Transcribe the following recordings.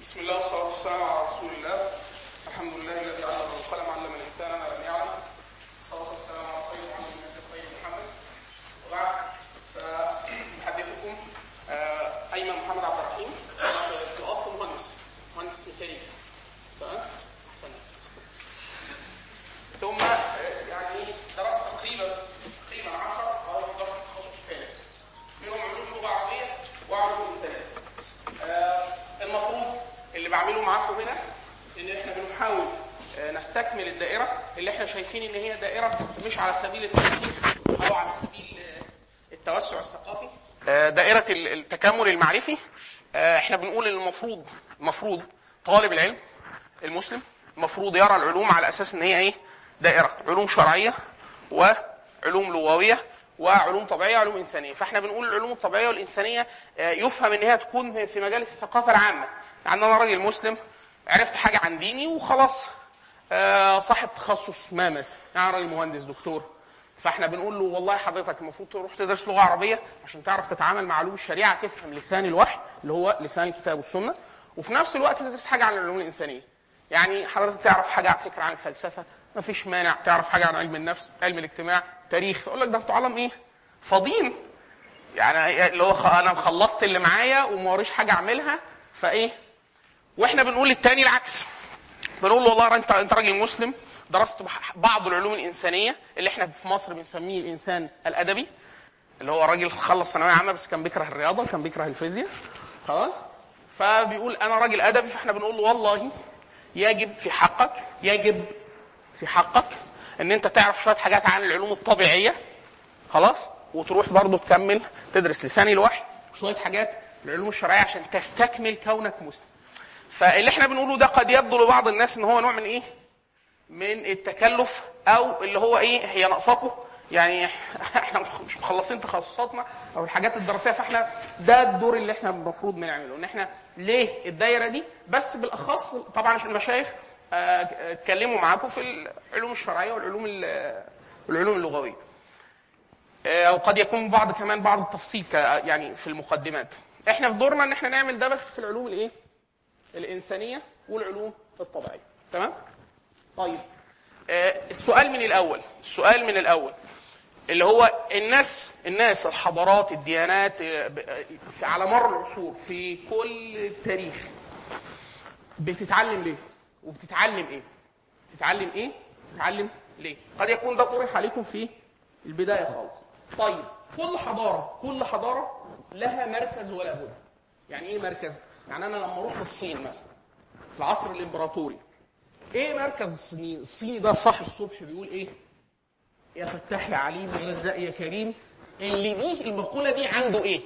بسم الله والصلاة والسلام على رسول الله. الحمد لله الذي علم بالقلم علم الإنسان ما لم يعلم. الصلاة والسلام على خير محمد الناس خير محمد. وبعد فأحدثكم أيمن محمد عبد الرحيم في الأصل مهندس ميكانيكا. تمام؟ أحسن ناس. ثم يعني درست تقريبا 10 أو 11 تخصص ثاني، منهم علوم لغة عربية وعلوم إنسانية. المفروض اللي بعمله معاكم هنا ان احنا بنحاول نستكمل الدائره اللي احنا شايفين ان هي دائره مش على سبيل التركيز او على سبيل التوسع الثقافي، دائره التكامل المعرفي. احنا بنقول ان المفروض طالب العلم المسلم المفروض يرى العلوم على اساس ان هي دائره علوم شرعيه وعلوم لغويه وعلوم طبيعيه وعلوم انسانيه. فاحنا بنقول العلوم الطبيعيه والانسانيه يفهم ان هي تكون في مجال الثقافه العامه، يعني انا راجل مسلم عرفت حاجه عن ديني وخلاص، صاحب تخصص ما مثلا، يعني راجل مهندس دكتور، فاحنا بنقول له والله حضرتك المفروض تروح تدرس لغه عربيه عشان تعرف تتعامل مع علوم الشريعه، تفهم لسان الوحي اللي هو لسان الكتاب والسنه، وفي نفس الوقت تدرس حاجه عن العلوم الانسانيه. يعني حضرتك تعرف حاجه على فكره عن الفلسفه، ما فيش مانع تعرف حاجه عن علم النفس، علم الاجتماع، تاريخ. اقول لك ده انتوا علم فاضيين، يعني اللي هو انا خلصت اللي معايا وما وريش حاجه اعملها واحنا بنقول للتاني العكس، بنقول له والله انت راجل مسلم درست بعض العلوم الانسانيه اللي احنا في مصر بنسميه الانسان الادبي، اللي هو راجل خلص ثانويه عامه بس كان بيكره الرياضه، كان بيكره الفيزياء، خلاص، فبيقول انا راجل ادبي. فاحنا بنقول له والله يجب في حقك ان انت تعرف شويه حاجات عن العلوم الطبيعيه، خلاص، وتروح برضه تكمل تدرس لسان الوحي وشويه حاجات العلوم الشرعيه عشان تستكمل كونك مسلم. فاللي احنا بنقوله ده قد يبدو لبعض الناس ان هو نوع من من التكلف، او اللي هو هي ناقصاكم، يعني احنا مش مخلصين تخصصاتنا او الحاجات الدراسيه. فاحنا ده الدور اللي احنا المفروض بنعمله، ان احنا ليه الدايره دي، بس بالاخص طبعا المشايخ اتكلموا معاكم في العلوم الشرعيه والعلوم اللغويه، وقد يكون بعض التفصيل يعني في المقدمات. احنا في دورنا ان احنا نعمل ده بس في العلوم الانسانيه والعلوم الطبيعيه. تمام؟ طيب، السؤال من الاول اللي هو الناس الحضارات الديانات على مر العصور في كل التاريخ بتتعلم ليه وبتتعلم تتعلم ليه؟ قد يكون ده طرح عليكم في البدايه خالص. طيب، كل حضاره لها مركز ولا بد. يعني ايه مركز؟ يعني انا لما اروح الصين مثلا في العصر الامبراطوري، ايه مركز الصيني ده صاحي الصبح بيقول يا فتاح يا عليم يا رزاق يا كريم. اللي دي المقوله دي عنده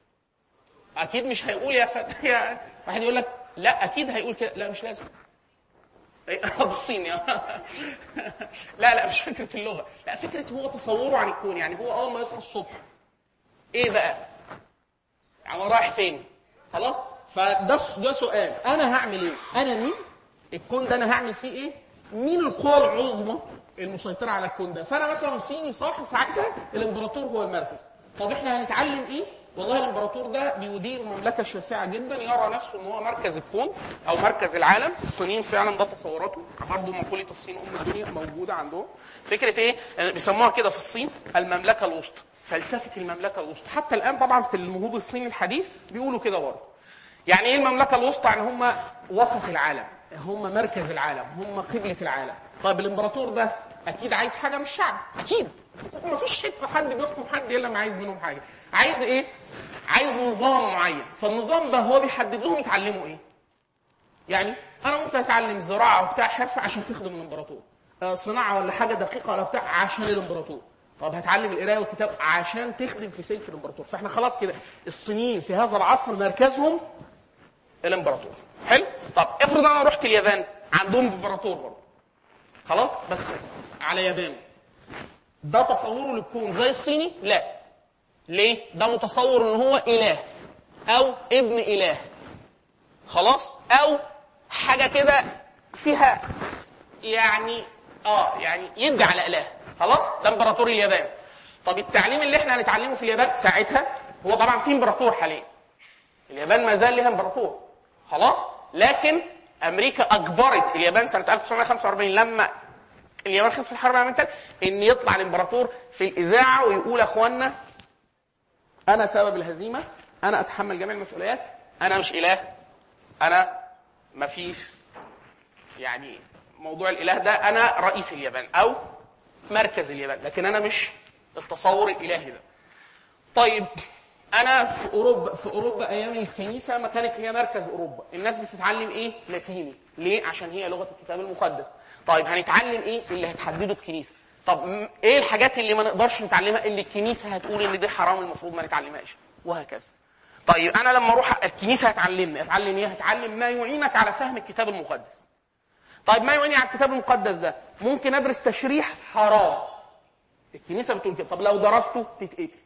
اكيد مش هيقول يا فتاح. واحد يقول لك لا اكيد هيقول كده، لا مش لازم بالصيني لا مش فكره اللغه، لا فكره هو تصوره عن الكون. يعني هو اول ما يصحى الصبح بقى يعني رايح فين؟ خلاص، فده سؤال، انا هعمل انا مين؟ الكون ده انا هعمل فيه مين القوى العظمى المسيطره على الكون ده؟ فانا مثلا صيني صاحي ساعتها الامبراطور هو المركز. طب احنا هنتعلم والله الامبراطور ده بيدير مملكه شاسعه جدا، يرى نفسه ان هو مركز الكون او مركز العالم. الصينيين فعلا ده تصوراته، برضه مقوله الصين الدنيا موجوده عندهم. فكره بيسموها كده في الصين المملكه الوسطى، فلسفه المملكه الوسطى. حتى الان طبعا في النهوض الصيني الحديث بيقولوا كده برضه. يعني ايه المملكه الوسطى؟ يعني هم وسط العالم، هم مركز العالم، هم قبله العالم. طيب الامبراطور ده اكيد عايز حاجه من الشعب، اكيد ما فيش حد بيحكم حد الا ما عايز منهم حاجه. عايز عايز نظام معين، فالنظام ده هو بيحدد لهم يتعلموا يعني انا ممكن اتعلم زراعه وبتاع حرفه عشان تخدم الامبراطور، صناعه ولا حاجه دقيقه ولا بتاع عشان الامبراطور. طب هتعلم القرايه والكتاب عشان تخدم في سلك الامبراطور. فاحنا خلاص كده الصينيين في هذا العصر مركزهم الامبراطور. حلو. طب افرض انا رحت اليابان، عندهم امبراطور برضه، خلاص، بس على يابان. ده تصوره للكون زي الصيني؟ لا. ليه؟ ده متصور ان هو اله او ابن اله، خلاص، او حاجه كده فيها يعني يدي على اله، خلاص، ده امبراطور اليابان. طب التعليم اللي احنا هنتعلمه في اليابان ساعتها، هو طبعا في امبراطور حاليا، اليابان ما زال لها امبراطور، خلاص، لكن امريكا اجبرت اليابان سنه 1945 لما اليابان خسرت الحرب العالميه الثانيه ان يطلع الامبراطور في الاذاعه ويقول: اخوانا انا سبب الهزيمه، انا اتحمل جميع المسؤوليات، انا مش اله، انا ما فيش يعني موضوع الاله ده، انا رئيس اليابان او مركز اليابان، لكن انا مش التصور الالهي ده. طيب انا في اوروبا ايام الكنيسه ما كانت هي مركز اوروبا، الناس بتتعلم ايه؟ لاتيني. ليه؟ عشان هي لغه الكتاب المقدس. طيب هنتعلم ايه؟ اللي هتحدده الكنيسه. طب ايه الحاجات اللي ما نقدرش نتعلمها اللي الكنيسه هتقول ان دي حرام المفروض ما نتعلمهاش، وهكذا. طيب انا لما اروح الكنيسه هتعلمني، اتعلم ايه؟ هتعلم ما يعينك على فهم الكتاب المقدس. طيب ما يعيني على الكتاب المقدس ده، ممكن ادرس تشريح حرام، الكنيسه بتقول كده. طب لو درسته تتقتل،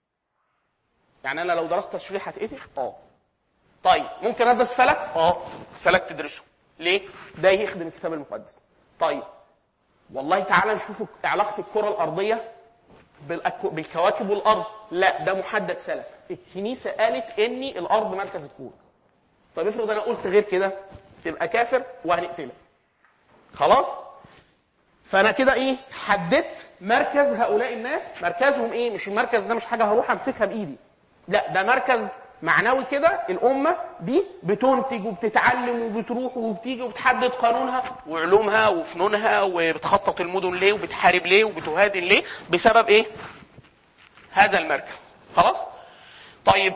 يعني انا لو درست تشريح هتقتل؟ طيب ممكن ادرس فلك؟ فلك تدرسه. ليه؟ ده يخدم الكتاب المقدس. طيب والله تعالى نشوف علاقه الكره الارضيه بالكواكب والارض. لا، ده محدد سلف، الكنيسه قالت ان الارض مركز الكون. طيب افرض انا قلت غير كده، تبقى كافر وهنقتلك. خلاص؟ فانا كده ايه؟ حددت مركز هؤلاء الناس. مركزهم ايه؟ مش المركز ده مش حاجه هروح امسكها بايدي، لا ده مركز معنوي كده. الامه دي بتنتج وبتتعلم وبتروح وبتيجي وبتحدد قانونها وعلومها وفنونها وبتخطط المدن ليه وبتحارب ليه وبتهادن ليه، بسبب ايه؟ هذا المركز. خلاص؟ طيب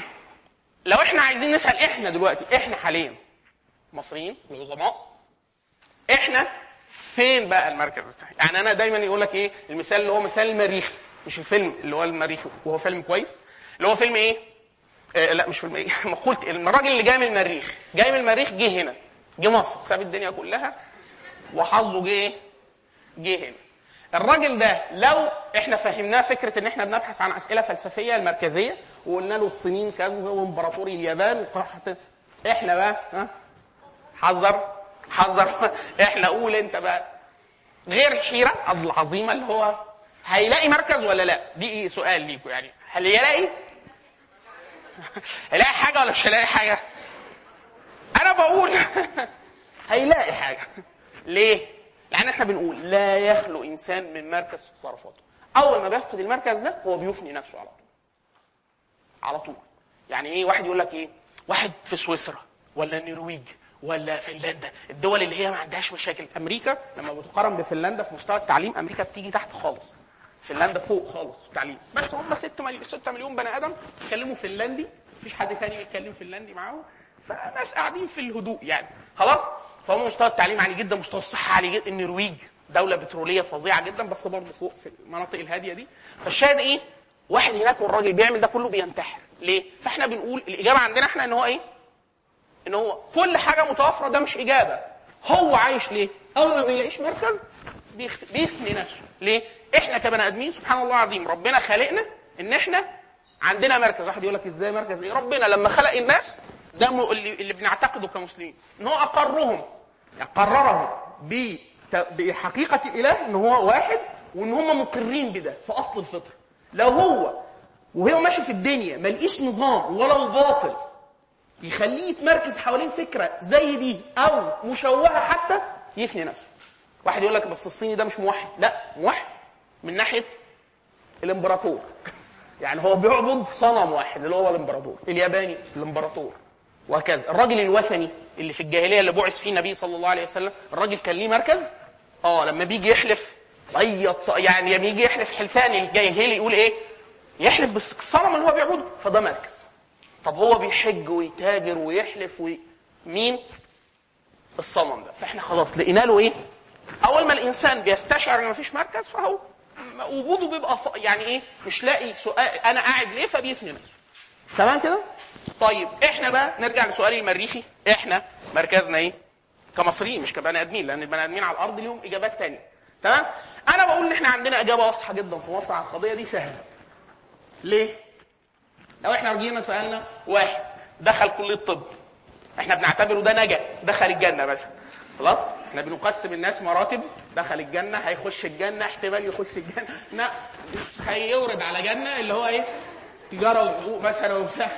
لو احنا عايزين نسال احنا دلوقتي، احنا حاليا مصريين العظماء، احنا فين بقى المركز ده؟ يعني انا دايما يقول لك ايه المثال اللي هو مثال المريخ، مش الفيلم اللي هو المريخ وهو فيلم كويس، اللي هو فيلم ايه؟ لا مش فيلم ايه مقولة الراجل اللي جاي من المريخ، جاي من المريخ، جه هنا، جه مصر، ساب الدنيا كلها وحظه جه هنا. الراجل ده لو احنا فهمناه فكره ان احنا بنبحث عن اسئله فلسفيه المركزيه وقلنا له الصينيين كانوا وامبراطوري اليابان وقرحت، احنا بقى حذر احنا قول انت بقى غير الحيره العظيمه اللي هو هيلاقي مركز ولا لا. دي سؤال ليكم، يعني هل هيلاقي حاجه ولا مش هيلاقي حاجه؟ انا بقول هيلاقي حاجه. ليه؟ لان احنا بنقول لا يخلو انسان من مركز في تصرفاته. اول ما بيفقد المركز ده هو بيفني نفسه على طول. يعني ايه؟ واحد يقول لك ايه، واحد في سويسرا ولا النرويج ولا فنلندا، الدول اللي هي ما عندهاش مشاكل. امريكا لما بتقارن بفنلندا في مستوى التعليم، امريكا بتيجي تحت خالص، فنلندا فوق خالص في التعليم. بس هم 6 مليون بني ادم بيتكلموا فنلندي، مفيش حد تاني بيتكلم فنلندي معاهم، فناس قاعدين في الهدوء يعني. خلاص؟ فهم مستوى التعليم عالي جدا، مستوى الصحه عالي جدا. النرويج دوله بتروليه فظيعه جدا بس برضه فوق في المناطق الهاديه دي. فالشاهد ايه؟ واحد هناك والراجل بيعمل ده كله بينتحر. ليه؟ فاحنا بنقول الاجابه عندنا احنا ان هو ايه؟ ان هو كل حاجه متوفره. ده مش اجابه. هو عايش ليه؟ اول ما بيلاقيش مركز بيفني نفسه. ليه؟ احنا كبني ادمين سبحان الله العظيم ربنا خلقنا ان احنا عندنا مركز. واحد يقول لك ازاي مركز ايه؟ ربنا لما خلق الناس ده اللي بنعتقده كمسلمين ان هو اقرهم، قررهم بحقيقه الاله ان هو واحد، وان هم مقرين بده في اصل الفطره. لو هو وهو ماشي في الدنيا ما لقيش نظام ولو باطل يخليه يتمركز حوالين فكره زي دي او مشوهه حتى، يفني نفسه. واحد يقول لك بس الصيني ده مش موحد. لا، موحد من ناحيه الامبراطور، يعني هو بيعبد صنم واحد اللي هو الامبراطور. الياباني الامبراطور، وهكذا. الراجل الوثني اللي في الجاهليه اللي بعث فيه النبي صلى الله عليه وسلم، الراجل كان ليه مركز. لما بيجي يحلف يعني لما يجي يحلف حلفان الجاهلي يقول ايه؟ يحلف بالصنم اللي هو بيعبده، فده مركز. طب هو بيحج ويتاجر ويحلف مين؟ الصنم ده. فاحنا خلاص لقينا له ايه؟ اول ما الانسان بيستشعر ان مفيش مركز فهو وجوده بيبقى يعني ايه؟ مش لاقي سؤال انا قاعد ليه، فبيفني نفسه. تمام كده؟ طيب احنا بقى نرجع لسؤالي المريخي، احنا مركزنا ايه كمصريين مش كبني ادمين؟ لان البني ادمين على الارض ليهم اجابات تانية. تمام؟ انا بقول ان احنا عندنا اجابه واضحه جدا في مصر على القضيه دي، سهله. ليه؟ لو احنا رجعنا سالنا واحد دخل كليه الطب، احنا بنعتبره ده نجا، دخل الجنه مثلا. خلاص؟ احنا بنقسم الناس مراتب، دخل الجنه، هيخش الجنه، احتمال يخش الجنه، لا هيورد على جنه اللي هو ايه؟ تجاره وحقوق مثلا وبتاع.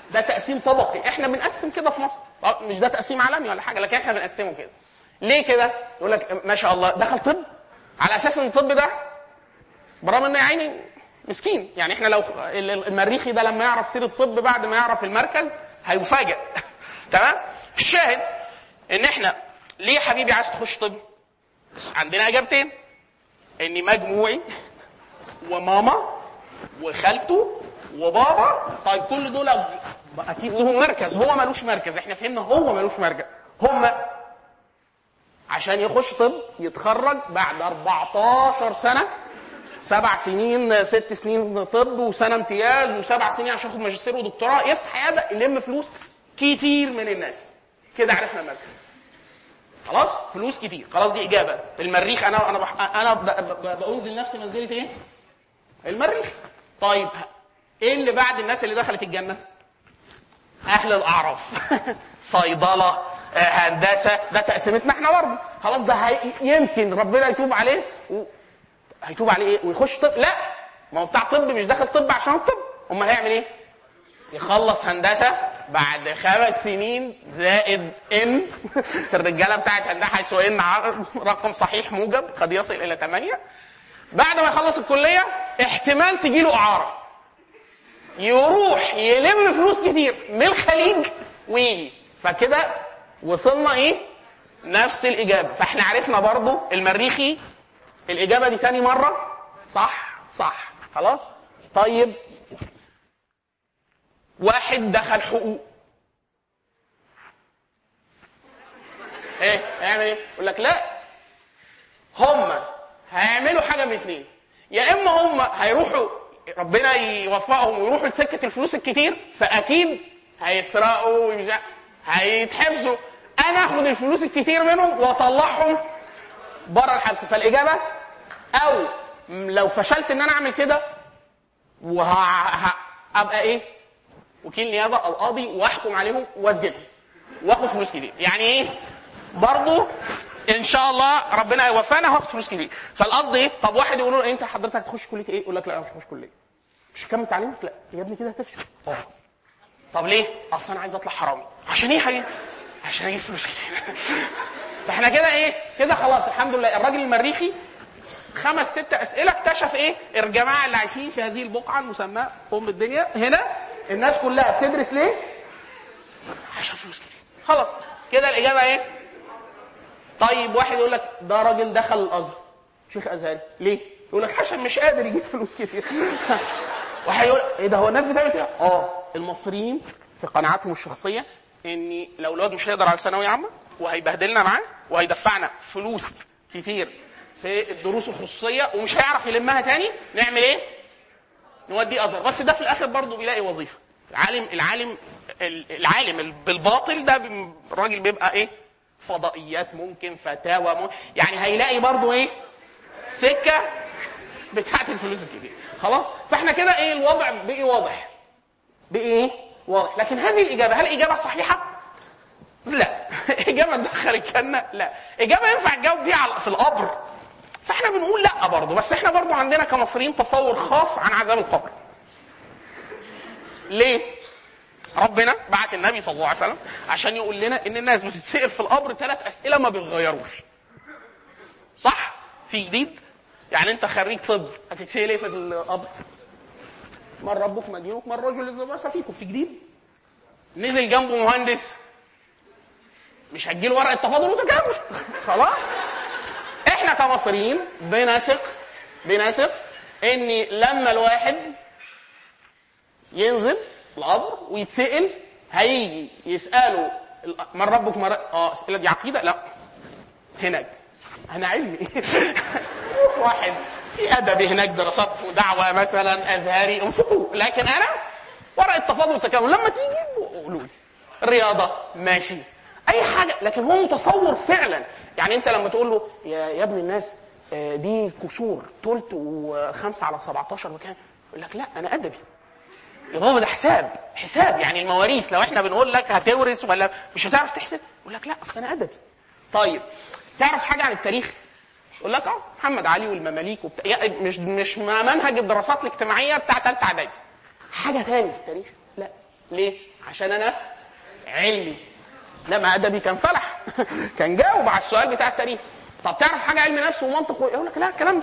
ده تقسيم طبقي، احنا بنقسم كده في مصر، مش ده تقسيم عالمي ولا حاجه، لكن احنا بنقسمه كده. ليه كده؟ يقول لك ما شاء الله دخل طب على اساس ان الطب ده برغم انه يا عيني مسكين، يعني احنا لو المريخي ده لما يعرف سير الطب بعد ما يعرف المركز هيفاجئ. تمام؟ الشاهد ان احنا ليه يا حبيبي عايز تخش طب؟ عندنا اجابتين، ان مجموعي وماما وخالته وبابا، طيب كل دول اكيد لهم مركز، هو ملوش مركز، احنا فهمنا هو ملوش مركز. هم عشان يخش طب يتخرج بعد 14 سنة، 7 سنين 6 سنين طب وسنة امتياز و7 سنين عشان ياخد ماجستير ودكتوراه، يفتح عيادة يلم فلوس كتير من الناس. كده عرفنا المركز. خلاص فلوس كتير، خلاص دي اجابه. المريخ انا بأنزل نفسي منزله ايه؟ المريخ. طيب ايه اللي بعد الناس اللي دخلت الجنه؟ اهل الاعراف. صيدله، هندسه، ده تقسيمتنا احنا برضه. خلاص ده يمكن ربنا يتوب عليه هيتوب عليه ايه ويخش طب؟ لا، ما هو بتاع طب مش داخل طب عشان الطب، امال هيعمل ايه؟ يخلص هندسه بعد 5 سنين زائد ان الرجاله بتاعت هندسه حيث ان رقم صحيح موجب قد يصل الى 8. بعد ما يخلص الكليه احتمال تجيله اعاره، يروح يلم فلوس كتير من الخليج ويجي. فكده وصلنا ايه؟ نفس الاجابه. فاحنا عرفنا برضو المريخي الاجابه دي تاني مره صح. خلاص. طيب واحد دخل حقوق، ايه هيعمل ايه؟ يقول لك لا، هم هيعملوا حاجه من اتنين، يا اما هم هيروحوا ربنا يوفقهم ويروحوا لسكه الفلوس الكتير، فاكيد هيسرقوا هيتحبسوا، انا اخد الفلوس الكتير منهم واطلعهم بره الحبس. فالاجابه او لو فشلت ان انا اعمل كده وابقى ايه؟ وكيل نيابه او قاضي واحكم عليهم واسجنهم واخد فلوس كتير. يعني ايه؟ برضو ان شاء الله ربنا يوفقنا هاخد فلوس كتير. فالقصد ايه؟ طب واحد يقول له انت حضرتك تخش كليه ايه؟ يقول لك لا انا مش هخش كليه، مش هكمل تعليمك. لا يا ابني كده هتفشل. طب ليه؟ اصل انا عايز اطلع حرامي. عشان ايه يا حبيبي؟ عشان اجيب فلوس كتير. فاحنا كده ايه؟ كده خلاص الحمد لله. الراجل المريخي 5-6 اسئله اكتشف ايه؟ الجماعه اللي عايشين في هذه البقعه المسماه الدنيا هنا، الناس كلها بتدرس ليه؟ عشان فلوس كتير. خلاص كده الاجابه ايه؟ طيب واحد يقول لك ده راجل دخل الازهر، شيخ ازهري، ليه؟ يقول لك عشان مش قادر يجيب فلوس كتير. واحد يقول ايه ده، هو الناس بتعمل كده؟ المصريين في قناعاتهم الشخصيه ان لو الواد مش هيقدر على ثانويه عامه وهيبهدلنا معاه وهيدفعنا فلوس كتير في الدروس الخصوصيه ومش هيعرف يلمها تاني، نعمل ايه؟ نوديه ازهر. بس ده في الاخر برضه بيلاقي وظيفه. العالم بالباطل ده الراجل بيبقى ايه؟ فضائيات ممكن، فتاوى يعني هيلاقي برضه ايه؟ سكه بتاعت الفلوس الكتير. خلاص. فاحنا كده ايه الوضع بقي واضح. واضح. لكن هذه الاجابه هل اجابه صحيحه؟ لا. اجابه تدخل الجنه؟ لا. اجابه ينفع تجاوب بيها في القبر؟ فاحنا بنقول لا برضه. بس احنا برضه عندنا كمصريين تصور خاص عن عذاب القبر. ليه؟ ربنا بعت النبي صلى الله عليه وسلم عشان يقول لنا ان الناس بتتسأل في القبر 3 اسئله ما بيتغيروش. صح؟ في جديد؟ يعني انت خريج طب هتتسأل ايه في القبر؟ من ربك ما دينك؟ من الرجل الذي بعث فيكم؟ في جديد؟ نزل جنبه مهندس مش هتجيله ورقه تفاضل وتكامل. خلاص. احنا كمصريين بنثق ان لما الواحد ينزل القبر ويتسأل هيجي يسأله من ربك اسئله دي عقيده؟ لا. هناك انا علمي. واحد في ادبي هناك دراسات ودعوه مثلا ازهري امسكوه، لكن انا ورقه تفاضل وتكامل لما تيجي قولوا لي. الرياضه ماشي اي حاجه، لكن هو متصور فعلا. يعني انت لما تقول له يا ابن الناس دي كسور تلت و5 على 17 وكام، يقول لك لا انا ادبي يا بابا، ده حساب يعني المواريث. لو احنا بنقول لك هتورث ولا مش هتعرف تحسب، يقول لك لا اصل انا ادبي. طيب تعرف حاجه عن التاريخ؟ يقول لك محمد علي والمماليك مش منهج الدراسات الاجتماعيه بتاع ثالثه اعدادي. حاجه ثانيه في التاريخ؟ لا. ليه؟ عشان انا علمي. لا ما ادبي كان فلح كان جاوب على السؤال بتاع التاريخ. طب تعرف حاجه علم نفس ومنطق؟ يقول لك لا الكلام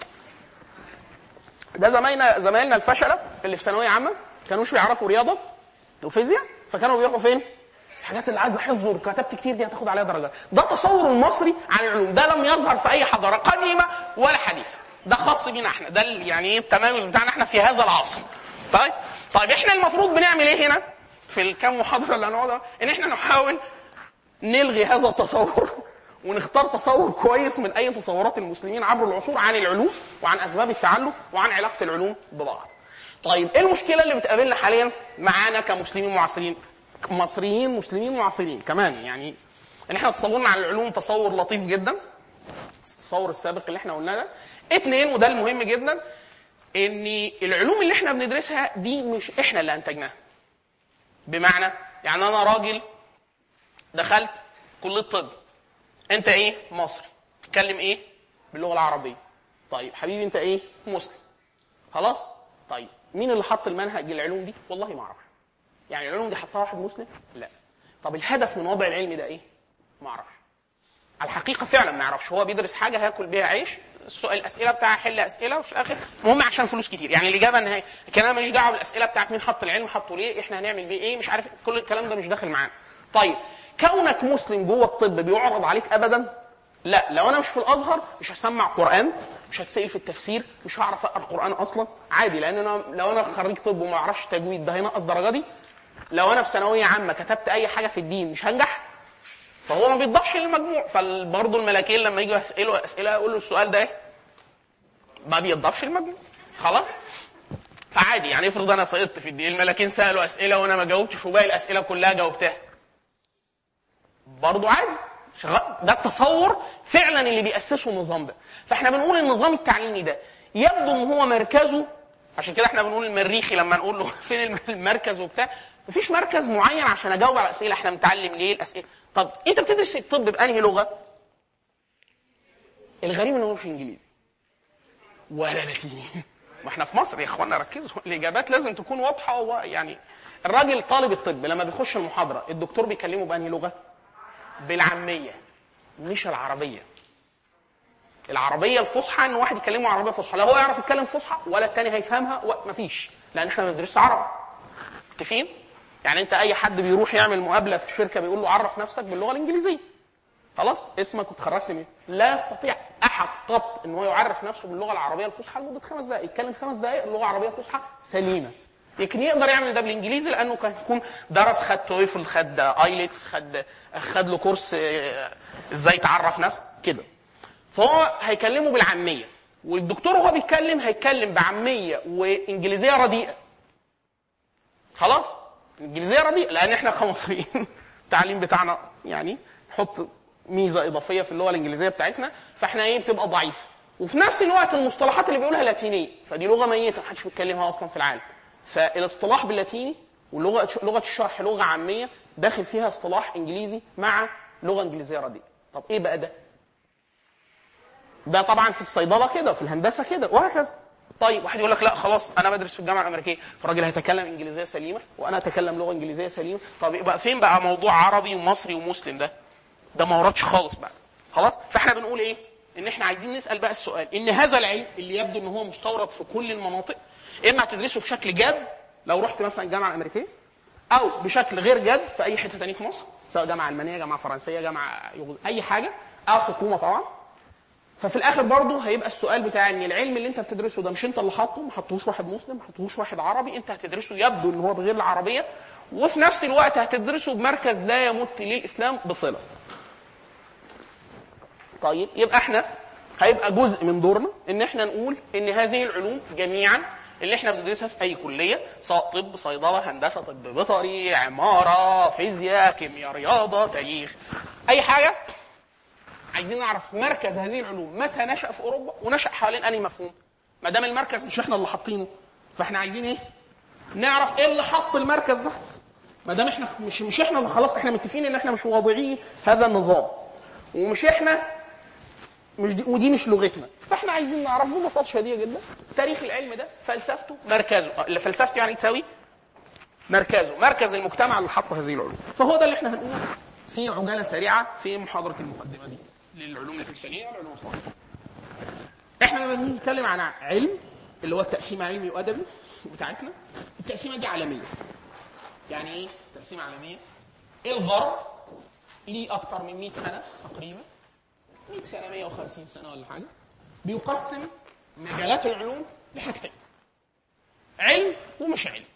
ده زمايلنا الفشله اللي في ثانويه عامه كانوش بيعرفوا رياضه وفيزياء، فكانوا بيروحوا فين؟ الحاجات اللي عايزه حفظ وكتبت كتير دي هتاخد عليها درجات. ده تصور المصري عن العلوم، ده لم يظهر في اي حضاره قديمه ولا حديثه، ده خاص بينا احنا، ده يعني ايه التميز بتاعنا احنا في هذا العصر. طيب احنا المفروض بنعمل ايه هنا في الكام محاضره اللي هنقعدها؟ ان احنا نحاول نلغي هذا التصور ونختار تصور كويس من اي تصورات المسلمين عبر العصور عن العلوم وعن اسباب التعلم وعن علاقه العلوم ببعض. طيب ايه المشكله اللي بتقابلنا حاليا معانا كمسلمين معاصرين، مصريين مسلمين معاصرين كمان؟ يعني ان احنا تصورنا عن العلوم تصور لطيف جدا، التصور السابق اللي احنا قلناه ده. اتنين، وده المهم جدا، ان العلوم اللي احنا بندرسها دي مش احنا اللي انتجناها. بمعنى يعني انا راجل دخلت كليه طب، انت ايه؟ مصري، تتكلم ايه؟ باللغه العربيه. طيب حبيبي انت ايه؟ مسلم. خلاص؟ طيب مين اللي حط المنهج العلوم دي؟ والله ما اعرفش. يعني العلوم دي حطها واحد مسلم؟ لا. طب الهدف من وضع العلم ده ايه؟ ما اعرفش. على الحقيقه فعلا ما يعرفش. هو بيدرس حاجه هياكل بيها عيش، السؤال الاسئله بتاعها حل اسئله، وفي الاخر المهم عشان فلوس كتير. يعني الاجابه النهائيه كان انا ماليش دعوه بالاسئله بتاعت مين حط العلم، حطه ليه، احنا هنعمل بيه ايه، مش عارف، كل الكلام ده مش داخل معانا. طيب كونك مسلم جوه الطب بيعرض عليك ابدا؟ لا. لو انا مش في الازهر مش هسمع قران، مش هتسال في التفسير، مش هعرف اقرا القران اصلا عادي، لان انا لو انا خريج طب وما اعرفش تجويد ده هينقص درجاتي. لو انا في ثانويه عامه كتبت اي حاجه في الدين مش هنجح، فهو ما بيضافش للمجموع. فبرضه الملاكين لما يجوا يسالوا اسئله يقول له السؤال ده ما بيضافش للمجموع. خلاص؟ فعادي يعني افرض انا سقطت في الدين، الملاكين سالوا اسئله وانا ما جاوبتش وباقي الاسئله كلها جاوبتها، برضه عادي. ده التصور فعلا اللي بيأسسه النظام ده. فاحنا بنقول النظام التعليمي ده يبدو ان هو مركزه، عشان كده احنا بنقول المريخي لما نقول له فين المركز وبتاع، مفيش مركز معين عشان اجاوب على الاسئله. احنا بنتعلم ليه الاسئله؟ طب انت بتدرس الطب بانهي لغه؟ الغريب انه مش انجليزي ولا لاتيني. ما احنا في مصر يا اخوانا ركزوا، الاجابات لازم تكون واضحه. يعني الراجل طالب الطب لما بيخش المحاضره الدكتور بيكلمه بانهي لغه؟ بالعاميه مش العربيه. العربيه الفصحى ان واحد يكلمه عربيه فصحى، لا هو يعرف يتكلم فصحى ولا الثاني هيفهمها، مفيش، لان احنا بندرس عربي. متفقين؟ يعني انت اي حد بيروح يعمل مقابله في شركه بيقول له عرف نفسك باللغه الانجليزيه، خلاص اسمك وتخرجت منه. لا يستطيع احد قط ان هو يعرف نفسه باللغه العربيه الفصحى لمده 5 دقائق، يتكلم 5 دقائق لغه عربيه فصحى سليمه. لكن يقدر يعمل ده بالانجليزي لانه كان يكون درس، خد تويفل، خد ايلتس، خد له كورس ازاي تعرف نفسك كده. فهو هيكلمه بالعاميه، والدكتور وهو بيتكلم هيتكلم بعاميه وانجليزيه رديئه. خلاص؟ انجليزيه رديئه لان احنا كمصريين التعليم بتاعنا يعني حط ميزه اضافيه في اللغه الانجليزيه بتاعتنا، فاحنا ايه بتبقى ضعيفه. وفي نفس الوقت المصطلحات اللي بيقولها لاتينيه، فدي لغه ميته محدش بيتكلمها اصلا في العالم. فالاصطلاح باللاتيني ولغه الشرح لغه عاميه داخل فيها اصطلاح انجليزي مع لغه انجليزيه رديئه. طب ايه بقى ده؟ ده طبعا في الصيدله كده وفي الهندسه كده وهكذا. طيب واحد يقول لك لا خلاص انا بدرس في الجامعه الامريكيه، فالراجل هيتكلم انجليزيه سليمه وانا اتكلم لغه انجليزيه سليمه. طب يبقى فين بقى موضوع عربي ومصري ومسلم؟ ده ما وردش خالص بقى. خلاص؟ فاحنا بنقول ايه؟ ان احنا عايزين نسال بقى السؤال، ان هذا العلم اللي يبدو ان هو مستورد في كل المناطق، اما هتدرسه بشكل جاد لو رحت مثلا الجامعه الامريكيه، او بشكل غير جاد في اي حته ثانيه في مصر، سواء جامعه المانيه، جامعه فرنسيه، جامعه اي حاجه، او حكومه طبعا. ففي الاخر برضه هيبقى السؤال بتاع ان العلم اللي انت بتدرسه ده مش انت اللي حاطه، ما حطوش واحد مسلم، ما حطوش واحد عربي، انت هتدرسه يبدو ان هو بغير العربيه، وفي نفس الوقت هتدرسه بمركز لا يمت للاسلام بصله. طيب يبقى احنا هيبقى جزء من دورنا ان احنا نقول ان هذه العلوم جميعا اللي احنا بندرسها في اي كليه، سواء طب، صيدله، هندسه، طب بيطري، عماره، فيزياء، كيمياء، رياضه، تاريخ، اي حاجه، عايزين نعرف مركز هذه العلوم متى نشأ في اوروبا ونشأ حوالين انهي مفهوم. ما دام المركز مش احنا اللي حاطينه، فاحنا عايزين ايه؟ نعرف ايه اللي حط المركز ده. ما دام احنا مش احنا اللي خلاص، احنا متفقين ان احنا مش واضعي هذا النظام، ومش احنا ودي مش لغتنا، فاحنا عايزين نعرف ببساطه شديده جدا تاريخ العلم ده، فلسفته، مركزه. فلسفته يعني تساوي مركز المجتمع اللي حط هذه العلوم. فهو ده اللي احنا هنقوله في عجاله سريعه في محاضره المقدمه دي للعلوم الانسانيه والعلوم الفضائيه. احنا لما بنيجي نتكلم عن علم اللي هو التقسيم علمي وادبي بتاعتنا، التقسيمه دي عالميه. يعني ايه تقسيمه عالميه؟ الغرب ليه اكتر من 100 سنه تقريبا، 100 سنه 150 سنه ولا حاجه، بيقسم مجالات العلوم لحاجتين: علم ومش علم،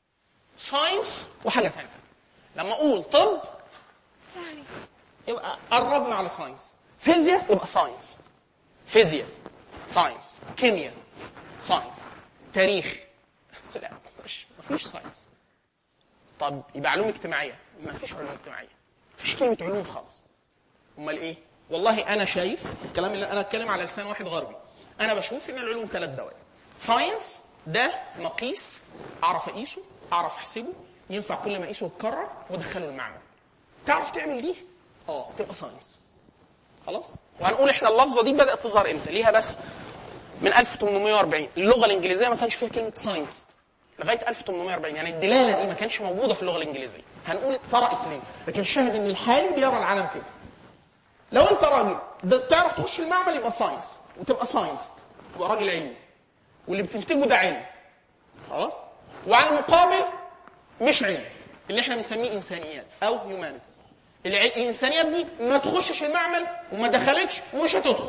ساينس وحاجه ثانيه. لما اقول طب يعني يبقى قربنا على ساينس، فيزياء يبقى ساينس، فيزياء ساينس، كيمياء ساينس، تاريخ لا مفيش ساينس. طب يبقى علوم اجتماعيه، مفيش علوم اجتماعيه، مفيش كلمه علوم خالص. امال ايه؟ والله انا شايف الكلام اللي انا اتكلم على لسان واحد غربي، انا بشوف ان العلوم 3 دوائر. ساينس ده مقيس اعرف اقيسه، اعرف احسبه، ينفع كل ما اقيسه يتكرر وادخله المعمل. تعرف تعمل دي؟ تبقى ساينس. خلاص. وهنقول احنا اللفظه دي بدات تظهر امتى؟ ليها بس من 1840. اللغه الانجليزيه ما كانش فيها كلمه ساينس لغايه 1840، يعني الدلاله دي ما كانش موجوده في اللغه الانجليزيه. هنقول طرقت ليه، لكن الشاهد ان الحالي بيرى العالم كده. لو انت راجل تعرف تخش المعمل يبقى ساينس، وتبقى ساينس تبقى راجل علمي، واللي بتنتجه ده علم. خلاص. وعلى المقابل مش علم اللي احنا بنسميه انسانيات او هيومانيتيز. الانسانيات دي ما تخشش المعمل وما دخلتش ومش هتدخل.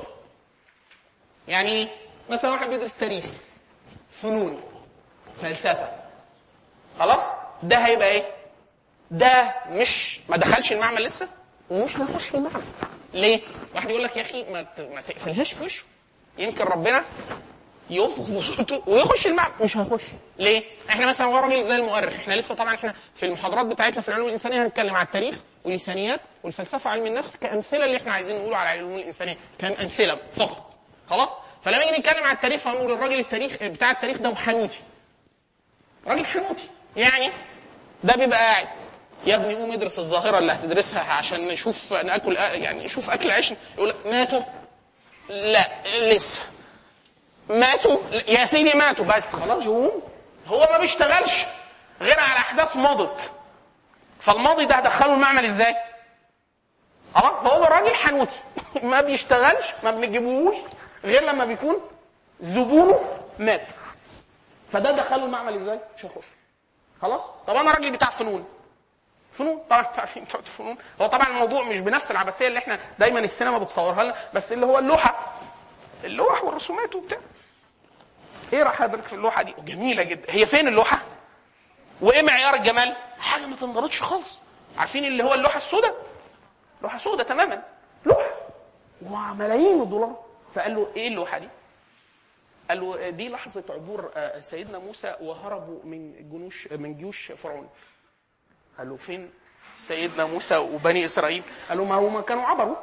يعني ايه؟ مثلا واحد بيدرس تاريخ، فنون، فلسفه، خلاص، ده هيبقى ايه؟ ده مش ما دخلش المعمل لسه ومش هيخش المعمل. ليه؟ واحد يقول لك يا اخي ما تقفلهاش في وشه، يمكن ربنا ينفخ في صوته ويخش المعمل. مش هيخش. ليه؟ احنا مثلا هو راجل زي المؤرخ، احنا لسه طبعا احنا في المحاضرات بتاعتنا في العلوم الانسانيه هنتكلم على التاريخ واللسانيات والفلسفه وعلم النفس كامثله اللي احنا عايزين نقوله على العلوم الانسانيه، كان امثله فقط. خلاص. فلما نيجي نتكلم على التاريخ فهنقول الراجل بتاع التاريخ ده حنوتي، راجل حنوتي. يعني ده بيبقى قاعد يا ابني قوم ادرس الظاهره اللي هتدرسها عشان نشوف ناكل، يعني نشوف اكل عيش. يقول لك ماتوا؟ لا لسه. ماتوا يا سيدي، ماتوا بس خلاص. يقوم هو ما بيشتغلش غير على احداث مضت، فالماضي ده هدخله المعمل ازاي؟ خلاص. فهو راجل حنوتي ما بيشتغلش، ما بنجيبوش غير لما بيكون زبونه مات، فده دخله المعمل ازاي؟ مش هيخش. خلاص. طب انا راجل بتاع فنون طبعا انتوا عارفين بتوع الفنون. هو طبعا الموضوع مش بنفس العبثيه اللي احنا دايما السينما بتصورها لنا، بس اللي هو اللوح والرسومات وبتاع. ايه راح ادرك في اللوحه دي؟ جميله جدا. هي فين اللوحه؟ وايه معيار الجمال؟ حاجه ما تنضبطش خالص. عارفين اللي هو اللوحه السوداء؟ لوحه سوداء تماما، لوحه وملايين الدولار. فقال له ايه اللوحه دي؟ قال له دي لحظه عبور سيدنا موسى وهربوا من جيوش فرعون. قال له فين سيدنا موسى وبني اسرائيل؟ قال له ما هم كانوا عبروا.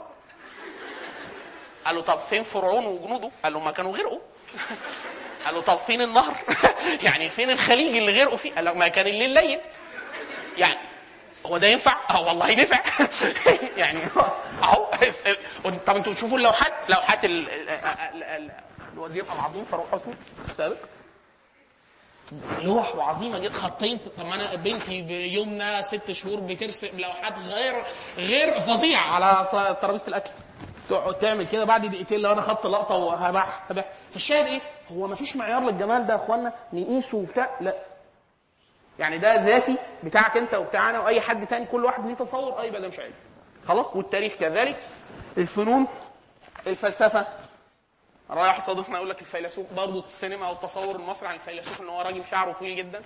قال له طب فين فرعون وجنوده؟ قال له ما كانوا غرقوا. قال له طب فين النهر؟ يعني فين الخليج اللي غرقوا فيه؟ قال له ما كان الليل ليل. يعني هو ده ينفع؟ والله ينفع. يعني اهو. طب انتوا تشوفوا لوحات الوزير العظيم فاروق حسني السابق، لوح عظيمه جدا، خطين. طب انا بنتي بيومنا 6 شهور بترسم لوحات غير فظيعه على ترابيزه الاكل، تقعد تعمل كده بعد دقيقتين لو انا خدت لقطه وهبح. فالشاهد ايه؟ هو ما فيش معيار للجمال ده يا اخوانا نقيسه وبتاع، لا. يعني ده ذاتي بتاعك انت وبتاعنا واي حد تاني، كل واحد ليه تصور. يبقى ده مش علم. خلاص. والتاريخ كذلك، الفنون، الفلسفه. رايح صديقنا يقول لك الفيلسوف برضه السينما او التصور المصري عن الفيلسوف ان هو راجل شعره طويل جدا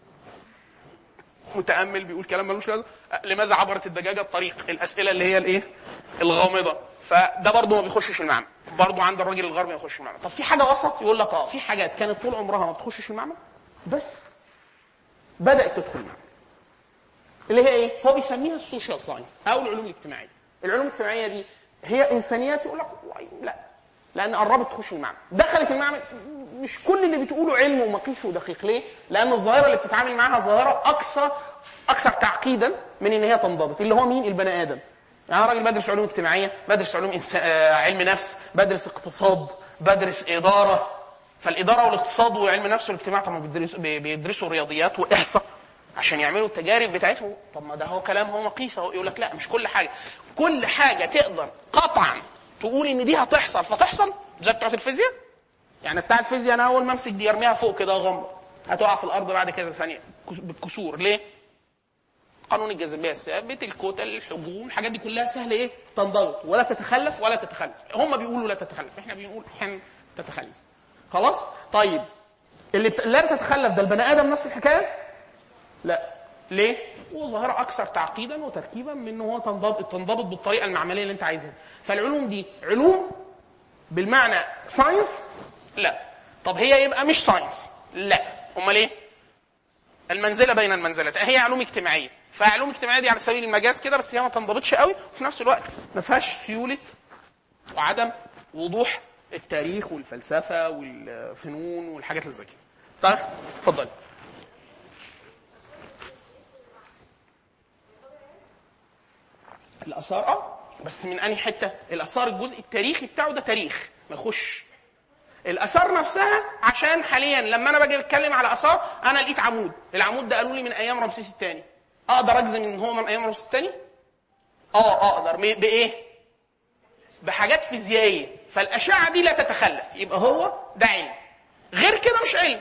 متامل بيقول كلام ملوش لازمه. لماذا عبرت الدجاجه الطريق؟ الاسئله اللي هي الايه الغامضه. فده برضه ما بيخشش المعمل، برضه عند الراجل الغربي ما يخش المعمل. طب في حاجه وسط يقول لك في حاجات كانت طول عمرها ما بتخشش المعمل بس بدات تدخل المعمل، اللي هي ايه؟ هو بيسميها السوشيال ساينس او العلوم الاجتماعيه. العلوم الاجتماعيه دي هي انسانيات. يقول لك لا، لان قربت تخش المعمل، دخلت المعمل. مش كل اللي بتقوله علم ومقيس ودقيق. ليه؟ لان الظاهره اللي بتتعامل معاها ظاهره اكثر تعقيدا من ان هي تنضبط. اللي هو مين؟ البني ادم. يعني انا راجل بدرس علوم اجتماعيه، بدرس علوم علم نفس، بدرس اقتصاد، بدرس اداره. فالاداره والاقتصاد وعلم النفس والاجتماع طبعا بيدرسوا رياضيات واحصاء. عشان يعملوا التجارب بتاعتهم. طب ما ده هو كلام هو مقيس اهو. يقول لك لا مش كل حاجه، كل حاجه تقدر قطعا تقول ان دي هتحصل فتحصل، زي بتاعت الفيزياء. يعني بتاع الفيزياء انا اول ما امسك دي ارميها فوق كده غمض هتقع في الارض بعد كذا ثانيه بالكسور. ليه؟ قانون الجاذبيه الثابت، الكتل، الحجوم، الحاجات دي كلها سهله ايه تنضبط ولا تتخلف ولا تتخلف. هم بيقولوا لا تتخلف، احنا بنقول احيانا تتخلف. خلاص. طيب اللي لا تتخلف ده البني ادم نفس الحكايه؟ لا. ليه؟ وظاهره اكثر تعقيدا وتركيبا من ان هو تنضبط بالطريقه المعمليه اللي انت عايزها. فالعلوم دي علوم بالمعنى ساينس؟ لا. طب هي يبقى مش ساينس؟ لا. امال ايه؟ المنزله بين المنزلتين. هي علوم اجتماعيه. فعلوم اجتماعيه دي على سبيل المجاز كده، بس هي ما تنضبطش قوي وفي نفس الوقت ما فيهاش سيوله وعدم وضوح التاريخ والفلسفه والفنون والحاجات اللي زي كده. طيب اتفضل. الاثار بس من انهي حته؟ الاثار الجزء التاريخي بتاعه ده تاريخ ما يخش. الاثار نفسها عشان حاليا لما انا باجي اتكلم على اثار انا لقيت عمود، العمود ده قالوا لي من ايام رمسيس الثاني، اقدر اجزم ان هو من ايام رمسيس الثاني؟ اقدر. بايه؟ بحاجات فيزيائيه. فالاشعه دي لا تتخلف، يبقى هو ده علم. غير كده مش علم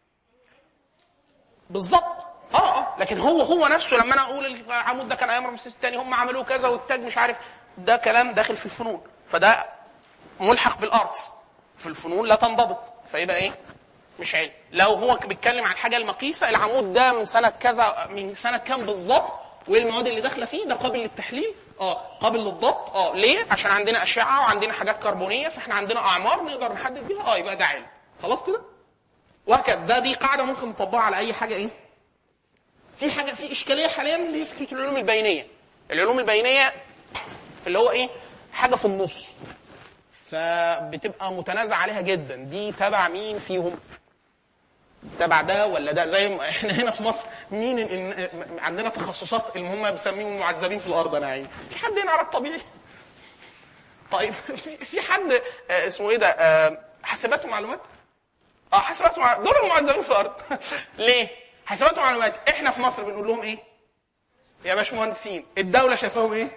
بالظبط. لكن هو نفسه لما انا اقول العمود ده كان ايام رمسيس الثاني، هم عملوه كذا والتاج مش عارف، ده كلام داخل في الفنون، فده ملحق بالارتس. في الفنون لا تنضبط، فيبقى ايه؟ مش علم. لو هو بيتكلم عن حاجه المقيسه، العمود ده من سنه كذا، من سنه كام بالظبط، وايه المواد اللي داخله فيه، ده قابل للتحليل، قابل للضبط. ليه؟ عشان عندنا اشعه وعندنا حاجات كربونيه، فاحنا عندنا اعمار نقدر نحدد بيها، يبقى ده علم. خلاص كده. وهكذا. دي قاعده ممكن نطبقها على اي حاجه. ايه؟ في حاجه في اشكاليه حاليا اللي هي فكره العلوم البينيه. العلوم البينيه اللي هو ايه؟ حاجه في النص، فبتبقى متنازع عليها جدا. دي تبع مين فيهم؟ تبع ده ولا ده؟ زي ما احنا هنا في مصر مين عندنا تخصصات اللي هم بيسميهم المعذبين في الارض. انا عايز في حد هنا عرض طبيعي؟ طيب في حد اسمه ايه ده حاسبات ومعلومات؟ حاسبات ومعلومات دول المعذبين في الارض. ليه؟ حاسبات ومعلومات احنا في مصر بنقول لهم ايه يا باشمهندسين؟ الدوله شايفاهم ايه؟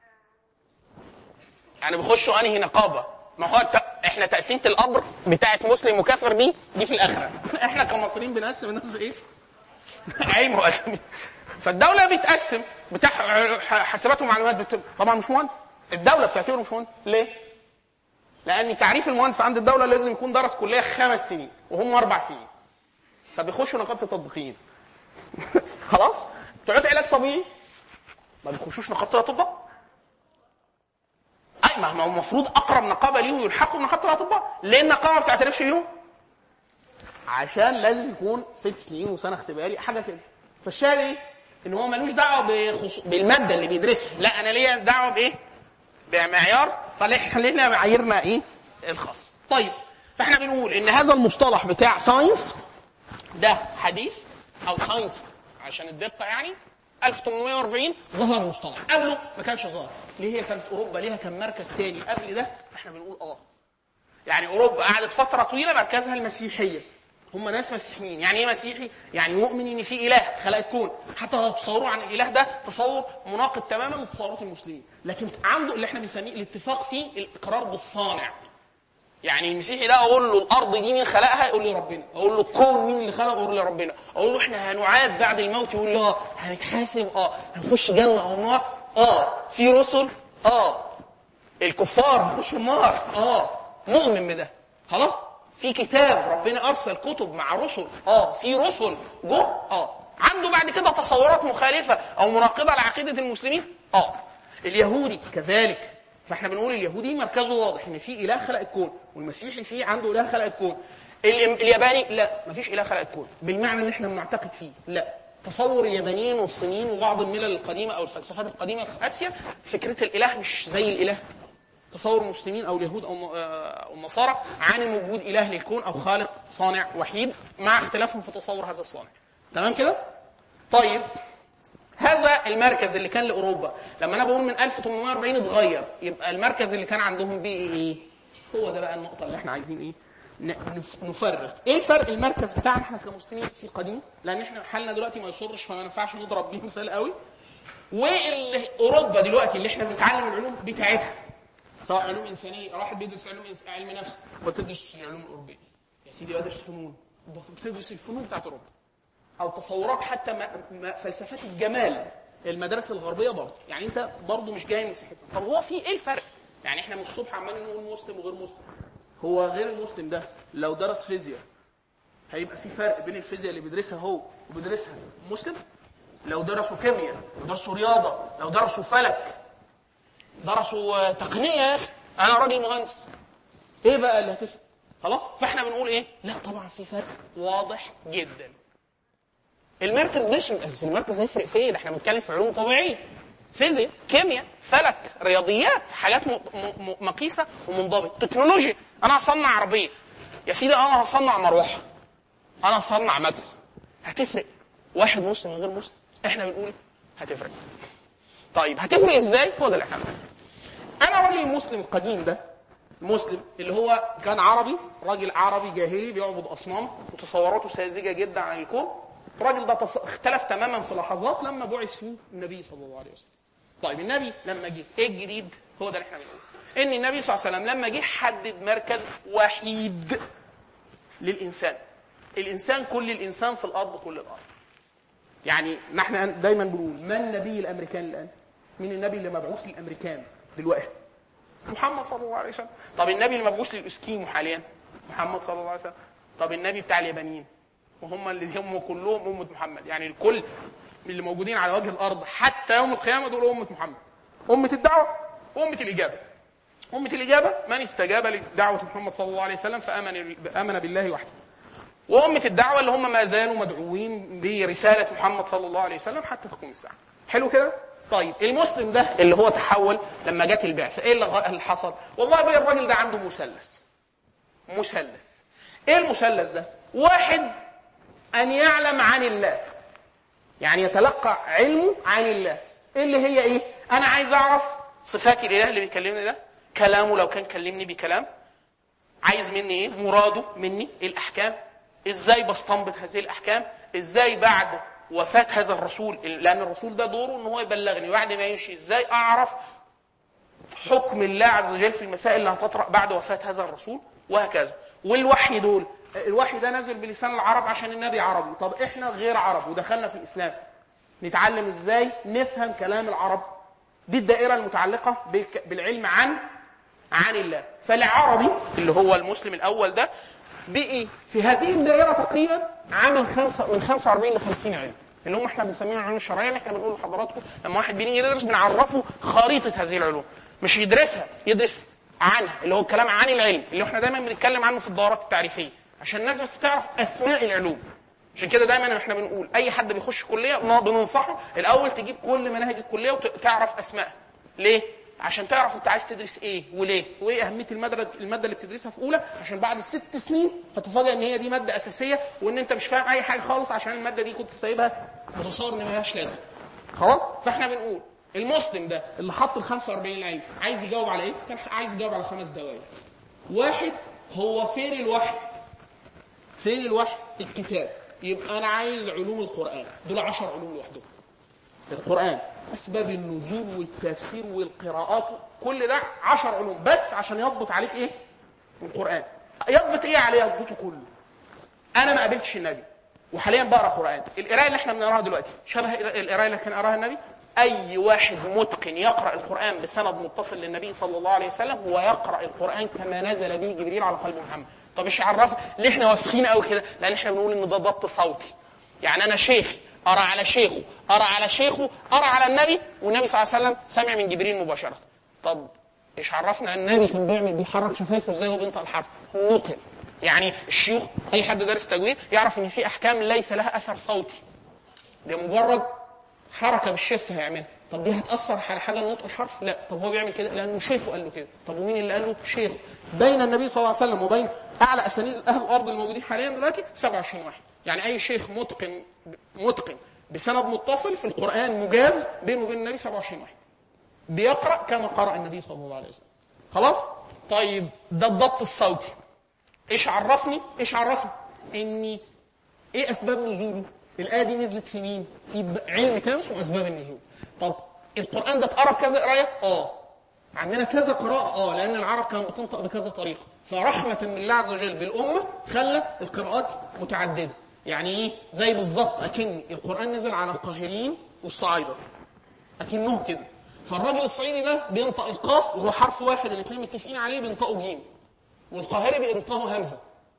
يعني بيخشوا انهي نقابه؟ ما هو احنا تقسيمه القبر بتاعه مسلم وكافر دي في الاخره. احنا كمصريين بنقسم الناس ايه؟ عين وادمي. فالدوله بتقسم بتاع حاسبات ومعلومات طبعا مش مهندس، الدوله بتعتبره مش مهندس. ليه؟ لان تعريف المهندس عند الدوله لازم يكون درس كليه 5 سنين وهم 4 سنين، فبيخشوا نقابه التطبيقيين. خلاص. بتوع علاج طبيعي ما بيخشوش نقابه الاطباء. ما هو المفروض اقرب نقابه ليه يلحقوا بنقابه الاطباء. ليه النقابه ما بتعترفش بيهم؟ عشان لازم يكون 6 سنين وسنه اختباري حاجه كده. فالشاهد ايه؟ ان هو ملوش دعوه بالماده اللي بيدرسها، لا انا ليا دعوه بايه؟ بمعيار. فخلينا معاييرنا ايه؟ الخاص. طيب فاحنا بنقول ان هذا المصطلح بتاع ساينس ده حديث، او ساينس عشان الدقه، يعني 1840 ظهر المصطلح. قبله ما كانش ظاهر. ليه؟ هي كانت اوروبا ليها كان مركز تاني قبل ده، فاحنا بنقول يعني اوروبا قعدت فتره طويله مركزها المسيحيه. هم ناس مسيحيين. يعني ايه مسيحي؟ يعني مؤمن ان في اله خلق الكون. حتى لو تصوروا عن الاله ده تصور مناقض تماما لتصورات المسلمين، لكن عنده اللي احنا بنسميه الاتفاق فيه الاقرار بالصانع. يعني المسيحي ده اقول له الارض دي مين خلقها؟ يقول لي ربنا. اقول له الكون مين اللي خلقه؟ يقول لي ربنا. اقول له احنا هنعاد بعد الموت؟ يقول لي هنتحاسب، هنخش جنه او نار، في رسل، الكفار هنخش النار، مؤمن بده. خلاص. في كتاب ربنا ارسل كتب مع رسل، في رسل عنده بعد كده تصورات مخالفه او مناقضه لعقيده المسلمين. اليهودي كذلك. فاحنا بنقول اليهودي مركزه واضح ان في اله خلق الكون، والمسيحي في عنده اله خلق الكون. الياباني لا، مفيش اله خلق الكون بالمعنى اللي احنا بنعتقد فيه. لا، تصور اليابانيين والصينيين وبعض الملل القديمه او الفلسفات القديمه في اسيا، فكره الاله مش زي الاله تصور المسلمين او اليهود او النصارى عن وجود اله للكون او خالق صانع وحيد، مع اختلافهم في تصور هذا الصانع. تمام كده؟ طيب هذا المركز اللي كان لاوروبا لما انا بقول من 1840 اتغير، يبقى المركز اللي كان عندهم بيه ايه؟ هو ده بقى النقطه اللي احنا عايزين ايه نفرق ايه الفرق المركز بتاعنا احنا كمسلمين في قديم، لان احنا حالنا دلوقتي ما يصرش فما ينفعش نضرب بيه مثال قوي، واوروبا دلوقتي اللي احنا بنتعلم العلوم بتاعتها سواء علوم انسانيه، واحد بيدرس علم نفس وتدرس العلوم الاوروبيه، يا سيدي بدرس فنون بتدرس الفنون بتاعت اوروبا، او تصورات حتى فلسفات الجمال المدارس الغربيه برضه، يعني انت برضه مش جاي من صحتنا. طب هو في ايه الفرق؟ يعني احنا من الصبح عمالين نقول مسلم وغير مسلم، هو غير المسلم ده لو درس فيزياء هيبقى في فرق بين الفيزياء اللي بيدرسها هو وبيدرسها مسلم؟ لو درسوا كيمياء، لو درسوا رياضه، لو درسوا فلك، درسوا تقنيه، يا اخي انا راجل مهندس، ايه بقى اللي هتفرق؟ خلاص. فاحنا بنقول ايه؟ لا طبعا في فرق واضح جدا. المركز مش الاساس، المركز هيفرق في ايه؟ احنا بنتكلم في علوم طبيعيه، فيزياء، كيمياء، فلك، رياضيات، حاجات مقيسه ومنضبطه. تكنولوجيا، انا هصنع عربيه يا سيدي، انا هصنع مروحه، انا هصنع مكوى، هتفرق واحد مسلم غير مسلم؟ احنا بنقول هتفرق. طيب هتفرق ازاي؟ هو ده اللي احنا انا راجل المسلم القديم ده، المسلم اللي هو كان عربي، راجل عربي جاهلي بيعبد اصنام وتصوراته ساذجه جدا عن الكون، الراجل ده اختلف تماما في لحظات لما بعث فيه النبي صلى الله عليه وسلم. طيب النبي لما جه ايه الجديد؟ هو ده اللي احنا بنقوله، ان النبي صلى الله عليه وسلم لما جه حدد مركز وحيد للانسان، الانسان كل الانسان في الارض كل الارض. يعني نحن دايما بنقول من النبي الامريكان الان؟ مين النبي اللي مبعوث للامريكان دلوقتي؟ محمد صلى الله عليه وسلم. طب النبي اللي مبعوث للاسكيمو حاليا؟ محمد صلى الله عليه وسلم. طب النبي بتاع اليابانيين وهم اللي هم كلهم امه محمد، يعني الكل اللي موجودين على وجه الارض حتى يوم القيامه دول امه محمد، امه الدعوه وامه الاجابه. امه الاجابه من استجاب لدعوه محمد صلى الله عليه وسلم فامن بالله وحده، وامه الدعوه اللي هم ما زالوا مدعوين برساله محمد صلى الله عليه وسلم حتى تقوم الساعه. حلو كده؟ طيب المسلم ده اللي هو تحول لما جت البعثه، ايه اللي حصل؟ والله بقى الراجل ده عنده مثلث. ايه المثلث ده؟ واحد، ان يعلم عن الله، يعني يتلقى علمه عن الله، اللي هي ايه؟ انا عايز اعرف صفات الاله اللي بيكلمني ده، كلامه لو كان كلمني بكلام، عايز مني ايه؟ مراده مني، الاحكام، ازاي بستنبط هذه الاحكام، ازاي بعد وفاة هذا الرسول، لان الرسول ده دوره ان هو يبلغني، وبعد ما يمشي ازاي اعرف حكم الله عز وجل في المسائل اللي هتطرأ بعد وفاة هذا الرسول، وهكذا. والوحي دول، الوحي ده نزل بلسان العرب عشان النبي عربي، طب احنا غير عرب ودخلنا في الاسلام، نتعلم ازاي نفهم كلام العرب. دي الدائره المتعلقه بالعلم عن الله. فالعربي اللي هو المسلم الاول ده بقي في هذه الدائره تقريبا عامل من 45 ل 50 علم، اللي هم احنا بنسميهم العلوم الشرعيه، اللي احنا بنقول لحضراتكم لما واحد بيجي يدرس بنعرفه خريطه هذه العلوم، مش يدرسها، يدرس عنها، اللي هو الكلام عن العلم اللي احنا دايما بنتكلم عنه في الدورات التعريفيه، عشان الناس بس تعرف اسماء العلوم. عشان كده دايما احنا بنقول اي حد بيخش كليه بننصحه الاول تجيب كل مناهج الكليه وتعرف اسمائها. ليه؟ عشان تعرف انت عايز تدرس ايه وليه، وايه اهميه الماده اللي بتدرسها في اولى، عشان بعد 6 سنين هتفاجئ ان هي دي ماده اساسيه، وان انت مش فاهم اي حاجه خالص عشان الماده دي كنت سايبها متصور ان مالهاش لازمه. خلاص؟ فاحنا بنقول المسلم ده اللي حط ال 45 علم عايز يجاوب على ايه؟ كان عايز يجاوب على 5 دوائر. واحد، هو فين الوحي؟ فين الوحي؟ الكتاب. يبقى انا عايز علوم القرآن، دول 10 علوم لوحدهم. القرآن، اسباب النزول والتفسير والقراءات، كل ده 10 علوم بس عشان يضبط عليك ايه؟ القرآن. يضبط ايه عليه؟ يضبطه كله. انا ما قابلتش النبي وحاليا بقرا قرآن، القراءه اللي احنا بنقراها دلوقتي شبه القراءه اللي كان قراها النبي؟ اي واحد متقن يقرا القرآن بسند متصل للنبي صلى الله عليه وسلم هو يقرا القرآن كما نزل به جبريل على قلب محمد. طب ايش عرف ليه احنا واثقين قوي كده؟ لان احنا بنقول ان ده ضبط صوتي، يعني انا شيخ ارى على شيخه، ارى على شيخه، ارى على النبي، والنبي صلى الله عليه وسلم سمع من جبريل مباشره. طب ايش عرفنا ان النبي كان بيحرك شفايفه ازاي وبينطق الحرف؟ نقل. يعني الشيوخ، اي حد دارس تجويد يعرف ان في احكام ليس لها اثر صوتي، دي مجرد حركه بالشفه هيعملها. طب دي هتاثر على حاجه نطق الحرف؟ لا. طب هو بيعمل كده لانه شيخه قال له كده. طب ومين اللي قال له؟ شيخ. بين النبي صلى الله عليه وسلم وبين اعلى اسانيد اهل الارض الموجودين حاليا دلوقتي 27 واحد. يعني اي شيخ متقن بسند متصل في القران مجاز بينه وبين النبي 27 واحد بيقرا كما قرأ النبي صلى الله عليه وسلم. خلاص؟ طيب ده الضبط الصوتي. ايش عرفني اني ايه اسباب نزوله؟ الايه دي نزلت في مين؟ في علم كده اسمه اسباب النزول. طب القران ده اتقرا كذا قرايه؟ عندنا كذا قراءه، لان العرب كانت بتنطق بكذا طريقه، فرحمه من الله عز وجل بالامه خلى القراءات متعدده. يعني ايه؟ زي بالظبط اكن القران نزل على القاهريين والصعايده، اكنهم كده. فالراجل الصعيدي ده بينطق القاف وهو حرف واحد، الاثنين متفقين عليه بينطقوا جيم، والقاهري بينطقوا همزه.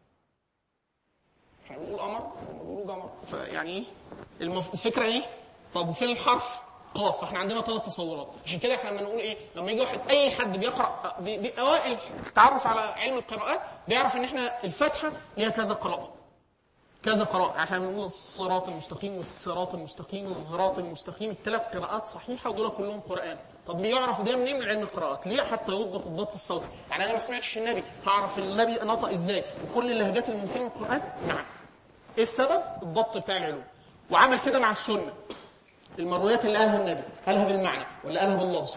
احنا بنقول قمر، هم بيقولوا جمر. فيعني ايه الفكره ايه؟ طب وفين الحرف؟ قاف. فاحنا عندنا 3 تصورات. عشان كده احنا لما نقول ايه، لما يجي واحد اي حد بيقرا باوائل التعرف على علم القراءات بيعرف ان احنا الفاتحه ليها كذا قراءه، كذا قراءه. احنا بنقول الصراط المستقيم والصراط المستقيم والصراط المستقيم، ال3 قراءات صحيحه ودول كلهم قران. طب بيعرف ده منين؟ من علم القراءات. ليه؟ حتى يضبط الضبط الصوتي. يعني انا ما سمعتش النبي فاعرف النبي نطق ازاي وكل اللهجات الممكنه من القران. نعم. ايه السبب؟ الضبط بتاع العلوم. وعمل كده مع السنه. المرويات اللي قالها النبي قالها بالمعنى ولا قالها باللفظ؟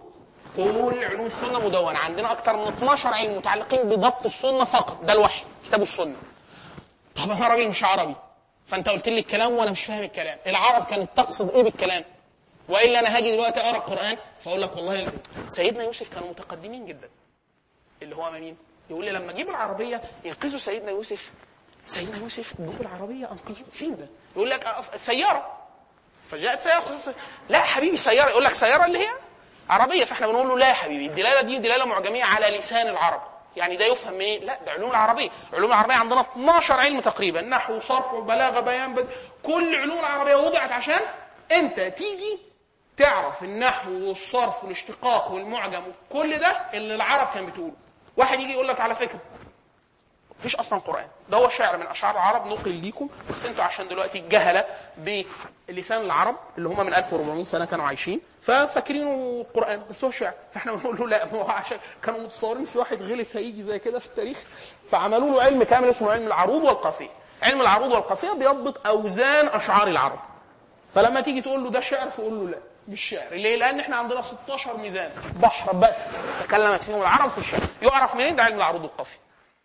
كل علوم السنه مدونه. عندنا اكثر من 12 علم متعلقين بضبط السنه فقط، ده الوحي كتاب السنه. طب انا راجل مش عربي، فانت قلت لي الكلام وانا مش فاهم الكلام. العرب كانت تقصد ايه بالكلام؟ والا انا هاجي دلوقتي اقرا القران فاقول لك والله سيدنا يوسف كانوا متقدمين جدا. اللي هو مين؟ يقول لي لما جيبوا العربيه ينقذوا سيدنا يوسف جابوا العربيه انقذوا. فين ده؟ يقول لك سياره، فجاءت سياره. لا حبيبي سياره، يقول لك سياره اللي هي عربيه. فاحنا بنقول له لا يا حبيبي، الدلاله دي دلاله معجميه على لسان العرب. يعني ده يفهم منين؟ لا ده علوم العربيه. علوم العربيه عندنا 12 علم تقريبا، نحو وصرف وبلاغه بيان كل علوم العربيه وضعت عشان انت تيجي تعرف النحو والصرف والاشتقاق والمعجم وكل ده اللي العرب كان بتقوله. واحد يجي يقول لك على فكره مفيش اصلا قران، ده هو شعر من اشعار العرب نقل ليكم، بس انتوا عشان دلوقتي الجهله بلسان العرب اللي هم من 1400 سنه كانوا عايشين ففاكرينه قران، بس هو شعر. فاحنا بنقول له لا، هو عشان كانوا متصورين في واحد غلس هيجي زي كده في التاريخ، فعملوا له علم كامل اسمه علم العروض والقافيه. علم العروض والقافيه بيضبط اوزان اشعار العرب. فلما تيجي تقول له ده شعر فقول له لا مش شعر. ليه؟ لان احنا عندنا 16 ميزان بحر بس تكلمت فيهم العرب في الشعر. يعرف منين؟ ده علم العروض والقافيه،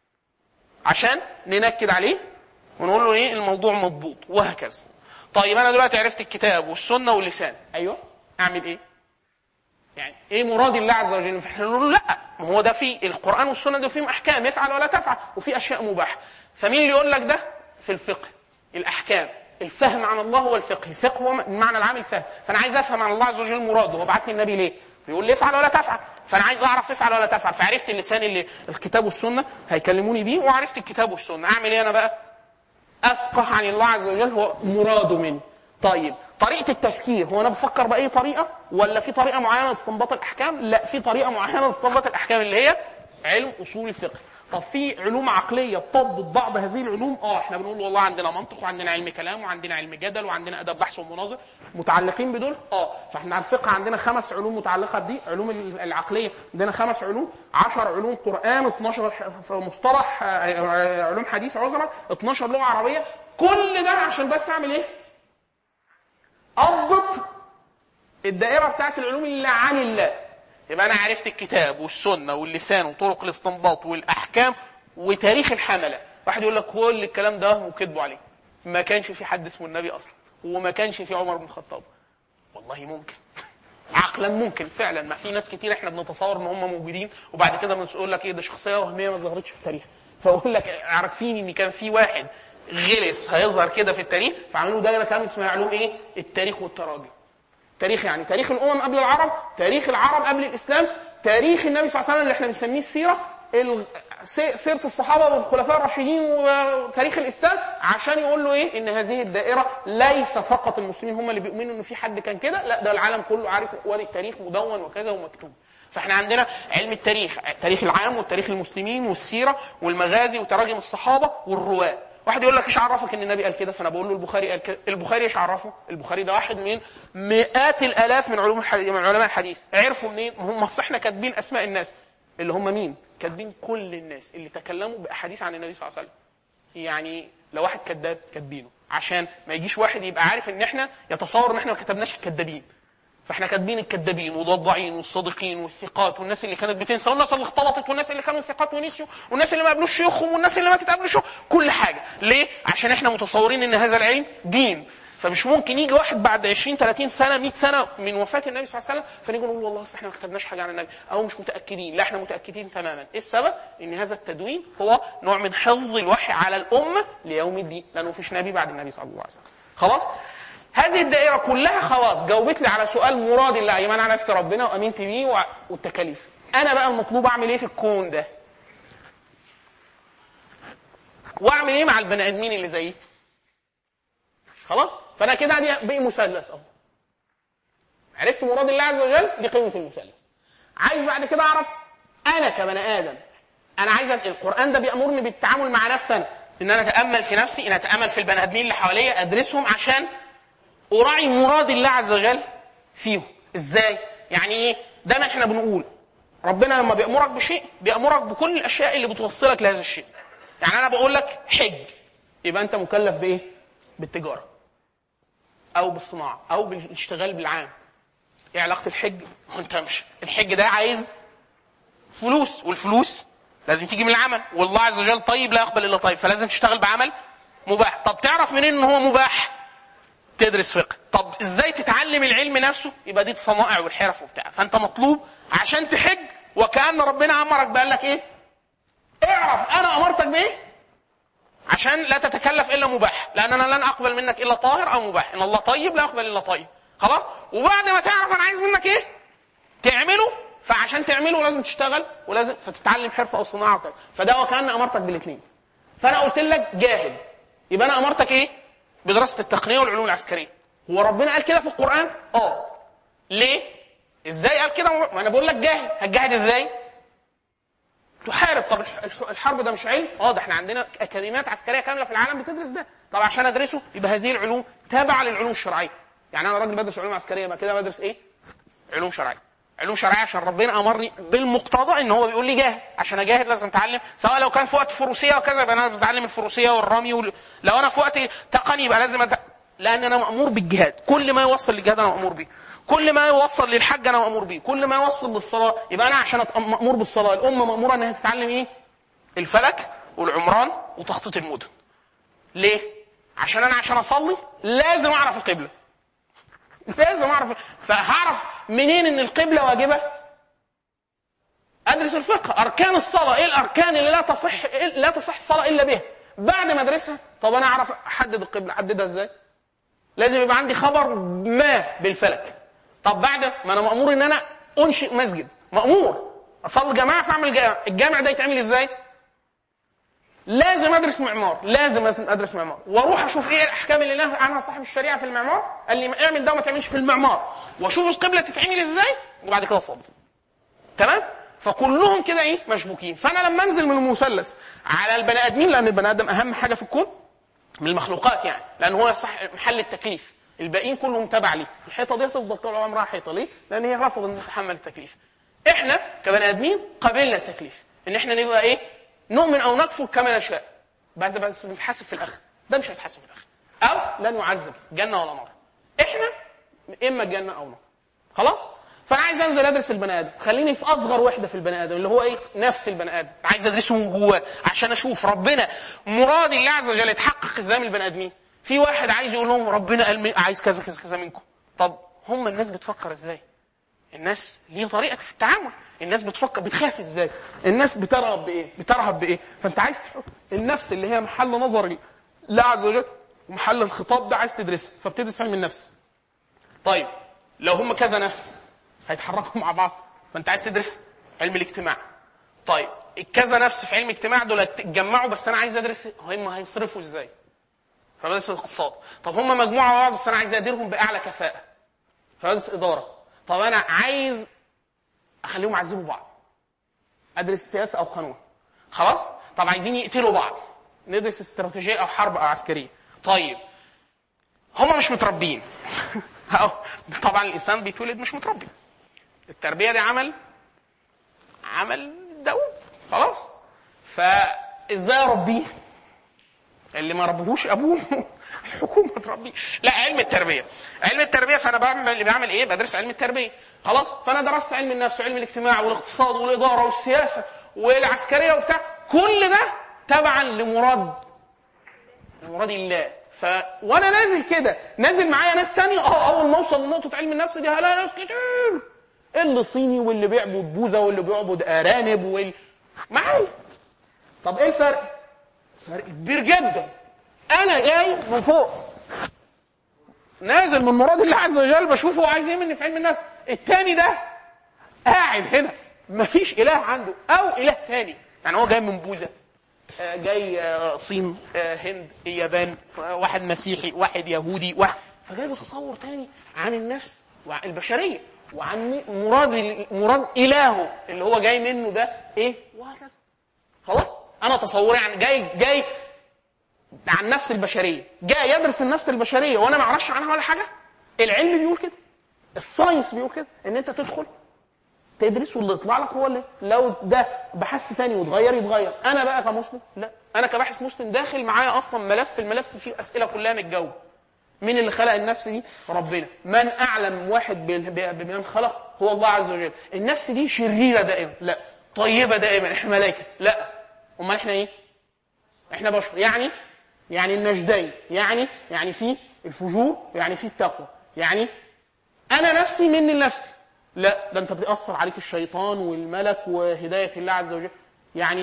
عشان ننكد عليه ونقول له ايه الموضوع مضبوط وهكذا. طيب انا دلوقتي عرفت الكتاب والسنه واللسان، ايوه اعمل ايه؟ يعني ايه مراد الله عز وجل؟ فاحنا نقول له لا، ما هو ده في القران والسنه ده فيهم احكام يفعل ولا تفعل، وفي اشياء مباحه. فمين اللي يقول لك ده؟ في الفقه الاحكام، الفهم عن الله هو الفقه. الفقه هو المعنى العام الفهم. فانا عايز افهم عن الله عز وجل مراده، هو بعت لي النبي ليه؟ بيقول لي افعل ولا تفعل، فانا عايز اعرف افعل ولا تفعل. فعرفت اللسان اللي الكتاب والسنه هيكلموني بيه، وعرفت الكتاب والسنه. اعمل ايه انا بقى؟ افقه عن الله عز وجل هو مراده مني. طيب طريقه التفكير، هو انا بفكر باي طريقه ولا في طريقه معينه لاستنباط الاحكام؟ لا، في طريقه معينه لاستنباط الاحكام اللي هي علم اصول الفقه. طب في علوم عقليه بتضبط بعض هذه العلوم؟ احنا بنقول والله عندنا منطق وعندنا علم كلام وعندنا علم جدل وعندنا ادب بحث ومناظر متعلقين بدول. فاحنا على الفقه عندنا 5 علوم متعلقه بدي. علوم العقليه عندنا 5 علوم، 10 علوم قران، 12 مصطلح علوم حديث عذرا، 12 لغه عربيه. كل ده عشان بس اعمل ايه؟ اضبط الدائره بتاعت العلوم اللي عن الله. يبقى انا عرفت الكتاب والسنه واللسان وطرق الاستنباط والاحكام وتاريخ الحمله. واحد يقول لك كل الكلام ده وكذبوا عليه، ما كانش في حد اسمه النبي اصلا، وما كانش في عمر بن الخطاب. والله ممكن، عقلا ممكن فعلا. ما في ناس كتير احنا بنتصور ان هم موجودين وبعد كده بنقول لك ايه ده شخصيه وهميه ما ظهرتش في التاريخ. فاقول لك عارفين ان كان في واحد غلس هيظهر كده في التاريخ، فعملوا دايره كامله اسمها علوم ايه؟ التاريخ والتراجم. تاريخ يعني تاريخ الامم قبل العرب، تاريخ العرب قبل الاسلام، تاريخ النبي صلى الله عليه وسلم اللي احنا بنسميه السيره، سيره الصحابه والخلفاء الراشدين وتاريخ الاسلام، عشان يقول له ايه؟ ان هذه الدائره ليس فقط المسلمين هم اللي بيؤمنوا ان في حد كان كده، لا ده العالم كله عارف وادي التاريخ مدون وكذا ومكتوب. فاحنا عندنا علم التاريخ، التاريخ العام والتاريخ المسلمين والسيره والمغازي وتراجم الصحابه والرواه. واحد يقول لك ايش عرفك ان النبي قال كده؟ فانا بقول له البخاري قال كده. البخاري ايش عرفه؟ البخاري ده واحد من مئات الالاف من علماء الحديث. عرفوا منين؟ هم احنا كاتبين اسماء الناس اللي هم مين؟ كاتبين كل الناس اللي تكلموا باحاديث عن النبي صلى الله عليه وسلم. يعني لو واحد كذاب كاتبينه عشان ما يجيش واحد يبقى عارف ان احنا يتصور ان احنا ما كتبناش كذابين. فاحنا كاتبين الكذابين والضاعين والصادقين والثقات والناس اللي كانت بتنسى والناس اللي اختلطت والناس اللي كانوا ثقات ونسيوا والناس اللي ما قابلوش شيوخهم والناس اللي ما تتقابلوش، كل حاجه. ليه؟ عشان احنا متصورين ان هذا العلم دين. فمش ممكن يجي واحد بعد 20 30 سنه 100 سنه من وفاه النبي صلى الله عليه وسلم فنيجي نقول والله اصل احنا ما كتبناش حاجه عن النبي او مش متاكدين. لا، احنا متاكدين تماما. ايه السبب؟ ان هذا التدوين هو نوع من حفظ الوحي على الامه ليوم الدين، لانه مفيش نبي بعد النبي صلى الله عليه وسلم. خلاص؟ هذه الدائره كلها خلاص جاوبت لي على سؤال مراد الله، ايمان انا عرفت ربنا وامنت بيه والتكاليف. انا بقى المطلوب اعمل ايه في الكون ده؟ واعمل ايه مع البني ادمين اللي زيي؟ خلاص؟ فانا كده دي بقي مثلث اهو. عرفت مراد الله عز وجل، دي قيمه المثلث. عايز بعد كده اعرف انا كبني ادم، انا عايز القران ده بيامرني بالتعامل مع نفسي انا، ان انا اتامل في نفسي، ان اتامل في البني ادمين اللي حواليا، ادرسهم عشان اراعي مراد الله عز وجل فيهم. ازاي؟ يعني ايه؟ دايما احنا بنقول ربنا لما بيامرك بشيء بيامرك بكل الاشياء اللي بتوصلك لهذا الشيء. يعني انا بقول لك حج، يبقى انت مكلف بايه؟ بالتجاره او بالصناعه او بالاشتغال بالعام. ايه علاقه الحج؟ ما انت مش الحج ده عايز فلوس، والفلوس لازم تيجي من العمل، والله عز وجل طيب لا يقبل الا طيب، فلازم تشتغل بعمل مباح. طب تعرف منين ان هو مباح؟ تدرس فقه. طب ازاي تتعلم العلم نفسه؟ يبقى دي الصنائع والحرف وبتاع. فانت مطلوب عشان تحج وكأن ربنا امرك بقال لك ايه؟ اعرف انا امرتك بايه عشان لا تتكلف الا مباح، لان انا لن اقبل منك الا طاهر او مباح، ان الله طيب لا يقبل الا طيب. خلاص؟ وبعد ما تعرف انا عايز منك ايه تعمله، فعشان تعمله لازم تشتغل ولازم تتعلم حرفه او صناعه وكذا. فده وكأن امرتك بالاثنين. فانا قلت لك جاهد، يبقى انا امرتك ايه؟ بدراسه التقنيه والعلوم العسكريه. هو ربنا قال كده في القران؟ ليه؟ ازاي قال كده؟ ما انا بقول لك جاهد. هتجاهد ازاي؟ تحارب. طب الحرب ده مش علم؟ ده احنا عندنا اكاديميات عسكريه كامله في العالم بتدرس ده. طب عشان ادرسه يبقى هذه العلوم تابعه للعلوم الشرعيه. يعني انا راجل بدرس علوم عسكريه، يبقى كده بدرس ايه؟ علوم شرعيه. علوم شرعيه عشان ربنا امرني بالمقتضى ان هو بيقول لي جاهد. عشان اجاهد لازم اتعلم، سواء لو كان في وقت فروسيه وكذا يبقى انا بتعلم الفروسيه والرمي لو انا في وقت تقني يبقى لازم لان انا مامور بالجهاد. كل ما يوصل للجهاد انا مامور بيه، كل ما يوصل للحج انا مامور بيه، كل ما يوصل للصلاه يبقى انا عشان مامور بالصلاه. الامه ماموره انها تتعلم ايه؟ الفلك والعمران وتخطيط المدن. ليه؟ عشان انا عشان اصلي لازم اعرف القبله، لازم اعرف. فهعرف منين ان القبله واجبه؟ ادرس الفقه. اركان الصلاه ايه؟ الاركان اللي لا تصح الصلاه الا بها. بعد ما ادرسها طب انا اعرف احدد القبله، احددها ازاي؟ لازم يبقى عندي خبر ما بالفلك. طب بعد ما انا مامور ان انا انشئ مسجد، مامور اصلي جماعه، فاعمل الجامع ده يتعمل ازاي؟ لازم ادرس معمار، لازم ادرس معمار واروح اشوف ايه الاحكام اللي نهى عنها صاحب الشريعه في المعمار. قال لي اعمل ده وما تعملش في المعمار، واشوف القبله تتعمل ازاي وبعد كده اصلي. تمام؟ فكلهم كده ايه؟ مشبوكين. فانا لما انزل من المثلث على البني ادمين، لان البني ادم اهم حاجه في الكون من المخلوقات، يعني لان هو صح محل التكليف، الباقيين كلهم تبع ليه. الحيطه دي هتفضل طول عمرها حيطه. ليه؟ لان هي رفضت ان تتحمل التكليف. احنا كبني ادمين قبلنا التكليف، ان احنا نبقى ايه؟ نؤمن او نكفر كما نشاء. بعد بس نتحاسب في الاخر. ده مش هيتحاسب في الاخر، او لن يعذب جنه ولا نار. احنا اما جنه او نار. خلاص؟ فانا عايز انزل ادرس البني ادم، خليني في اصغر وحده في البني ادم اللي هو ايه؟ نفس البني ادم. عايز ادرسه من جواه عشان اشوف ربنا مراد الله عز وجل يتحقق ازاي من البني ادمين. في واحد عايز يقول لهم ربنا قال عايز كذا كذا كذا منكم. طب هم الناس بتفكر ازاي؟ الناس ليه طريقه في التعامل. الناس بتفكر بتخاف ازاي؟ الناس بترهب بايه؟ فانت عايز تحط النفس اللي هي محل نظر الله عز وجل ومحل الخطاب ده، عايز تدرسها. فبتدرس علم النفس. طيب لو هم كذا نفس هيتحركوا مع بعض، فانت عايز تدرس علم الاجتماع. طيب الكذا نفس في علم الاجتماع دول اتجمعوا، بس انا عايز ادرس هم هيصرفوا ازاي، فبدرس الاقتصاد. طب هم مجموعه مع بعض بس انا عايز اديرهم باعلى كفاءه، فبدرس اداره. طب انا عايز اخليهم يعذبوا بعض، ادرس سياسه او قانون. خلاص؟ طب عايزين يقتلوا بعض، ندرس استراتيجيه او حرب او عسكريه. طيب هم مش متربين طبعا الانسان بيتولد مش متربي، التربيه دي عمل دؤوب. خلاص؟ فازاي اربيه؟ اللي ما ربهوش ابوه الحكومه تربيه. لا، علم التربيه. علم التربيه، فانا بعمل ايه؟ بدرس علم التربيه. خلاص، فانا درست علم النفس وعلم الاجتماع والاقتصاد والاداره والسياسه والعسكريه وبتاع، كل ده تبعا لمراد الله. وانا نازل كده، نازل معايا ناس تانية. اول ما اوصل لنقطه علم النفس دي هلاقي ناس كتير، اللي صيني واللي بيعبد بوذا واللي بيعبد ارانب معايا. طب ايه الفرق؟ فرق كبير جدا. انا جاي من فوق، نازل من مراد الله عز وجل، بشوفه عايز ايه مني في علم النفس. التاني ده قاعد هنا مفيش اله عنده او اله تاني، يعني هو جاي من بوذا، جاي صين، هند، اليابان، واحد مسيحي، واحد يهودي، فجاي بتصور تاني عن النفس البشريه وعن مراد الهه اللي هو جاي منه ده ايه، وهكذا. خلاص، انا تصوري عن جاي عن النفس البشريه، جاي يدرس النفس البشريه وانا ما اعرفش عنها ولا حاجه. العلم بيقول كده، الساينس بيقول كده، ان انت تدخل تدرس واللي يطلع لك هو اللي لو ده بحثت ثاني وتغير يتغير. انا بقى كمسلم لا، انا كباحث مسلم داخل معايا اصلا الملف فيه اسئله كلها متجاوبه. مين اللي خلق النفس دي؟ ربنا. من اعلم واحد بمن خلق؟ هو الله عز وجل. النفس دي شريره دائما؟ لا. طيبه دائما؟ احنا ملائكه؟ لا. امال احنا ايه؟ احنا بشر. يعني النجدين، يعني في الفجور، يعني في التقوى. يعني انا نفسي مني لنفسي؟ لا، ده انت بتأثر عليك الشيطان والملك وهداية الله عز وجل. يعني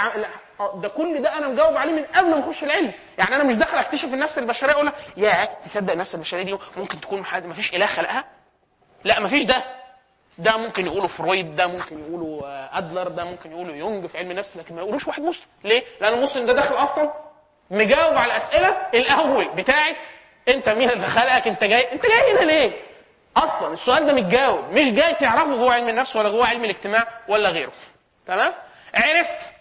كل ده انا مجاوب عليه من قبل ما اخش العلم. يعني انا مش داخل اكتشف النفس البشريه اقول يا تصدق النفس البشريه دي ممكن تكون ما فيش اله خلقها؟ لا، ما فيش. ده ممكن يقوله فرويد، ده ممكن يقوله ادلر، ده ممكن يقوله يونج في علم النفس، لكن ما يقولوش واحد مسلم. ليه؟ لان المسلم ده داخل اصلا مجاوب على الاسئله الاول بتاعت انت مين اللي خلقك، انت جاي هنا ليه؟ اصلا السؤال ده متجاوب، مش جاي تعرفه جوه علم النفس ولا جوه علم الاجتماع ولا غيره. تمام؟ عرفت؟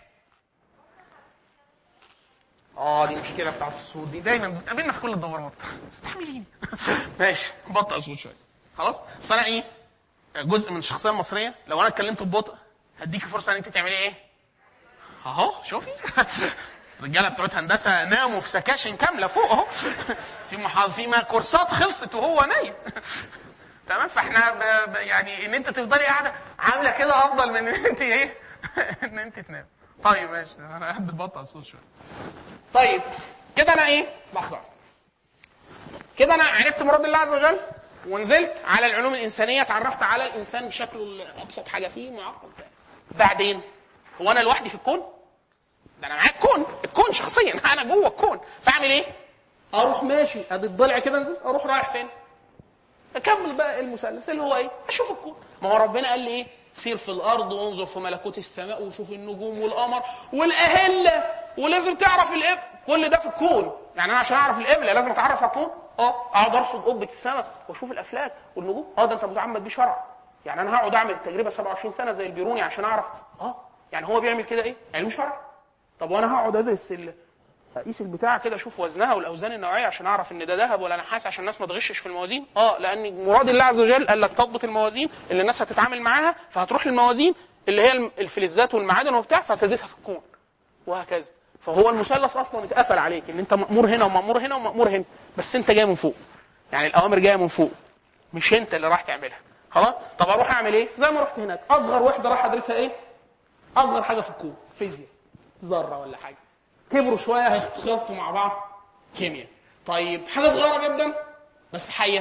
دي مشكله بتاعت الصوت دي دايما بتقابلنا في كل الدورات. استحمليني. ماشي، بطأ صوت شويه. خلاص؟ اصل انا ايه؟ جزء من الشخصيه المصريه، لو انا اتكلمت ببطء هديكي فرصه ان انت تعملي ايه؟ اهو شوفي. الرجاله بتوع هندسه ناموا في سكاشن كامله فوق اهو. في كورسات خلصت وهو نايم. تمام؟ فاحنا يعني ان انت تفضلي قاعده عامله كده افضل من ان انت ايه، ان انت تنام. طيب ماشي، انا قاعد ببطئ الصوت شويه. طيب كده انا ايه؟ لحظه. كده انا عرفت مراد الله عز وجل ونزلت على العلوم الانسانيه، اتعرفت على الانسان بشكله ابسط حاجه فيه معقد. بعدين هو انا لوحدي في الكون؟ ده انا معايا الكون شخصيا، انا جوه الكون. فاعمل ايه؟ اروح ماشي ادي الضلع كده، انزل اروح رايح فين؟ اكمل بقى المثلث اللي هو ايه؟ اشوف الكون. ما هو ربنا قال لي ايه؟ سير في الارض وانظر في ملكوت السماء وشوف النجوم والقمر والاهله، ولازم تعرف الابل. كل ده في الكون. يعني انا عشان اعرف الابل لازم اتعرف على الكون. اقعد ارصد قبه السماء واشوف الافلاك والنجوم. ده انت متعمد بيه شرع. يعني انا هقعد اعمل التجربه 27 سنه زي البيروني عشان اعرف يعني هو بيعمل كده ايه؟ علم شرع. طب وانا هقعد ادرس اقيس البتاعه كده، اشوف وزنها والاوزان النوعيه عشان اعرف ان ده ذهب ولا نحاس، عشان الناس ما تغشش في الموازين. لان مراد الله عز وجل قال لك تضبط الموازين اللي الناس هتتعامل معاها، فهتروح للموازين اللي هي الفلزات والمعادن وبتاع، فهتدرسها في الكون وهكذا. فهو المثلث اصلا اتقفل عليك ان انت مأمور هنا ومأمور هنا ومأمور هنا، بس انت جاي من فوق. يعني الاوامر جايه من فوق، مش انت اللي راح تعملها. خلاص؟ طب اروح اعمل ايه؟ زي ما رحت هناك، اصغر وحده راح ادرسها ايه؟ اصغر حاجه في الكون، فيزياء، ذره ولا حاجه. كبروا شويه هيختلطوا مع بعض، كيمياء. طيب حاجه صغيره جدا بس حيه،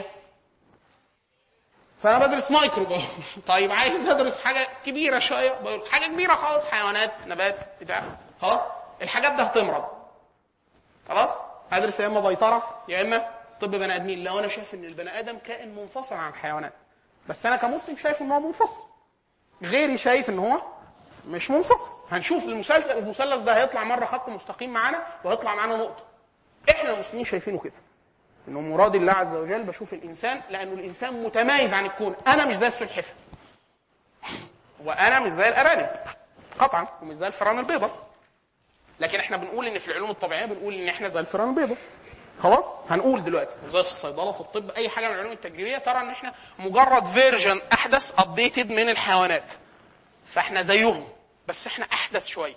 فانا بدرس مايكرو. طيب عايز ادرس حاجه كبيره شويه، حاجه كبيره خالص، حيوانات، نبات، بتاع. خلاص؟ الحاجات ده هتمرض. خلاص؟ ادرس يا اما بيطره يا اما طب بني ادمين. لو انا شايف ان البني ادم كائن منفصل عن الحيوانات، بس انا كمسلم شايف ان هو منفصل، غيري شايف ان هو مش منفصل. هنشوف المثلث ده هيطلع مره خط مستقيم معانا وهيطلع معانا نقطه. احنا المسلمين شايفينه كده، انه مراد الله عز وجل. بشوف الانسان لانه الانسان متميز عن الكون. انا مش زي السلحفاه، وانا مش زي الارانب قطعا، ومش زي الفئران البيضاء. لكن احنا بنقول ان في العلوم الطبيعيه بنقول ان احنا زي الفئران البيضاء. خلاص؟ هنقول دلوقتي زي في الصيدله، في الطب، اي حاجه من العلوم التجريبيه ترى ان احنا مجرد فيرجن احدث ابديتد من الحيوانات. فاحنا زيهم بس احنا احدث شويه.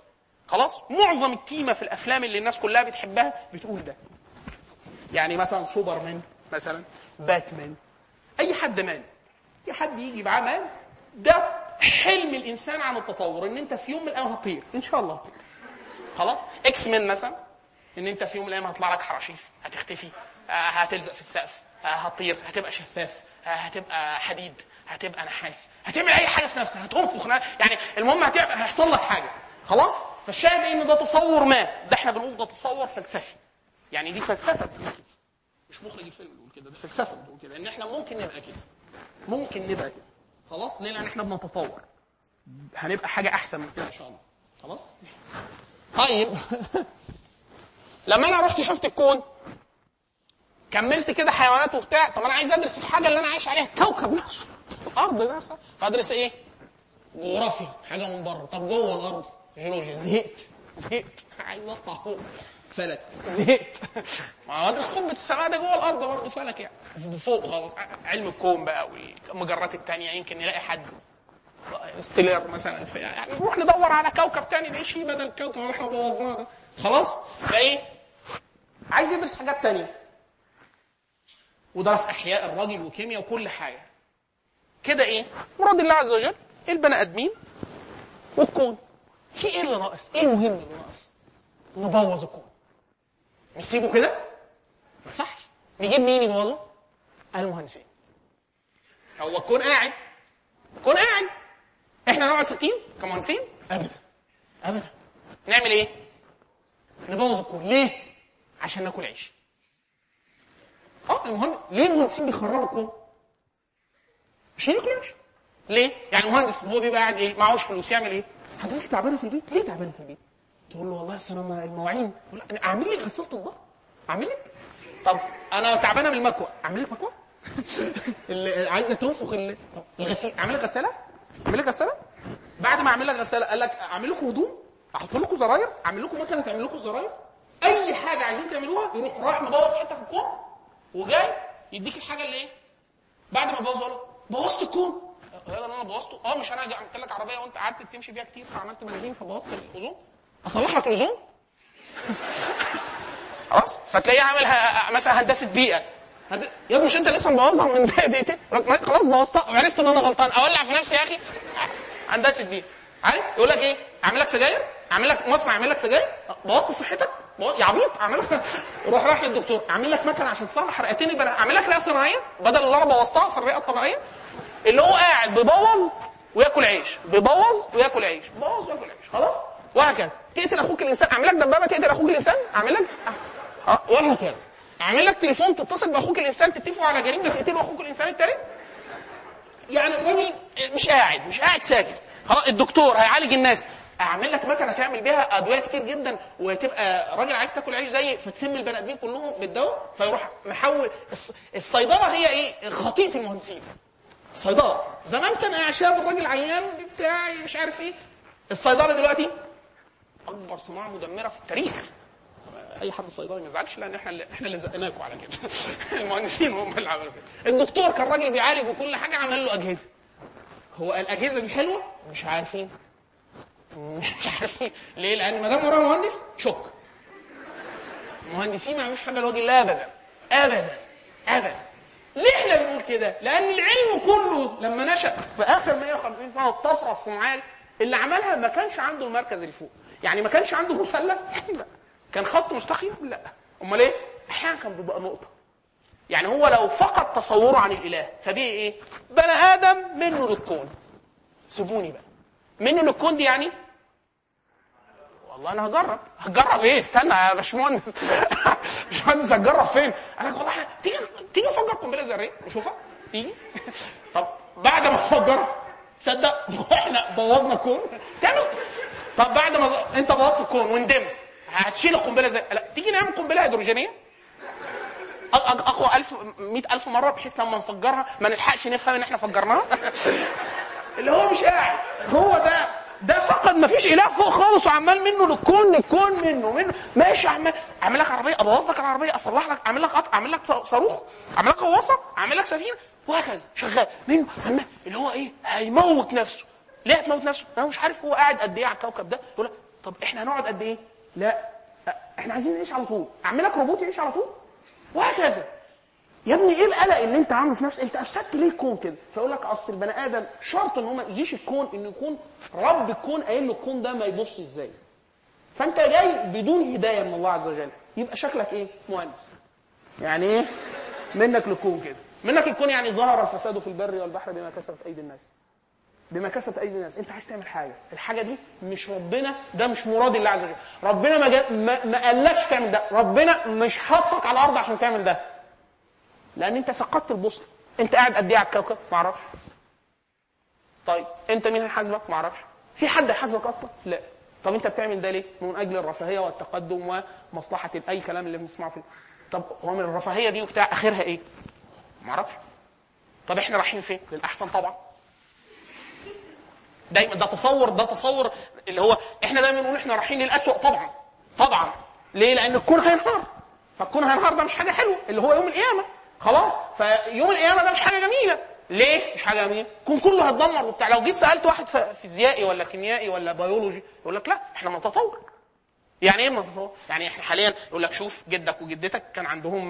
خلاص. معظم التيمه في الافلام اللي الناس كلها بتحبها بتقول ده. يعني مثلا سوبرمان، مثلا باتمان، اي حد مان، اي حد يجي معاه مان، ده حلم الانسان عن التطور، ان انت في يوم من الايام هتطير ان شاء الله هتطير. خلاص. اكس مان مثلا، ان انت في يوم من الايام هطلع لك حراشيف، هتختفي، هتلزق في السقف، هتطير، هتبقى شفاف، هتبقى حديد، هتبقى نحاس، هتعمل اي حاجه في نفسك، هتنفخ، يعني المهم هيحصل لك حاجه. خلاص. فالشاهد ان ده تصور ما، ده احنا بنقول ده تصور فلسفي. يعني دي فلسفه بتقول كده، مش مخرج الفيلم بيقول كده، ده فلسفه بتقول كده، ان احنا ممكن نبقى كده، ممكن نبقى كده. خلاص. ليه؟ لان احنا بنتطور، هنبقى حاجه احسن من كده ان شاء الله. خلاص. طيب لما انا رحت شفت الكون، كملت كده حيوانات وبتاع، طب انا عايز ادرس الحاجه اللي انا عايش عليها، الكوكب نفسه، الارض نفسها، فادرس ايه؟ جغرافيا، حاجه من بره. طب جوه الارض جيولوجيا، زهقت عايز اطلع فوق، فلك، زهقت. ما هو ادرس قمه السماء، ده جوه الارض برضه فلك، يعني فوق خالص، علم الكون بقى والمجرات الثانيه، يمكن نلاقي حد ستيلر مثلا، يعني نروح ندور على كوكب ثاني نعيش فيه بدل الكوكب اللي احنا بوظناه ده. خلاص. فايه؟ عايز يدرس حاجات ثانيه، ودرس احياء الراجل وكيمياء وكل حاجه كده. ايه مراد الله عز وجل؟ البني ادمين والكون. في ايه اللي ناقص؟ ايه المهم اللي ناقص؟ نبوظ الكون، نسيبه كده؟ ما صحش. نجيب مين يبوظه؟ المهندسين. هو الكون قاعد، الكون قاعد، احنا نقعد ساكتين كمهندسين؟ ابدا ابدا. نعمل ايه؟ نبوظ الكون. ليه؟ عشان ناكل عيش. ليه المهندسين بيخربوا الكون؟ مش هياكلوا عيش. ليه؟ يعني المهندس هو بيبقى قاعد ايه؟ معهوش فلوس، يعمل ايه؟ حضرتك تعبانه في البيت؟ ليه تعبانه في البيت؟ تقول له والله اصل انا المواعين، اعمل لي غساله اطباق، اعمل لك. طب انا تعبانه من المكوى، اعمل لك مكوى. اللي عايزه تنفخ الغسيل، اعمل لك غساله، اعمل لك غساله. بعد ما اعمل لك غساله قال لك اعمل لكم هدوم، احط لكم زراير، اعمل لكم مكنه تعمل لكم زراير، اي حاجه عايزين تعملوها. يروح راح مبوظ حته في الكون وجاي يديك الحاجه اللي ايه بعد ما بوظها له. بوظت الكون. يلا انا بوظته. مش انا عملت لك عربيه وانت قعدت تمشي بيها كتير فعملت بنزين فبوظت الاوزون، اصلح لك الاوزون. خلاص. فتلاقيه عامل مثلا هندسه بيئه، يا ابني مش انت لسه مبوظها من دقيقتين؟ خلاص بوظتها وعرفت ان انا غلطان، اولع في نفسي يا اخي. هندسه بيئه. عارف يقول لك ايه؟ اعمل لك سجاير، اعمل لك مصنع يعمل لك سجاير، بوظت صحتك يا عبيط. اعمل روح راح للدكتور، اعمل لك مكنه عشان تصلح رئتين البني، اعمل لك رئه صناعيه بدل اللي انا بوظتها في الرئه الطبيعيه. اللي هو قاعد بيبوظ وياكل عيش، بيبوظ وياكل عيش، بيبوظ وياكل عيش. خلاص. وهكذا. تقتل اخوك الانسان، اعمل لك دبابه تقتل اخوك الانسان، اعمل لك وهكذا. اعمل لك تليفون تتصل باخوك الانسان، تتفقوا على جريمه تقتلوا اخوك الانسان التاني. يعني الراجل مش قاعد ساكت. خلاص. الدكتور هيعالج الناس، اعمل لك مكنه تعمل بيها ادويه كتير جدا، وتبقى راجل عايز تاكل عيش زي فتسم البني ادمين كلهم بالدواء، فيروح محول. الصيدله هي ايه؟ خطيئه المهندسين. الصيدله زمان كان اعشاب الراجل عيان بتاعي مش عارف ايه. الصيدله دلوقتي اكبر صناعه مدمره في التاريخ. اي حد صيدلي ما يزعلش، لان احنا اللي زقناكم على كده. المهندسين هم اللي عملوا كده. الدكتور كان راجل بيعالج وكل حاجه، عمل له اجهزه. هو الاجهزه دي حلوه؟ مش عارفين ليه؟ لان ما دام وراه مهندس شك. المهندسين ما يعملوش حاجه لوجه الله ابدا ابدا ابدا. ليه احنا بنقول كده؟ لان العلم كله لما نشأ في اخر 150 سنه الطفره الصناعيه اللي عملها ما كانش عنده المركز اللي فوق. يعني ما كانش عنده مثلث، لا. كان خط مستقيم، لا. امال ايه؟ احيانا كان بيبقى نقطه. يعني هو لو فقط تصوره عن الاله فبيه ايه؟ بني ادم منه للكون. سيبوني بقى منه للكون دي، يعني والله انا هجرب ايه؟ استنى يا باشمهندس. باشمهندس هتجرب فين؟ انا والله تيجي نفجر قنبله ذريه نشوفها. تيجي. طب بعد ما نفجرها تصدق احنا بوظنا الكون؟ تعمل. طب بعد ما انت بوظت الكون وندمت هتشيل القنبله ازاي؟ لا، تيجي نعمل قنبله هيدروجينيه اقوى 100,000 مره، بحيث لما نفجرها ما نلحقش نفهم ان احنا فجرناها. اللي هو مش قاعد، هو ده فقط ما فيش اله فوق خالص، وعمال منه للكون منه ماشي. اعمل لك عربيه، ابوظ لك العربيه، اصلح لك، اعمل لك قطع، اعمل لك صاروخ، اعمل لك غواصه، اعمل لك سفينه، وهكذا شغال منه. اللي هو ايه؟ هيموت نفسه. ليه هتموت نفسه؟ انا مش عارف هو قاعد قد ايه على الكوكب ده. يقول لك طب احنا هنقعد قد ايه؟ لا احنا عايزين نعيش على طول، اعمل لك روبوت يعيش على طول وهكذا. يا ابني ايه القلق اللي انت عامله في نفسك؟ انت افسدت ليه الكون كده؟ فيقول لك اصل البني ادم شرط ان هو ما يأذيش الكون، انه يكون رب الكون قايل له الكون ده ما يبص ازاي. فانت جاي بدون هدايه من الله عز وجل، يبقى شكلك ايه؟ مهندس. يعني ايه؟ منك للكون كده، منك للكون، يعني ظهر الفساد في البر والبحر بما كسبت ايدي الناس. بما كسبت ايدي الناس. انت عايز تعمل حاجه، الحاجه دي مش ربنا، ده مش مراد الله عز وجل. ربنا ما قالكش تعمل ده، ربنا مش حاطك على الارض عشان تعمل ده، لان انت فقدت البوصله. انت قاعد قد ايه على الكوكب؟ ما اعرفش. طيب انت مين هيحاسبك؟ ما اعرفش. في حد هيحاسبك اصلا؟ لا. طب انت بتعمل ده ليه؟ من اجل الرفاهيه والتقدم ومصلحه اي كلام اللي بنسمعه فيه. طب هو من الرفاهيه دي وبتاع اخرها ايه؟ ما اعرفش. طب احنا رايحين فين؟ للاحسن طبعا. دايما ده تصور اللي هو احنا دايما نقول احنا رايحين للاسوء طبعا. ليه؟ لان الكون هينهار. فالكون هينهار ده مش حاجه حلوه، اللي هو يوم القيامه. خلاص، فيوم القيامه ده مش حاجه جميله. ليه مش حاجه جميله؟ الكون كله هيتدمر وبتاع. لو جيت سالت واحد فيزيائي ولا كيميائي ولا بيولوجي يقول لك لا احنا بنتطور. يعني ايه بنتطور؟ يعني احنا حاليا يقول لك شوف جدك وجدتك كان عندهم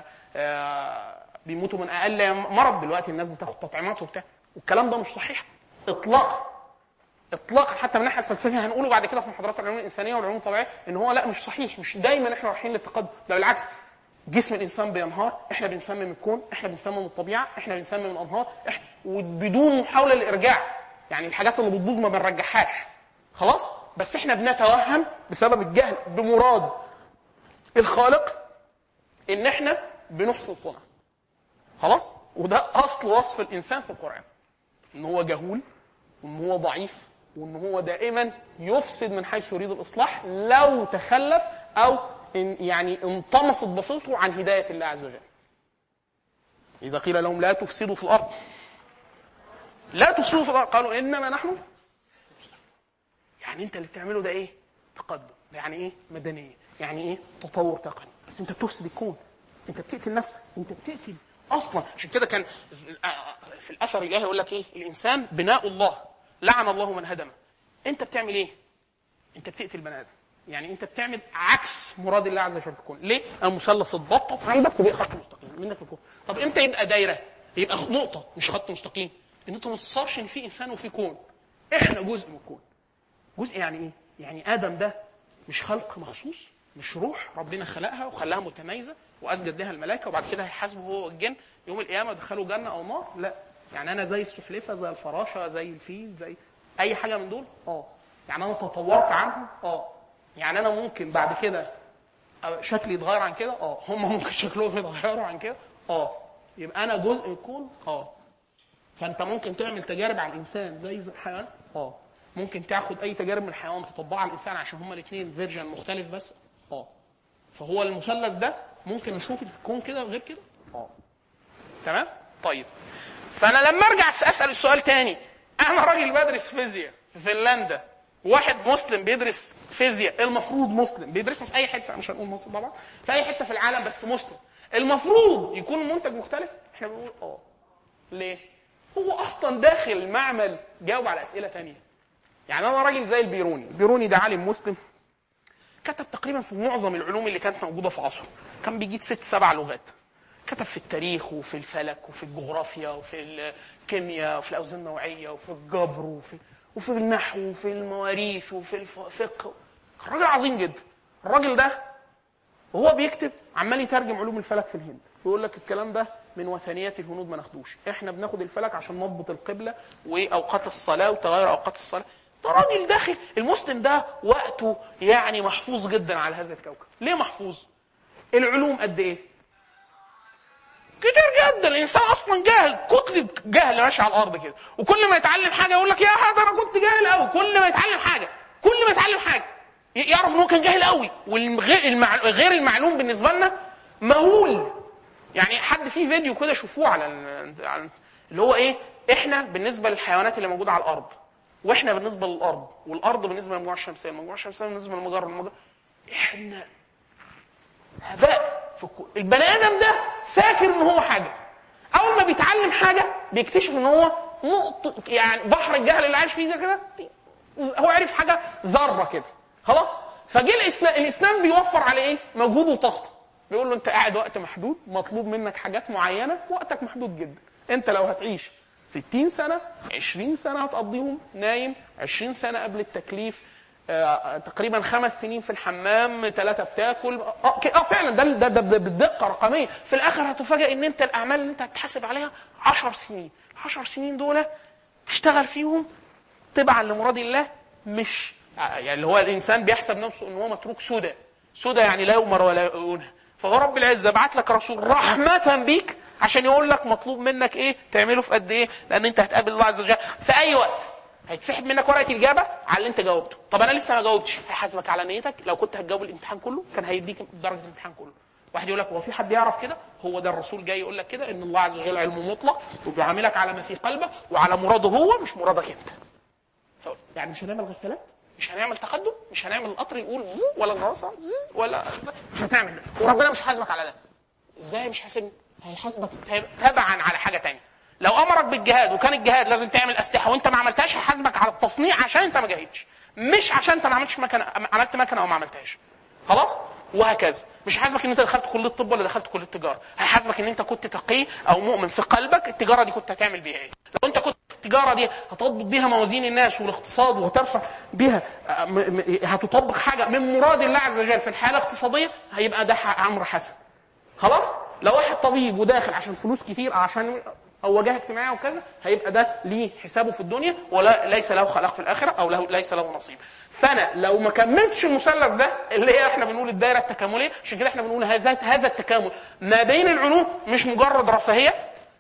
بيموتوا من اقل مرض، دلوقتي الناس بتاخد تطعيمات وبتاع، والكلام ده مش صحيح اطلاقا. حتى من الناحيه الفلسفيه هنقوله بعد كده في محاضرات العلوم الانسانيه والعلوم الطبيعيه ان هو لا مش صحيح. مش دايما احنا رايحين للتقدم، ده بالعكس. جسم الانسان بينهار، احنا بنسمم الكون، احنا بنسمم الطبيعه، احنا بنسمم الانهار، وبدون محاوله للارجاع. يعني الحاجات اللي بتبوظ ما بنرجعهاش خلاص، بس احنا بنتوهم بسبب الجهل بمراد الخالق ان احنا بنحسن صنع. خلاص، وده اصل وصف الانسان في القران، ان هو جهول، وان هو ضعيف، وان هو دائما يفسد من حيث يريد الاصلاح لو تخلف او يعني انطمست بصيرته عن هدايه الله عز وجل. اذا قيل لهم لا تفسدوا في الارض، لا تفسدوا في الارض، قالوا انما نحن. يعني انت اللي بتعمله ده ايه؟ تقدم. يعني ايه؟ مدنيه. يعني ايه؟ تطور تقني. بس انت بتفسد الكون، انت بتقتل نفسك، انت بتقتل اصلا. عشان كده كان في الاثر الالهي يقول لك ايه؟ الانسان بناء الله، لعن الله من هدمه. انت بتعمل ايه؟ انت بتقتل بني ادم. يعني انت بتعمل عكس مراد الله عز وجل في الكون. ليه؟ المثلث اتبطط عندك وبقى خط مستقيم منك الكون. طب امتى يبقى دايره؟ يبقى نقطه مش خط مستقيم. ان انت ما تتصورش ان في انسان وفي كون. احنا جزء من الكون. جزء يعني ايه؟ يعني ادم ده مش خلق مخصوص، مش روح ربنا خلقها وخلاها متميزه واسجد لها الملائكه وبعد كده هيحاسبه هو والجن يوم القيامه دخلوا جنه او نار. لا، يعني انا زي السحلفه، زي الفراشه، زي الفيل، زي اي حاجه من دول. يعني انا تطورت عنهم. يعني انا ممكن بعد كده شكلي يتغير عن كده. هم ممكن شكلهم يتغيروا عن كده. يبقى انا جزء من الكون. فانت ممكن تعمل تجارب على الانسان زي الحيوان. ممكن تاخد اي تجارب من الحيوان تطبقها على الانسان عشان هما الاثنين فيرجن مختلف بس. فهو المثلث ده ممكن نشوف الكون كده وغير كده. تمام. طيب، فانا لما ارجع اسال السؤال تاني، انا راجل بدرس فيزياء في فنلندا، واحد مسلم بيدرس فيزياء، المفروض مسلم بيدرسها في اي حته، مش هنقول مصر طبعا، في اي حته في العالم بس مسلم، المفروض يكون المنتج مختلف. احنا بنقول ليه؟ هو اصلا داخل المعمل جاوب على اسئله تانية. يعني انا راجل زي البيروني ده عالم مسلم كتب تقريبا في معظم العلوم اللي كانت موجوده في عصره، كان بيجيب 6-7 لغات. كتب في التاريخ وفي الفلك وفي الجغرافيا وفي الكيمياء وفي الاوزان النوعيه وفي الجبر وفي النحو وفي المواريث وفي الفقه. راجل عظيم جدا. الراجل ده وهو بيكتب عمال يترجم علوم الفلك في الهند، ويقول لك الكلام ده من وثنيات الهنود ما ناخدوش، احنا بناخد الفلك عشان نضبط القبله واوقات الصلاه وتغير اوقات الصلاه. ده راجل داخل. المسلم ده وقته يعني محفوظ جدا على هذا الكوكب. ليه محفوظ؟ العلوم قد ايه؟ كتير جدا. الانسان اصلا جاهل، كتله جهل ماشي على الارض كده، وكل ما يتعلم حاجه يقول لك يا هذا انا كنت جاهل قوي. كل ما يتعلم حاجه يعرف ان هو كان جاهل قوي، والغير المعلوم بالنسبه لنا مهول. يعني حد فيه فيديو كده شوفوه على اللي هو ايه، احنا بالنسبه للحيوانات اللي موجوده على الارض، واحنا بالنسبه للارض، والارض بالنسبه للمجموعه الشمسيه، المجموعه الشمسيه بالنسبه للمجره، احنا هباء. البني ادم ده فاكر ان هو حاجه، اول ما بيتعلم حاجه بيكتشف ان هو نقطه، يعني بحر الجهل اللي عايش فيه ده كده، هو عرف حاجه ذره كده خلاص. فجه الاسلام بيوفر عليه ايه؟ مجهود وطاقه. بيقول له انت قاعد وقت محدود، مطلوب منك حاجات معينه، وقتك محدود جدا. انت لو هتعيش 60 سنه 20 سنه هتقضيهم نايم، 20 سنه قبل التكليف، تقريبا 5 سنين في الحمام، 3 بتاكل، فعلا ده بالدقه رقميه. في الاخر هتفاجئ ان انت الاعمال اللي انت هتحاسب عليها 10 سنين. 10 سنين دول تشتغل فيهم تبعا لمراد الله، مش يعني اللي هو الانسان بيحسب نفسه ان هو متروك سدى يعني لا يؤمر ولا ينهى. فهو رب العزه بعت لك رسول رحمه بيك عشان يقول لك مطلوب منك ايه تعمله في قد ايه، لان انت هتقابل الله عز وجل في اي وقت. هيتسحب منك ورقه الاجابه على اللي انت جاوبته. طب انا لسه ما جاوبتش، هيحاسبك على نيتك. لو كنت هتجاوب الامتحان كله كان هيديك درجه الامتحان كله. واحد يقول لك هو في حد يعرف كده؟ هو ده الرسول جاي يقول لك كده، ان الله عز وجل علم مطلق وبيعاملك على ما في قلبك وعلى مراده هو مش مرادك انت. يعني مش هنعمل غسالات، مش هنعمل تقدم، مش هنعمل القطر يقول ولا الغراسه ولا مش هتعمل ده، وربنا مش هيحاسبك على ده. ازاي مش حاسبني؟ هيحاسبك تبعا على حاجه تانية. لو امرك بالجهاد وكان الجهاد لازم تعمل اسلحه وانت ما عملتهاش، هيحاسبك على التصنيع عشان انت ما جاهدتش، مش عشان انت ما عملتش عملت مكنه او ما عملتهاش. خلاص. وهكذا. مش هيحاسبك ان انت دخلت كليه الطب ولا دخلت كليه التجاره، هيحاسبك ان انت كنت تقي او مؤمن في قلبك التجاره دي كنت هتعمل بيها ايه. لو انت كنت التجاره دي هتضبط بيها موازين الناس والاقتصاد وترفع بيها، هتطبق حاجه من مراد الله عز وجل في الحاله الاقتصاديه، هيبقى ده امر حسن. خلاص. لو واحد طبيب وداخل عشان فلوس كتير او عشان او وجهه اجتماعيه وكذا، هيبقى ده ليه حسابه في الدنيا ولا ليس له خلاق في الاخره، او ليس له نصيب. فانا لو ما كملتش المثلث ده اللي هي احنا بنقول الدائره التكامليه، عشان كده احنا بنقول هذا التكامل ما بين العلوم مش مجرد رفاهيه،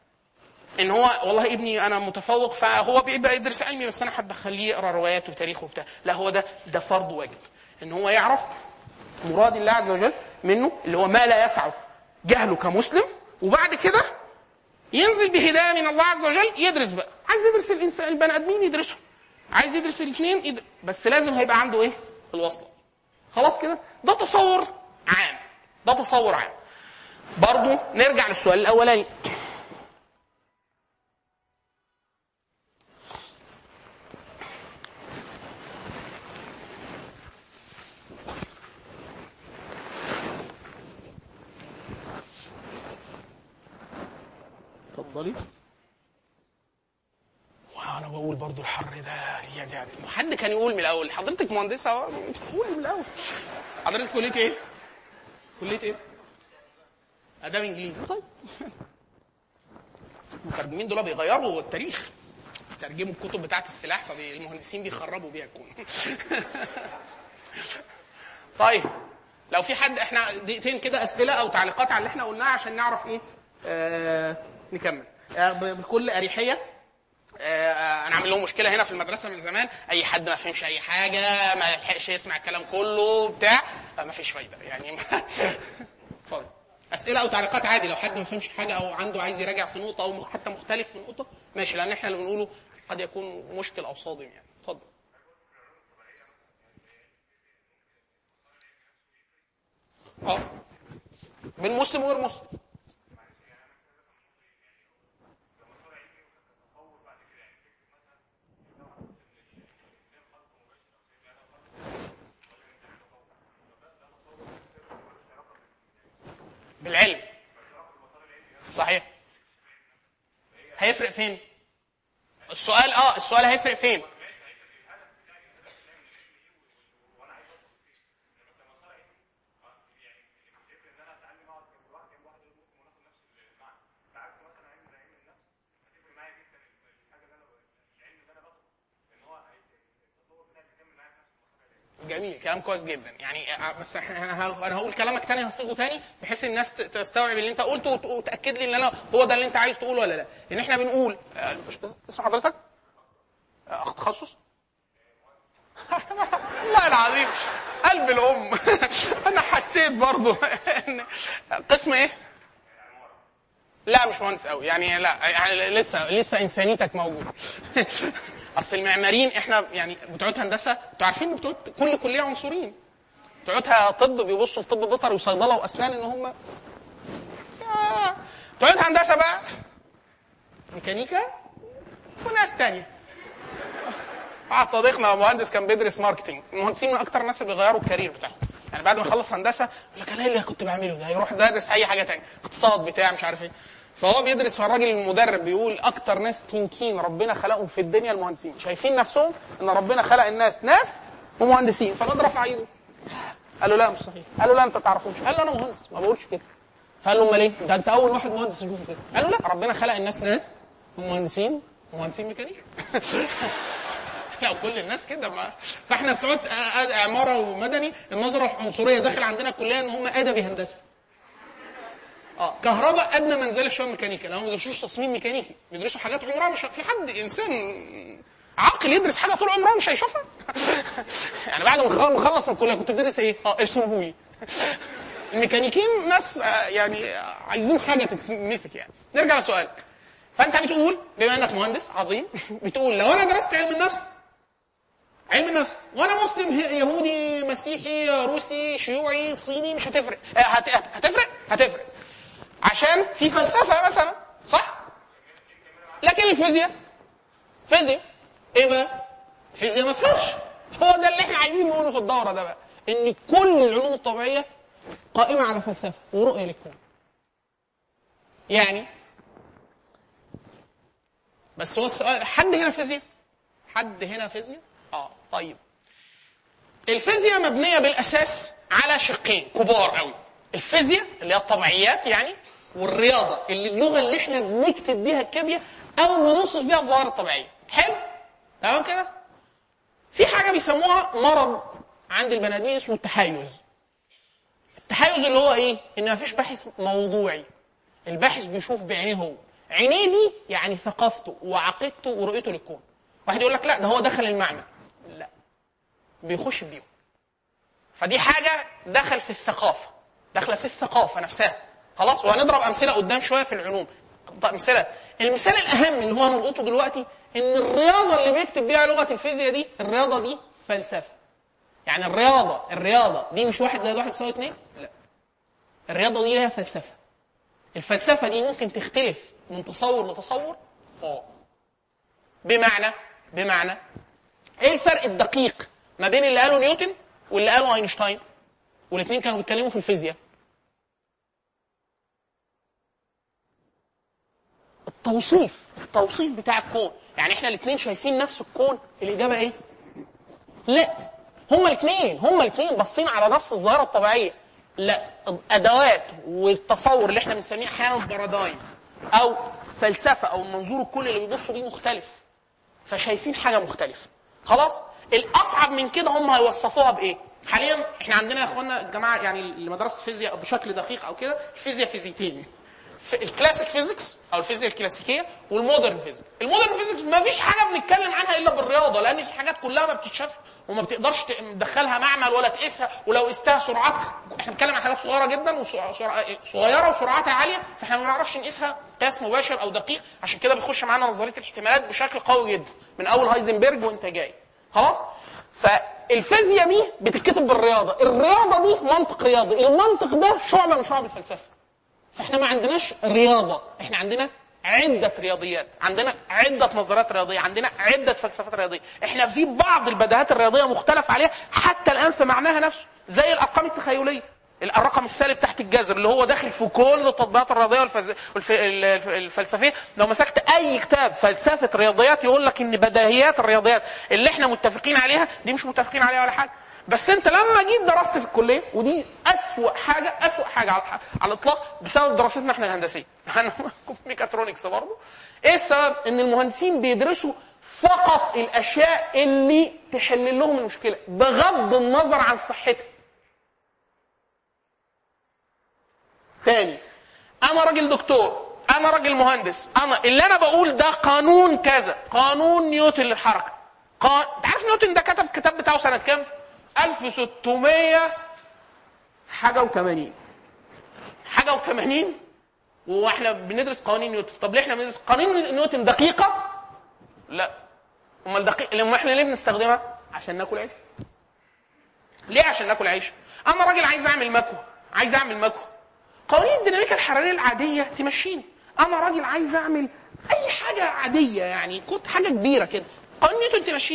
ان هو والله ابني انا متفوق فهو بيبقى يدرس علمي بس انا حابب اخليه يقرا روايات وتاريخ وبتاع. لا، هو ده فرض واجب ان هو يعرف مراد الله عز وجل منه، اللي هو ما لا يسعه جهله كمسلم، وبعد كده ينزل بهدايه من الله عز وجل يدرس بقى. عايز يدرس الانسان البني ادمين يدرسه، عايز يدرس الاثنين بس لازم هيبقى عنده ايه؟ الوصله. خلاص كده. ده تصور عام، ده تصور عام. برضو نرجع للسؤال الاولاني. اتفضلي. وانا بقول برضو الحر ده يعني حد كان يقول من الاول. حضرتك مهندسه قولي من الاول. حضرتك كليه ايه؟ كليه ايه؟ اداب انجليزي. طيب المترجمين دول بيغيروا التاريخ، ترجموا الكتب بتاعه السلاح، فالمهندسين بيخربوا بيها الكون. طيب لو في حد، احنا دقيقتين كده اسئله او تعليقات على اللي احنا قلناه عشان نعرف ايه نكمل بكل اريحيه. انا عامل لهم مشكله هنا في المدرسه من زمان، اي حد ما فهمش اي حاجه ما لحقش يسمع الكلام كله بتاع ما فيش فايده يعني. اتفضل اسئله او تعليقات عادي. لو حد ما فهمش حاجه او عنده عايز يراجع في نقطه او حتى مختلف في نقطه ماشي، لان احنا اللي بنقوله قد يكون مشكل او صادم يعني. اتفضل. بين مسلم وغير مسلم. بالعلم صحيح. هيفرق فين السؤال؟ السؤال هيفرق فين؟ جميل، كلام كويس جدا يعني. بس انا هقول كلامك تاني هصيغه تاني بحيث الناس تستوعب اللي انت قلته وتاكد لي ان انا هو ده اللي انت عايز تقوله ولا لا. لان احنا بنقول اسم حضرتك تخصص. والله العظيم قلب الام. انا حسيت برضو ان قسم ايه؟ لا مش مهندس قوي يعني، لا يعني لسه انسانيتك موجوده. اصل المعماريين احنا يعني بتوع هندسه، انتوا عارفين بتوع كل كليه عنصريين. بتوع طب بيبصوا لطب بيطري وصيدله واسنان ان هم بتوع هندسه بقى ميكانيكا وناس تانية. واحد صديقنا مهندس كان بيدرس ماركتنج. المهندسين من اكتر الناس اللي بيغيروا الكارير بتاعهم، يعني بعد ما يخلص هندسه يقول لك انا ايه اللي كنت بعمله ده، يروح يدرس اي حاجه تانية، اقتصاد بتاع مش عارف ايه. فهو بيدرس، فالراجل المدرب بيقول اكتر ناس تنكين ربنا خلقهم في الدنيا المهندسين، شايفين نفسهم ان ربنا خلق الناس ناس ومهندسين. فالواد رفع ايده قال له لا مش صحيح. قال له لا انت تعرفوش. قال له انا مهندس ما بقولش كده. فقال له امال ايه؟ ده انت اول واحد مهندس اشوفه كده. قال له لا ربنا خلق الناس ناس ومهندسين ومهندسين ميكانيكا. لا كل الناس كده ما. فاحنا بتوع عماره ومدني النظره العنصريه داخل عندنا الكليه ان هم ادبي هندسه. كهرباء ادنى منزله شويه ميكانيكا، لو ما بيدرسوش تصميم ميكانيكي بيدرسوا حاجات عمرها مش في حد انسان عاقل يدرس حاجه طول عمره مش هيشوفها. يعني بعد ما نخلص من الكليه كنت بتدرس ايه؟ ارسموا لي. الميكانيكيين ناس يعني عايزين حاجه تتمسك. يعني نرجع لسؤالك. فانت بتقول بما انك مهندس عظيم بتقول لو انا درست علم النفس، علم النفس وانا مسلم يهودي مسيحي روسي شيوعي صيني مش هتفرق. هتفرق عشان في فلسفه مثلا صح. لكن الفيزياء ايه بقى؟ الفيزياء ما فيهاش. هو ده اللي احنا عايزين نقوله في الدوره ده بقى، ان كل العلوم الطبيعيه قائمه على فلسفه ورؤيه للكون. يعني بس هو السؤال، حد هنا فيزياء؟ طيب الفيزياء مبنيه بالاساس على شقين كبار قوي، الفيزياء اللي هي الطبيعيات يعني، والرياضه اللي اللغه اللي احنا بنكتب بيها الكيمياء او بنوصف بيها الظواهر الطبيعيه. حلو تمام كده. في حاجه بيسموها مرض عند البني ادمين اسمه التحيز. التحيز اللي هو ايه؟ ان مفيش باحث موضوعي، الباحث بيشوف بعينيه هو. عينيه دي يعني ثقافته وعقيدته ورؤيته للكون. واحد يقول لك لا ده هو دخل المعمل، لا بيخش بيهم. فدي حاجه دخل في الثقافه، داخله في الثقافه نفسها. خلاص. وهنضرب امثله قدام شويه في العلوم. المثال الاهم اللي هو نلقطه دلوقتي ان الرياضه اللي بيكتب بيها لغه الفيزياء دي، الرياضه دي فلسفه. يعني الرياضه دي مش 1 زائد 1 يساوي 2، لا الرياضه دي ليها فلسفه. الفلسفه دي ممكن تختلف من تصور لتصور. بمعنى ايه الفرق الدقيق ما بين اللي قاله نيوتن واللي قاله اينشتاين؟ والاثنين كانوا بيتكلموا في الفيزياء. التوصيف بتاع الكون. يعني احنا الاثنين شايفين نفس الكون، الاجابه ايه؟ لا. هما الاثنين باصين على نفس الظاهره الطبيعيه. لا، الادوات والتصور اللي احنا بنسميه احيانا بارادايم او فلسفه او المنظور الكلي اللي بيبصوا بيه مختلف، فشايفين حاجه مختلفه. خلاص. الاصعب من كده هم هيوصفوها بايه؟ حاليا احنا عندنا يا اخوانا الجماعه يعني اللي مدرسه الفيزياء بشكل دقيق او كده، الفيزياء فيزيتين، الكلاسيك فيزيكس او الفيزياء الكلاسيكيه والمودرن فيزيكس. المودرن فيزيكس ما فيش حاجه بنتكلم عنها الا بالرياضه، لان في حاجات كلها ما بتتشاف وما بتقدرش تدخلها معمل ولا تقيسها، ولو قستها سرعات، احنا بنتكلم عن حاجات صغيره جدا صغيره وسرعتها عاليه، فاحنا ما بنعرفش نقيسها قياس مباشر او دقيق. عشان كده بيخش معانا نظريه الاحتمالات بشكل قوي جدا من اول هايزنبرج وانت جاي. خلاص. فالفيزياء دي بتتكتب بالرياضه، الرياضه دي منطق رياضي، المنطق ده شعبه من شعب الفلسفه. فاحنا ما عندناش رياضه، احنا عندنا عده رياضيات، عندنا عده نظريات رياضيه، عندنا عده فلسفات رياضيه. احنا في بعض البديهات الرياضيه مختلف عليها حتى الان في معناها نفسه، زي الارقام التخيليه، الرقم السالب تحت الجذر اللي هو داخل في كل التطبيقات الرياضيه والفلسفيه. لو مسكت اي كتاب فلسفه رياضيات يقول لك ان بديهيات الرياضيات اللي احنا متفقين عليها دي مش متفقين عليها ولا حاجه. بس انت لما جيت درست في الكليه، ودي اسوأ حاجه على الاطلاق بسبب دراستنا احنا الهندسيه، ميكاترونكس برضه. ايه السبب؟ ان المهندسين بيدرسوا فقط الاشياء اللي تحل لهم المشكله بغض النظر عن صحتها. تاني، انا راجل دكتور، انا راجل مهندس، انا اللي انا بقول ده قانون كذا، قانون نيوتن للحركه. انت عارف نيوتن ده كتب الكتاب بتاعه سنه كام؟ 1600 حاجه و80 واحنا بندرس قوانين نيوتن. طب ليه احنا بندرس قوانين نيوتن دقيقه؟ لا. امال دقيقه لما احنا ليه بنستخدمها؟ عشان ناكل عيش. ليه عشان ناكل عيش؟ انا راجل عايز اعمل مكوه، قوانين الديناميكا الحراريه العاديه تمشيني. انا راجل عايز اعمل اي حاجه عاديه، يعني كنت حاجه كبيره كده، قوانين نيوتن تمشيني.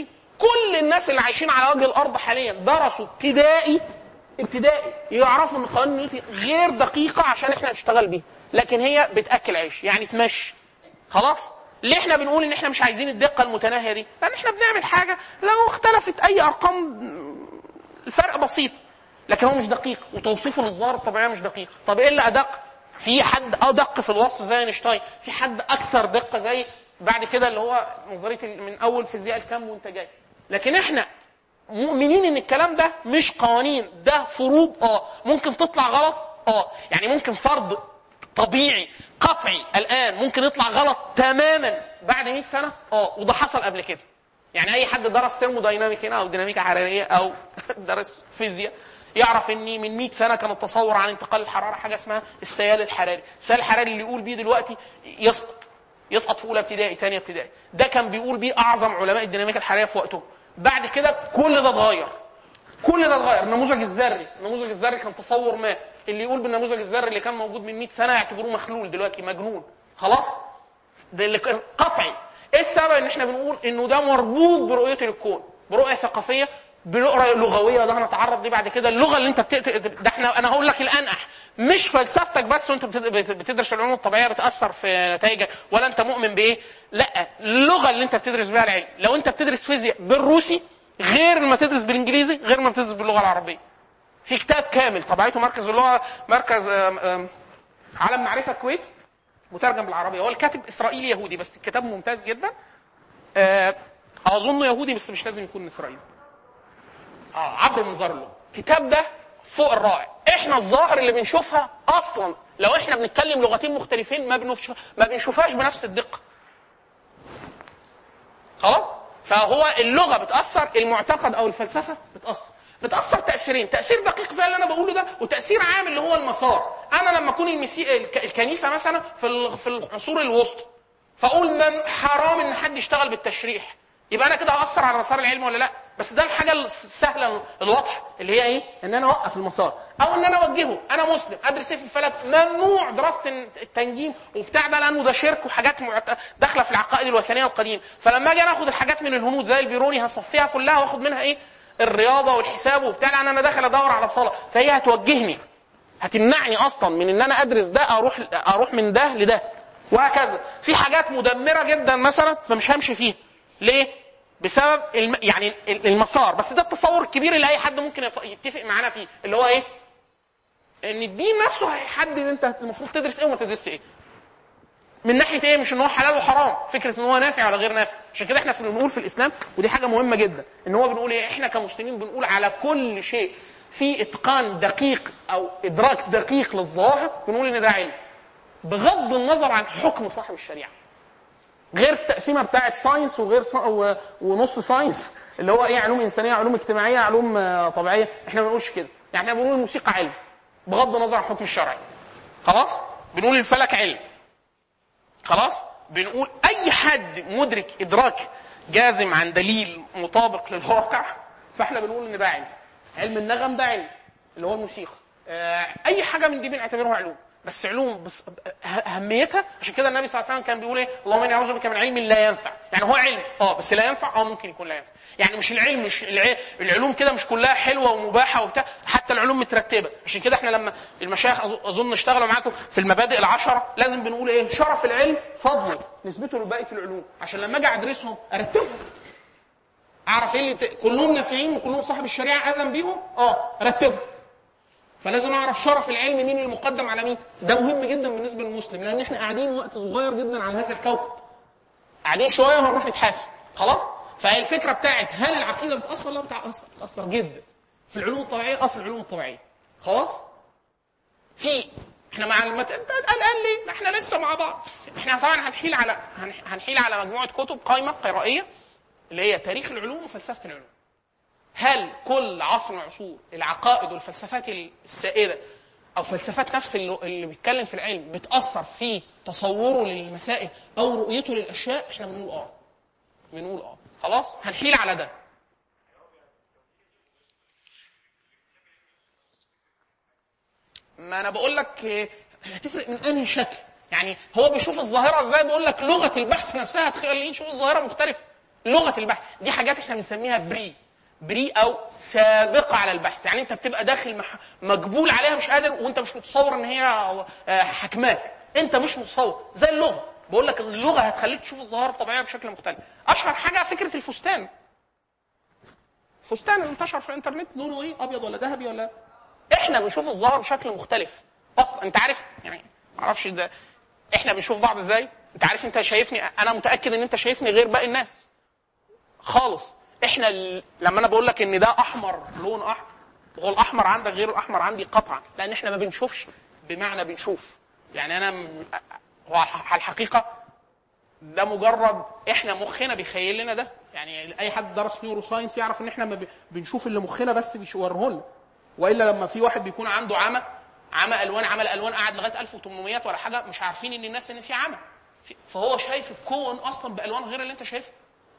كل الناس اللي عايشين على وجه الارض حاليا درسوا ابتدائي يعرفوا ان قوانين نيوتن غير دقيقه عشان احنا نشتغل بيها، لكن هي بتاكل عيش يعني تمشي. خلاص. ليه احنا بنقول ان احنا مش عايزين الدقه المتناهيه دي؟ لان احنا بنعمل حاجه لو اختلفت اي ارقام الفرق بسيط، لكن هو مش دقيق، وتوصيفه للظاهره الطبيعيه مش دقيق. طب ايه اللي ادق؟ في حد ادق في الوصف زي اينشتاين، في حد اكثر دقه زي بعد كده اللي هو نظريه من اول فيزياء الكم وانت جاي. لكن احنا مؤمنين ان الكلام ده مش قوانين، ده فروض. ممكن تطلع غلط، يعني ممكن فرض طبيعي قطعي الان ممكن يطلع غلط تماما بعد 100 سنه، وده حصل قبل كده. يعني اي حد درس ثيرمودايناميك هنا او ديناميكا حراريه او درس فيزياء يعرف ان من 100 سنه كان التصور عن انتقال الحراره حاجه اسمها السيال الحراري. السيال الحراري اللي يقول بيه دلوقتي يسقط في اولى ابتدائي ثانيه ابتدائي، ده كان بيقول بيه اعظم علماء الديناميكا الحراريه في وقته. بعد كده كل ده اتغير. النموذج الذري كان تصور ما، اللي يقول بالنموذج الذري اللي كان موجود من 100 سنه يعتبروه مخلول دلوقتي مجنون. خلاص. ده اللي كان قطعي. ايه السبب؟ ان احنا بنقول انه ده مربوط برؤيه للكون، برؤيه ثقافيه، برؤيه لغويه، ده هنتعرض دي بعد كده. اللغه اللي انت ده انا هقول لك الانقح، مش فلسفتك بس وانت بتدرس العلوم الطبيعيه بتاثر في نتائجك، ولا انت مؤمن بايه، لا، اللغه اللي انت بتدرس بها العلم. لو انت بتدرس فيزياء بالروسي غير ما تدرس بالانجليزي غير ما بتدرس باللغه العربيه. في كتاب كامل طبعته مركز اللغه، مركز عالم معرفه الكويت، مترجم بالعربيه. هو الكاتب اسرائيلي يهودي بس الكتاب ممتاز جدا. اظن يهودي بس مش لازم يكون اسرائيلي. عبر منظار اللغه. الكتاب ده فوق الرائع. احنا الظاهر اللي بنشوفها اصلا لو احنا بنتكلم لغتين مختلفين ما بنشوفهاش بنفس الدقه. خلاص. فهو اللغه بتاثر، المعتقد او الفلسفه بتاثر تاثيرين، تاثير دقيق زي اللي انا بقوله ده، وتاثير عام اللي هو المسار. انا لما اكون الكنيسه مثلا في العصور الوسطى فاقول من حرام ان حد يشتغل بالتشريح، يبقى انا كده هاثر على مسار العلم ولا لا؟ بس ده الحاجه السهله الواضحه اللي هي ايه؟ ان انا اوقف المسار، او ان انا اوجهه. انا مسلم ادرس ايه في الفلك؟ ممنوع دراسه التنجيم وبتاع ده، لانه ده شرك وحاجات داخله في العقائد الوثنيه القديمه. فلما اجي انا اخد الحاجات من الهنود زي البيروني هصفيها كلها واخد منها ايه؟ الرياضه والحساب وبتاع، لان انا داخل ادور على صلاه، فهي هتوجهني، هتمنعني اصلا من ان انا ادرس ده، اروح من ده لده وهكذا. في حاجات مدمره جدا مثلا فمش همشي فيها. ليه؟ بسبب يعني المسار. بس ده التصور الكبير اللي اي حد ممكن يتفق معانا فيه، اللي هو ايه؟ ان الدين نفسه هيحدد انت المفروض تدرس ايه وما تدرس ايه. من ناحيه ايه؟ مش ان هو حلال وحرام، فكره ان هو نافع ولا غير نافع. عشان كده احنا بنقول في الاسلام، ودي حاجه مهمه جدا، ان هو بنقول ايه؟ احنا كمسلمين بنقول على كل شيء في اتقان دقيق او ادراك دقيق للظواهر بنقول ان ده علم، بغض النظر عن حكم صاحب الشريعه. غير التقسيمه بتاعه ساينس وغير ونص ساينس اللي هو ايه؟ علوم انسانيه، علوم اجتماعيه، علوم طبيعيه. احنا ما بنقولش كده. يعني احنا بنقول الموسيقى علم بغض النظر عن الحكم الشرعي. خلاص. بنقول الفلك علم. خلاص. بنقول اي حد مدرك ادراك جازم عن دليل مطابق للواقع فاحنا بنقول ان ده علم. علم النغم ده علم اللي هو الموسيقى. اي حاجه من دي بنعتبرها علوم، بس علوم بس اهميتها. عشان كده النبي صلى الله عليه وسلم كان بيقول ايه؟ اللهم اني اعوذ بك من علم لا ينفع. يعني هو علم بس لا ينفع. ممكن يكون لا ينفع. يعني مش العلم، مش العلوم كده مش كلها حلوه ومباحه وبتاع، حتى العلوم مترتبه. عشان كده احنا لما المشايخ اظن اشتغلوا معاكم في المبادئ العشره لازم بنقول ايه؟ شرف العلم فضله نسبته لبقيه العلوم، عشان لما اجي ادرسهم ارتبهم، اعرف ايه اللي كلهم نافعين وكلهم صاحب الشريعه اذن بيهم، ارتبهم. فلازم اعرف شرف العلم مين المقدم على مين. ده مهم جدا بالنسبه للمسلم، لان احنا قاعدين وقت صغير جدا على هذا الكوكب، قاعدين شويه وهنروح نتحاسب. خلاص. فهي الفكره بتاعت هل العقيده بتاثر؟ لا بتاثر جدا في العلوم الطبيعيه. في العلوم الطبيعيه. خلاص. احنا مع انت قلقان ليه؟ احنا لسه مع بعض. احنا طبعا هنحيل على مجموعه كتب قائمه قرائيه اللي هي تاريخ العلوم وفلسفه العلوم. هل كل عصر من العصور العقائد والفلسفات السائده او فلسفات نفس اللي بيتكلم في العلم بتاثر في تصوره للمسائل او رؤيته للاشياء؟ احنا بنقول خلاص. هنحيل على ده. ما انا بقول لك هتفرق من انهي شكل. يعني هو بيشوف الظاهره ازاي؟ بقول لك لغه البحث نفسها تخليه يشوف الظاهره مختلفه. لغه البحث دي حاجات احنا بنسميها بري او سابقه على البحث. يعني انت بتبقى داخل مجبول عليها مش قادر، وانت مش متصور ان هي حكماك، انت مش متصور. زي اللغه، بقول لك اللغه هتخليك تشوف الظواهر الطبيعيه بشكل مختلف. اشهر حاجه فكره الفستان اللي انتشر في الانترنت، لونه ايه؟ ابيض ولا ذهبي ولا؟ احنا بنشوف الظاهر بشكل مختلف اصلا. انت عارف يعني ما اعرفش ده احنا بنشوف بعض ازاي. انت عارف انت شايفني، انا متاكد ان انت شايفني غير باقي الناس خالص. احنا لما انا بقول لك ان ده احمر، لون احمر، هو الاحمر عندك غير الاحمر عندي قطعا، لان احنا ما بنشوفش بمعنى بنشوف. يعني انا هو على الحقيقه ده مجرد احنا مخنا بيخيل لنا ده. يعني اي حد درس نيورو ساينس يعرف ان احنا بنشوف اللي مخنا بس بيوريه لنا. والا لما في واحد بيكون عنده عمى الالوان قعد لغايه 1800 ولا حاجه، مش عارفين ان الناس ان في عمى، فهو شايف الكون اصلا بالوان غير اللي انت شايفها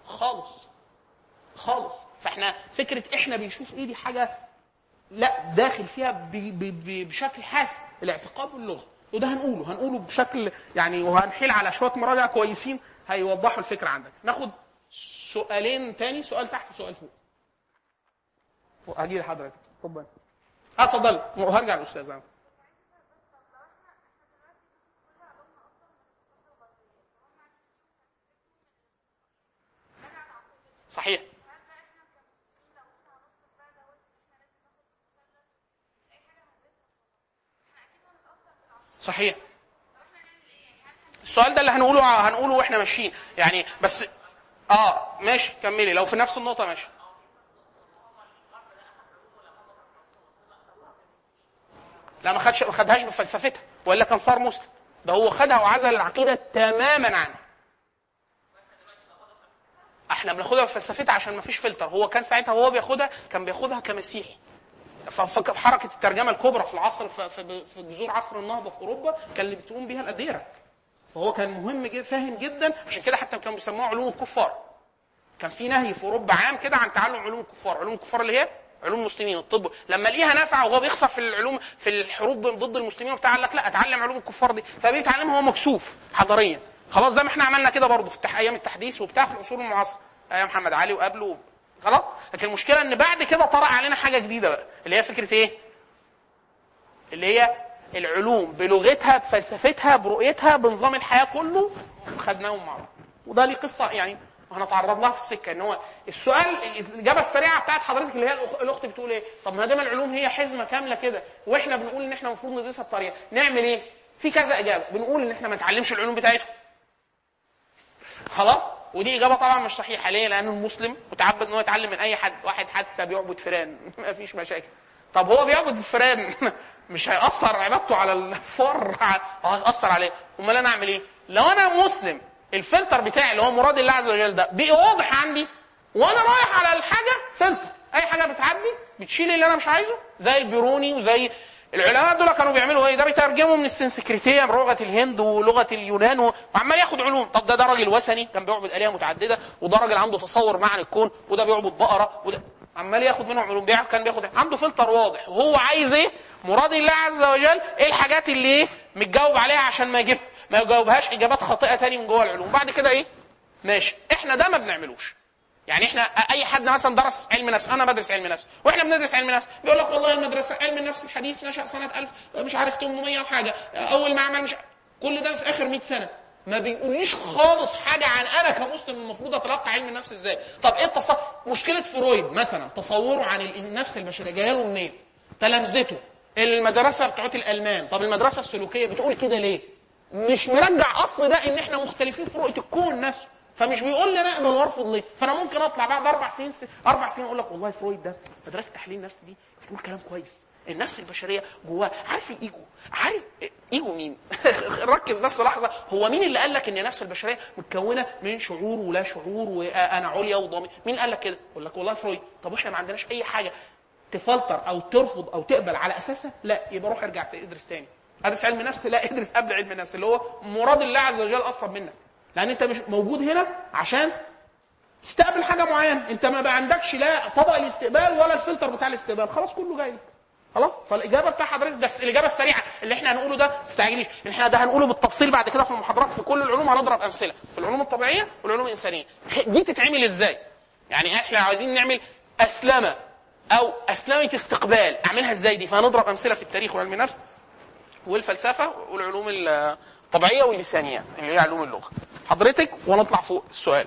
خالص. فاحنا فكره احنا بنشوف ايه دي حاجه لا داخل فيها بشكل حاسم الاعتقاد واللغه. وده هنقوله بشكل يعني، وهنحيل على شويه مراجع كويسين هيوضحوا الفكره عندك. ناخد سؤالين تاني، سؤال تحت وسؤال فوق. هاجي لحضرتك. اتفضل. اتفضل وهرجع للاستاذ. صحيح. صحيح. السؤال ده اللي هنقوله واحنا ماشيين يعني. بس ماشي كملي لو في نفس النقطه. ماشي. لا ما خدهاش بفلسفتها والا كان صار مسلم. ده هو خدها وعزل العقيده تماما عنها. احنا بناخدها بفلسفتها عشان ما فيش فلتر. هو كان ساعتها هو كان بياخدها كمسيحي. فحركه الترجمه الكبرى في العصر في جذور عصر النهضه في اوروبا كان اللي بتقوم بيها الاديره. فهو كان مهم جدا، فاهم جدا. عشان كده حتى كانوا بيسموها علوم الكفار. كان في نهي في اوروبا عام كده عن تعلم علوم الكفار. علوم الكفار اللي هي علوم المسلمين، الطب. لما لقيها نافعه وهو بيخسر في العلوم في الحروب ضد المسلمين وبتاع، قال لك لا اتعلم علوم الكفار دي. فبيتعلمها هو مكسوف حضاريا. خلاص زي ما احنا عملنا كده برضه في ايام التحديث وبتاع في الاصول المعاصره ايام محمد علي وقبله. خلاص. لكن المشكله ان بعد كده طرأ علينا حاجه جديده بقى، اللي هي فكره ايه؟ اللي هي العلوم بلغتها بفلسفتها برؤيتها بنظام الحياه كله، خدناهم مع بعض. وده ليه قصه يعني هنتعرض لها في السكه. ان هو السؤال الاجابه السريعه بتاعت حضرتك اللي هي الاخت بتقول ايه؟ طب ما دام العلوم هي حزمه كامله كده واحنا بنقول ان احنا المفروض ندرسها بطريقه، نعمل ايه؟ في كذا اجابه. بنقول ان احنا ما نتعلمش العلوم بتاعتهم. خلاص. ودي اجابه طبعا مش صحيحه. ليه؟ لان المسلم متعبد ان هو يتعلم من اي حد. واحد حتى بيعبد فيران ما فيش مشاكل. طب هو بيعبد الفيران مش هيأثر عبادته على الفار، هيأثر عليه. امال انا اعمل ايه؟ لو انا مسلم الفلتر بتاعي اللي هو مراد الله عز وجل ده بقى واضح عندي، وانا رايح على الحاجه فلتر اي حاجه بتعدي بتشيل اللي انا مش عايزه. زي البيروني وزي العلماء دول كانوا بيعملوا ايه؟ ده بيترجموا من السنسكريتيه بلغه الهند ولغه اليونان وعمال ياخد علوم. طب ده راجل وثني كان بيعبد الهه متعدده، وده راجل عنده تصور معنى الكون، وده بيعبد بقره، وده عمال ياخد منهم علوم. كان بياخد عنده فلتر واضح وهو عايز ايه؟ مراد الله عز وجل. ايه الحاجات اللي ايه متجاوب عليها عشان ما يجاوبهاش اجابات خاطئه تاني من جوه العلوم. بعد كده ايه؟ ماشي. احنا ده ما بنعملوش. يعني احنا اي حد مثلا درس علم نفس، انا بدرس علم نفس واحنا بندرس علم نفس، بيقول لك والله المدرسه علم النفس الحديث نشأ سنه 1000 مش عارف 800 وحاجه، اول معمل مش كل ده في اخر 100 سنه. ما بيقوليش خالص حاجه عن انا كمسلم المفروض اتلقى علم النفس ازاي. طب ايه مشكله فرويد مثلا؟ تصوره عن النفس البشريه جايه له منين؟ تلامذته المدرسه بتاعت الالمان. طب المدرسه السلوكيه بتقول كده ليه؟ مش مرجع اصل ده ان احنا مختلفين في رؤيه الكون نفسه، فمش بيقول لي انا اقبل وارفض ليه. فانا ممكن اطلع بعد 4 سنين اقول لك والله فرويد ده مدرسه تحليل النفس دي بتقول كلام كويس. النفس البشريه جواها عارف الايجو. عارف ايجو مين؟ ركز بس لحظه. هو مين اللي قال لك ان النفس البشريه متكونه من شعور ولا شعور وانا عليا وضمير؟ مين قال لك كده؟ اقول لك والله فرويد. طب واحنا ما عندناش اي حاجه تفلتر او ترفض او تقبل على اساسها؟ لا. يبقى روح ارجع ادرس تاني. ادرس علم نفس؟ لا، ادرس قبل علم النفس اللي هو مراد الله عز وجل اصلا منك. لان انت مش موجود هنا عشان تستقبل حاجه معينه. انت ما بقى عندكش لا طبق الاستقبال ولا الفلتر بتاع الاستقبال. خلاص كله جاي لك. خلاص. فالاجابه بتاع حضرتك بس الاجابه السريعه اللي احنا هنقوله ده تستعجليش، احنا ده هنقوله بالتفصيل بعد كده في المحاضرات. في كل العلوم هنضرب امثله في العلوم الطبيعيه والعلوم الانسانيه. دي تتعمل ازاي؟ يعني احنا عايزين نعمل اسلمه او اسلمه استقبال، اعملها ازاي دي؟ فهنضرب امثله في التاريخ وعلم النفس والفلسفه والعلوم الطبيعيه واللسانيه اللي هي علوم اللغه حضرتك، ونطلع فوق السؤال.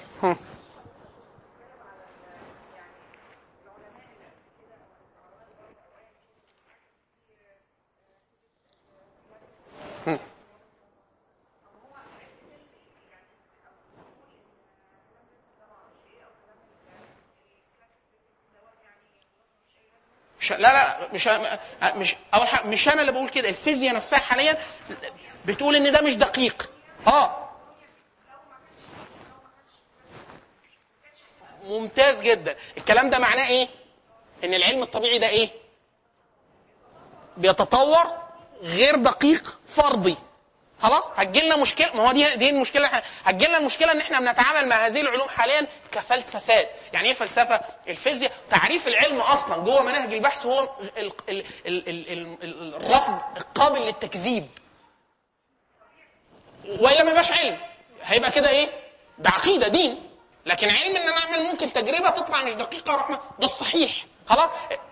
لا مش اول حاجه، مش انا اللي بقول كده، الفيزياء نفسها حاليا بتقول ان ده مش دقيق. ممتاز جدا. الكلام ده معناه ايه؟ ان العلم الطبيعي ده ايه؟ بيتطور غير دقيق فرضي. خلاص هتجيلنا مشكله، ما هو دي المشكله. هتجيلنا المشكله ان احنا بنتعامل مع هذه العلوم حاليا كفلسفات. يعني ايه فلسفه؟ الفيزياء تعريف العلم اصلا جوه مناهج البحث هو الرصد القابل للتكذيب، والا ما يبقاش علم، هيبقى كده ايه؟ ده عقيده دين. لكن علم ان انا اعمل ممكن تجربه تطلع مش دقيقه رحمه، ده الصحيح. خلاص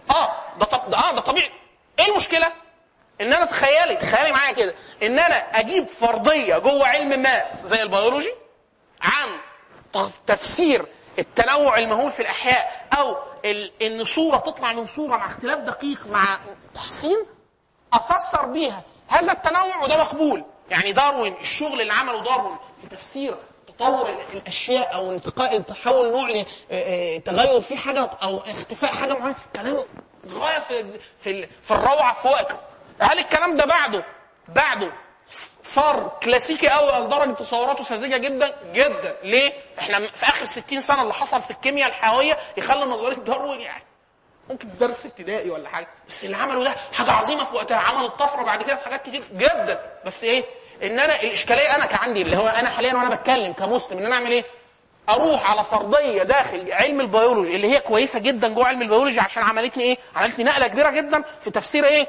ده طبيعي. ايه المشكله؟ ان انا تخيلي معايا كده ان انا اجيب فرضيه جوه علم ما زي البيولوجي عن تفسير التنوع المهول في الاحياء، او ان صوره تطلع من صوره مع اختلاف دقيق مع تحسين افسر بيها هذا التنوع، وده مقبول. يعني داروين، الشغل اللي عمله داروين في تفسير تطور الاشياء او انتقاء تحول نوع تغير في حاجه او اختفاء حاجه معينه، كلام غايه في الروعه في وقته. هل الكلام ده بعده صار كلاسيكي قوي لدرجه تصوراته ساذجه جدا جدا؟ ليه؟ احنا في اخر 60 سنه اللي حصل في الكيمياء الحيويه يخلي نظريه داروين يعني ممكن تدرس ابتدائي ولا حاجه، بس اللي عمله ده حاجه عظيمه في وقتها، عمل الطفره بعد كده في حاجات كتير جدا. بس ايه؟ ان انا الاشكاليه انا كعندي اللي هو انا حاليا وانا بتكلم كمسلم ان انا اعمل ايه؟ اروح على فرضيه داخل علم البيولوجي اللي هي كويسه جدا جوه علم البيولوجي عشان عملتني نقله كبيره جدا في تفسير ايه؟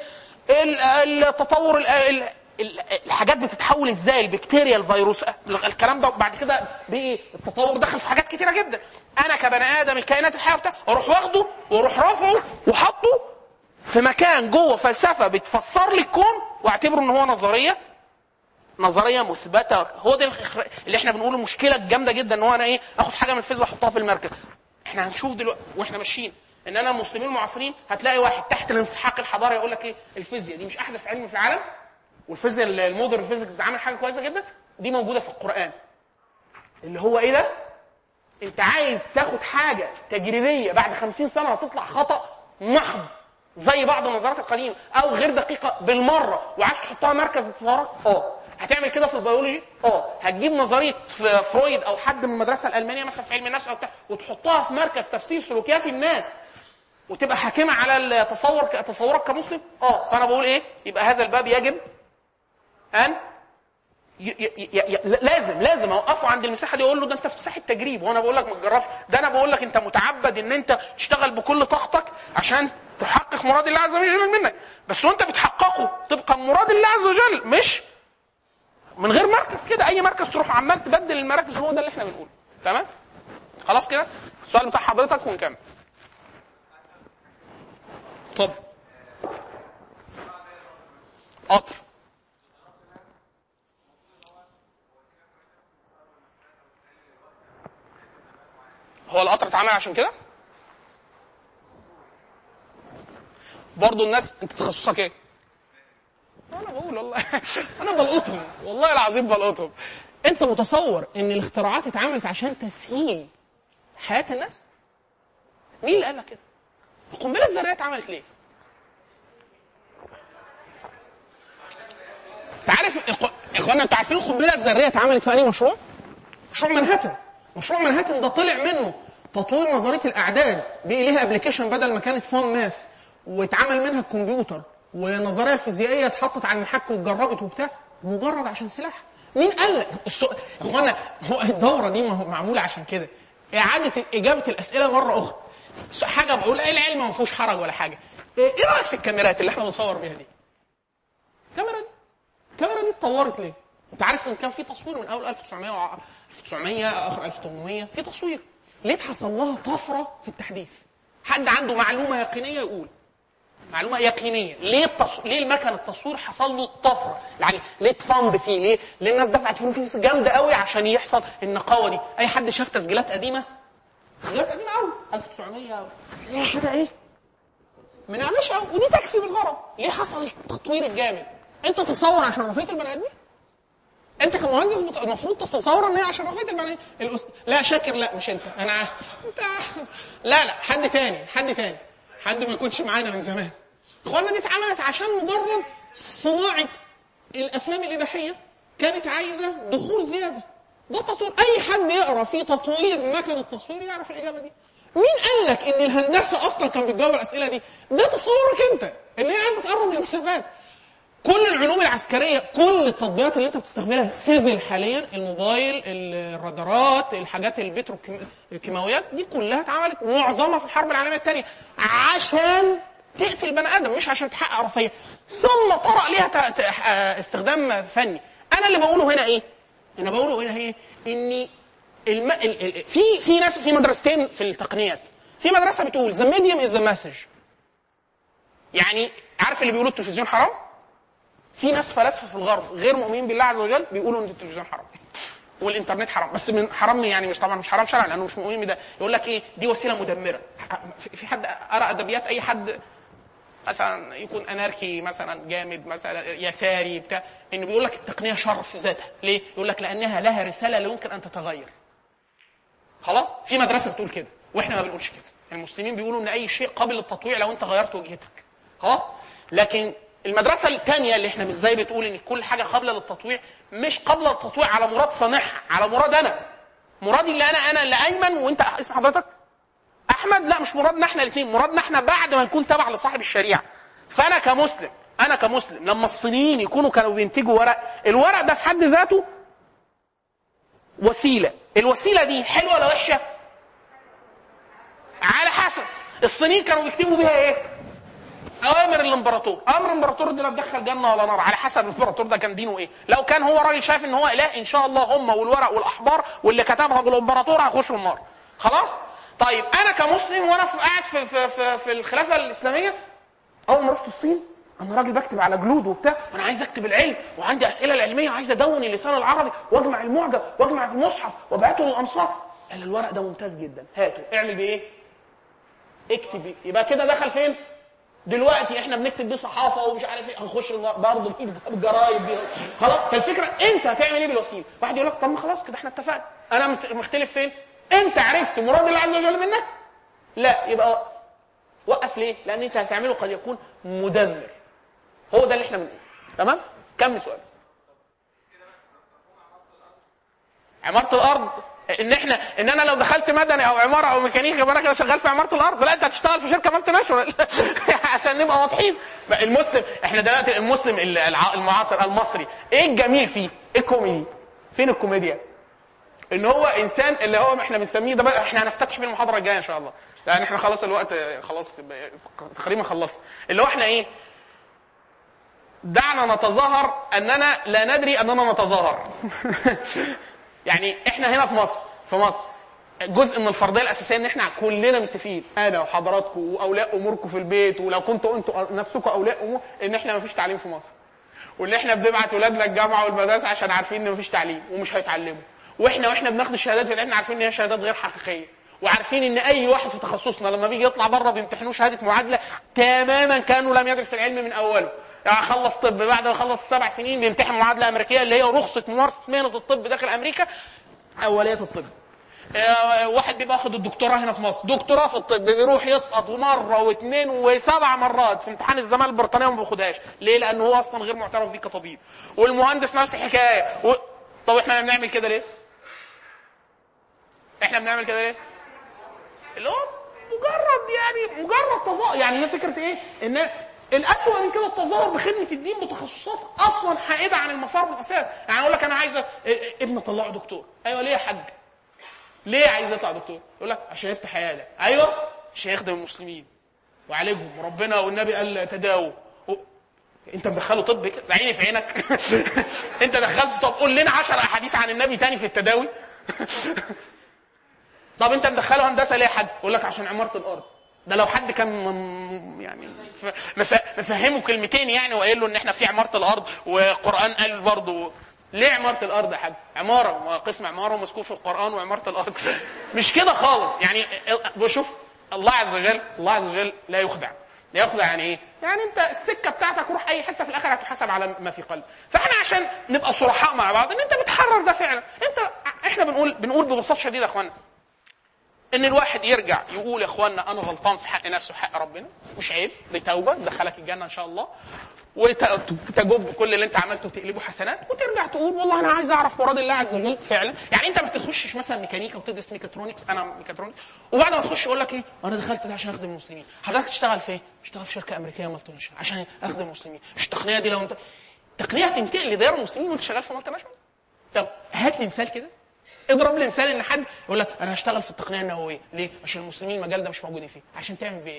التطور، الحاجات بتتحول ازاي، البكتيريا، الفيروس، الكلام ده بعد كده بايه؟ التطور دخل في حاجات كتيره جدا. انا كبني ادم الكائنات الحيه بتاعه اروح واخده واروح رافعه وحطه في مكان جوه فلسفه بتفسر لي الكون واعتبره ان هو نظريه مثبته. هو ده اللي احنا بنقوله المشكله الجامده جدا، ان هو انا ايه؟ اخد حاجه من الفيزياء احطها في المركز. احنا هنشوف دلوقتي واحنا ماشيين ان انا المسلمين المعاصرين هتلاقي واحد تحت الانسحاق الحضاري يقول لك ايه؟ الفيزياء دي مش احدث علم في العالم، والفيزياء المودرن فيزيكس عامل حاجه كويسه جدا، دي موجوده في القران. اللي هو ايه ده؟ انت عايز تاخد حاجه تجريبيه بعد 50 سنه هتطلع خطا محض زي بعض النظريات القديمه او غير دقيقه بالمره، وعايز تحطها مركز انتصارك. هتعمل كده في البيولوجي. هتجيب نظريه فرويد او حد من المدرسه الالمانيه مثلا في علم النفس او بتاع وتحطها في مركز تفسير سلوكيات الناس وتبقى حاكمه على تصورك كمسلم. فانا بقول ايه؟ يبقى هذا الباب يجب ان لازم اوقفه عند المساحه دي واقول له ده انت في مساحه تجريب، وانا بقول لك ما تجربش. ده انا بقول لك انت متعبد ان انت تشتغل بكل طاقتك عشان تحقق مراد الله عز وجل منك، بس وانت بتحققه طبقا مراد الله عز وجل، مش من غير مركز كده. اي مركز تروح عمال تبدل المراكز، هو ده اللي احنا بنقوله. تمام؟ خلاص كده السؤال بتاع حضرتك ونكمل. طب قطر هو القطر اتعمل عشان كده؟ برضو الناس انت تخصصك ايه؟ انا بقول والله انا بلقطهم والله العظيم بلقطهم. انت متصور ان الاختراعات اتعملت عشان تسهيل حياة الناس؟ مين اللي قال لك كده؟ القنبلة الذرية اتعملت ليه؟ تعرف اخوانا انتوا عارفين القنبلة الذرية اتعملت في اي مشروع؟ مشروع منهاتن. مشروع منهاتن ده طلع منه تطوير نظريه الاعداد بقى ليها ابلكيشن بدل ما كانت فون ماث، واتعمل منها الكمبيوتر، ونظريه الفيزيائيه اتحطت على المحك واتجربت وبتاع، مجرد عشان سلاح. مين قال لك اخوانا هو الدوره دي معموله عشان كده، اعاده اجابه الاسئله مره اخرى. حاجه بقول ايه، العلم ما فيهوش حرج ولا حاجه. ايه رايك في الكاميرات اللي احنا بنصور بيها دي؟ الكاميرا دي اتطورت ليه؟ انت عارف ان كان في تصوير من اول 1900 اخر 1800 في تصوير. ليه اتحصل لها طفره في التحديث؟ حد عنده معلومه يقينيه يقول معلومه يقينيه ليه ليه المكن التصوير حصل له طفره؟ يعني ليه اتفند فيه؟ ليه الناس دفعت فلوس جامده قوي عشان يحصل النقاوه دي؟ اي حد شاف تسجيلات قديمه قوي 1900 ايه كده ايه منعمش قوي، ودي تكفي بالغرض. ليه حصل التطوير الجامد؟ انت تتصور عشان رفيت البني ادمين؟ انت كمهندس المفروض تتصور ان هي عشان رفيت البني ادمين. لا شاكر، لا مش انت، انت لا حد تاني حد ما يكونش معانا من زمان. اخوانا دي اتعملت عشان مجرد صناعه الافلام الاباحيه، كانت عايزه دخول زياده. ده تطوير. اي حد يقرا في تطوير مكن التصوير يعرف الاجابه دي. مين قال لك ان الهندسه اصلا كان بتجاوب الاسئله دي؟ ده تصورك انت ان هي عايزه تقرب من المسافات. كل العلوم العسكريه، كل التطبيقات اللي انت بتستخدمها سيفل حاليا، الموبايل، الرادارات، الحاجات البتروكيماويات دي كلها اتعملت معظمها في الحرب العالميه الثانيه عشان تقتل بني ادم، مش عشان تحقق رفاهيه. ثم طرأ ليها استخدام فني. انا اللي بقوله هنا ايه؟ ان في ناس في مدرستين في التقنيات. في مدرسه بتقول ذا ميديوم از ذا مسج، يعني عارف اللي بيقولوا التلفزيون حرام. في ناس فلاسفه في الغرب غير مؤمنين بالله عز وجل بيقولوا ان التلفزيون حرام والانترنت حرام، بس من حرام يعني مش طبعا مش حرام شرعا لانه مش مؤمن بده. يقول لك ايه؟ دي وسيله مدمره. في حد قرأ ادبيات اي حد مثلا يكون اناركي مثلا جامد مثلا يساري بتاع، انه بيقول لك التقنيه شر في ذاتها. ليه؟ يقول لك لانها لها رساله لا يمكن ان تتغير. خلاص، في مدرسه بتقول كده واحنا ما بنقولش كده. المسلمين بيقولوا ان اي شيء قابل للتطويع لو انت غيرت وجهتك. خلاص، لكن المدرسه الثانيه اللي احنا مش زي بتقول ان كل حاجه قابله للتطويع، مش قابله للتطويع على مراد صانعها، على مراد انا. مرادي اللي انا اللي ايمن وانت اسم حضرتك احمد. لا، مش مرادنا احنا الاثنين، مرادنا احنا بعد ما نكون تبع لصاحب الشريعه. فانا كمسلم لما الصينيين يكونوا كانوا بينتجوا ورق، الورق ده في حد ذاته وسيله. الوسيله دي حلوه ولا وحشه؟ على حسب. الصينيين كانوا بيكتبوا بيها ايه؟ اوامر الامبراطور. امر الامبراطور ده لا تدخل جنه ولا نار، على حسب الامبراطور ده كان دينه ايه. لو كان هو راجل شايف ان هو اله، ان شاء الله هم والورق والاحبار واللي كتبها بالامبراطور هيخشوا النار. خلاص. طيب انا كمسلم وانا قاعد في الخلافه الاسلاميه، اول ما رحت الصين انا راجل بكتب على جلود وبتاع، وانا عايز اكتب العلم وعندي اسئله العلميه وعايز ادون اللسان العربي واجمع المعجم واجمع المصحف وابعته للامصار. قال الورق ده ممتاز جدا، هاته. اعمل بايه؟ اكتب بيه. يبقى كده دخل فين؟ دلوقتي احنا بنكتب بيه صحافه ومش عارف ايه، هنخش برضه بالجرايد دي. خلاص. فالفكره انت هتعمل ايه بالوسيله؟ واحد يقول لك طب ما خلاص كده احنا اتفقنا. انا مختلف فين؟ انت عرفت مراد الله عز وجل منك؟ لا، يبقى وقف. ليه؟ لان انت هتعمله قد يكون مدمر. هو ده اللي احنا بنقوله. تمام؟ كمل سؤال. عمارة الارض ان انا لو دخلت مدني او عماره او ميكانيكا يبقى انا كده شغال في عماره الارض. لا، انت هتشتغل في شركه مالتي ناشونال عشان نبقى واضحين. المسلم، احنا دلوقتي المسلم المعاصر المصري، ايه الجميل فيه؟ ايه الكوميدي؟ فين الكوميديا؟ ان هو انسان اللي هو احنا بنسميه ده، احنا هنفتتح بيه المحاضره الجايه ان شاء الله، لان احنا خلاص الوقت خلاص تقريبا خلصنا. اللي هو احنا ايه؟ دعنا نتظاهر اننا لا ندري اننا نتظاهر يعني احنا هنا في مصر جزء من الفرضيه الاساسيه ان احنا كلنا متفقين، انا وحضراتكم واولياء اموركم في البيت، ولو كنتوا انتوا نفسكم اولياء امور، ان احنا مفيش تعليم في مصر، وان احنا بنبعت اولادنا الجامعه والمدرسه عشان عارفين ان مفيش تعليم ومش هيتعلموا، واحنا بناخد الشهادات اللي احنا عارفين ان هي شهادات غير حقيقيه، وعارفين ان اي واحد في تخصصنا لما بيجي يطلع بره بيمتحنوه شهاده معادله تماما كانه لم يدرس العلم من اوله. يعني خلص طب، بعد ما خلص 7 سنين بيمتحن معادله امريكيه اللي هي رخصه ممارسه مهنه الطب داخل امريكا، اوليه الطب. واحد بيبقى واخد الدكتوراه هنا في مصر، دكتوراه في الطب، بيروح يسقط مره واثنين وسبع مرات في امتحان الزماله البريطانيه وما بياخدهاش. ليه؟ لانه هو اصلا غير معترف بيه كطبيب. والمهندس نفس الحكايه. طب احنا بنعمل كده ليه؟ اللي هو مجرد تظاهر. يعني هي فكره ايه؟ ان الاسوأ من كده التظاهر بخدمه الدين بتخصصات اصلا حائده عن المسار بالاساس. يعني اقول لك انا عايز ابن طلعه دكتور. ايوه، ليه يا حاج؟ ليه عايز يطلع دكتور؟ يقول لك عشان يفتح عياده. ايوه، عشان يخدم المسلمين وعالجهم، وربنا والنبي قال تداووا. انت مدخله طب كده عيني في عينك. انت دخلت. طب قول لنا 10 احاديث عن النبي تاني في التداوي. طب انت مدخله هندسه ليه يا حاج؟ يقول لك عشان عماره الارض. ده لو حد كان يعني مفهمه كلمتين يعني وقايل له ان احنا في عماره الارض وقران قال برضه ليه عماره الارض يا حاج؟ عماره، قسم عماره مذكور في القران وعماره الارض. مش كده خالص يعني. بشوف الله عز وجل لا يخدع. لا يخدع يعني ايه؟ يعني انت السكه بتاعتك روح اي حته في الاخر هتحاسب على ما في قلب. فاحنا عشان نبقى صرحاء مع بعض ان انت بتحرر ده فعلا. احنا بنقول ببساطه شديده يا اخوانا ان الواحد يرجع يقول يا اخوانا انا غلطان في حق نفسي وحق ربنا، مش عيب، دي توبه تدخلك الجنه ان شاء الله، وتجب كل اللي انت عملته وتقلبه حسنات، وترجع تقول والله انا عايز اعرف مراد الله عز وجل فعلا. يعني انت ما بتخشش مثلا ميكانيكا وتدرس ميكاترونكس، انا ميكاترونكس، وبعد ما تخش يقول لك ايه انا دخلت ده عشان اخدم المسلمين. حضرتك تشتغل في ايه؟ اشتغل في شركه امريكيه مالتي ناشونال عشان اخدم المسلمين. مش التقنيه دي لو انت تقنيه هتنتقل لديار المسلمين وانت شغال في مالتي ناشونال؟ طب هات لي مثال كده، اضرب لي مثال ان حد يقول لك انا هشتغل في التقنيه النوويه. ليه؟ عشان المسلمين المجال ده مش موجودين فيه. عشان تعمل بايه؟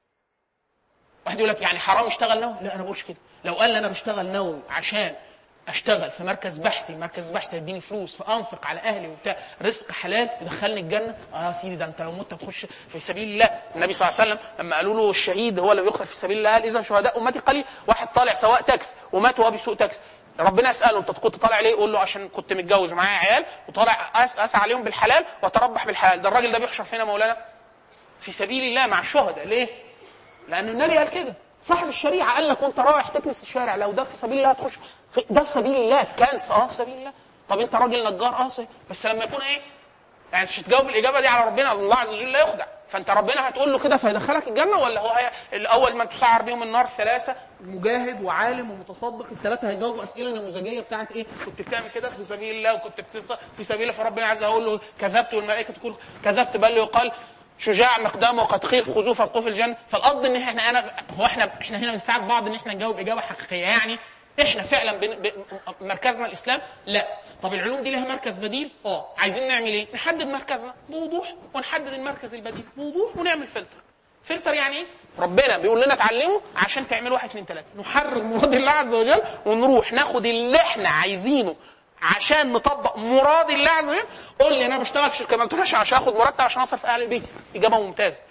واحد يقول لك يعني حرام اشتغل نووي؟ لا انا بقولش كده. لو قال لي انا بشتغل نووي عشان اشتغل في مركز بحثي يديني فلوس فانفق على اهلي وبتاع رزق حلال يدخلني الجنه، يا سيدي ده انت لو مت تخش في سبيل الله. النبي صلى الله عليه وسلم لما قالوا له الشهيد هو اللي بيقتل في سبيل الله قال اذا شهداء امتي قليل. واحد طالع سواق تاكس ومات وهو بيسوق تاكس، ربنا يساله انت كنت طالع ليه؟ يقول له عشان كنت متجوز ومعايا عيال وطالع اسعى عليهم بالحلال واتربح بالحلال. ده الراجل ده بيحشر فينا مولانا في سبيل الله مع الشهداء. ليه؟ لان النبي قال كده. صاحب الشريعه قال لك وانت رايح تكنس الشارع لو ده في سبيل الله تخش ده في سبيل الله تكنس في سبيل الله. طب انت راجل نجار بس لما يكون ايه يعني مش تجاوب الاجابه دي على ربنا. الله عز وجل لا يخدع. فانت ربنا هتقول له كده فيدخلك الجنه، ولا هو الاول ما تسعر بيهم النار 3 مجاهد وعالم ومتصدق ال3 هيجاوبوا اسئله نموذجيه بتاعت ايه كنت بتعمل كده في سبيل الله وكنت في سبيل الله. فربنا عز وجل يقول له كذبت والملائكه تقول كذبت بل يقال شجاع مقدامه وقد خيل خذوه فالقوه في الجنه. فالقصد ان احنا هنا بنساعد بعض ان احنا نجاوب اجابه حقيقيه. يعني احنا فعلا مركزنا الاسلام؟ لا. طب العلوم دي لها مركز بديل؟ عايزين نعمل ايه؟ نحدد مركزنا بوضوح ونحدد المركز البديل بوضوح ونعمل فلتر. يعني ايه؟ ربنا بيقول لنا اتعلموا عشان تعملوا 1 2 3 نحرر مراد الله عز وجل ونروح ناخد اللي احنا عايزينه عشان نطبق مراد الله عز وجل. قول لي انا بشتغل في شركه ما تروحش عشان اخد مرتب عشان اصرف اهل البيت. اجابه ممتازه.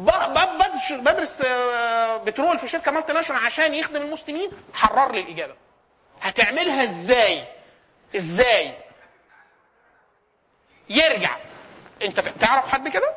بدرس بترول في شركه مالتي ناشونال عشان يخدم المسلمين. حرر لي الاجابه. هتعملها ازاي يرجع؟ انت تعرف حد كده؟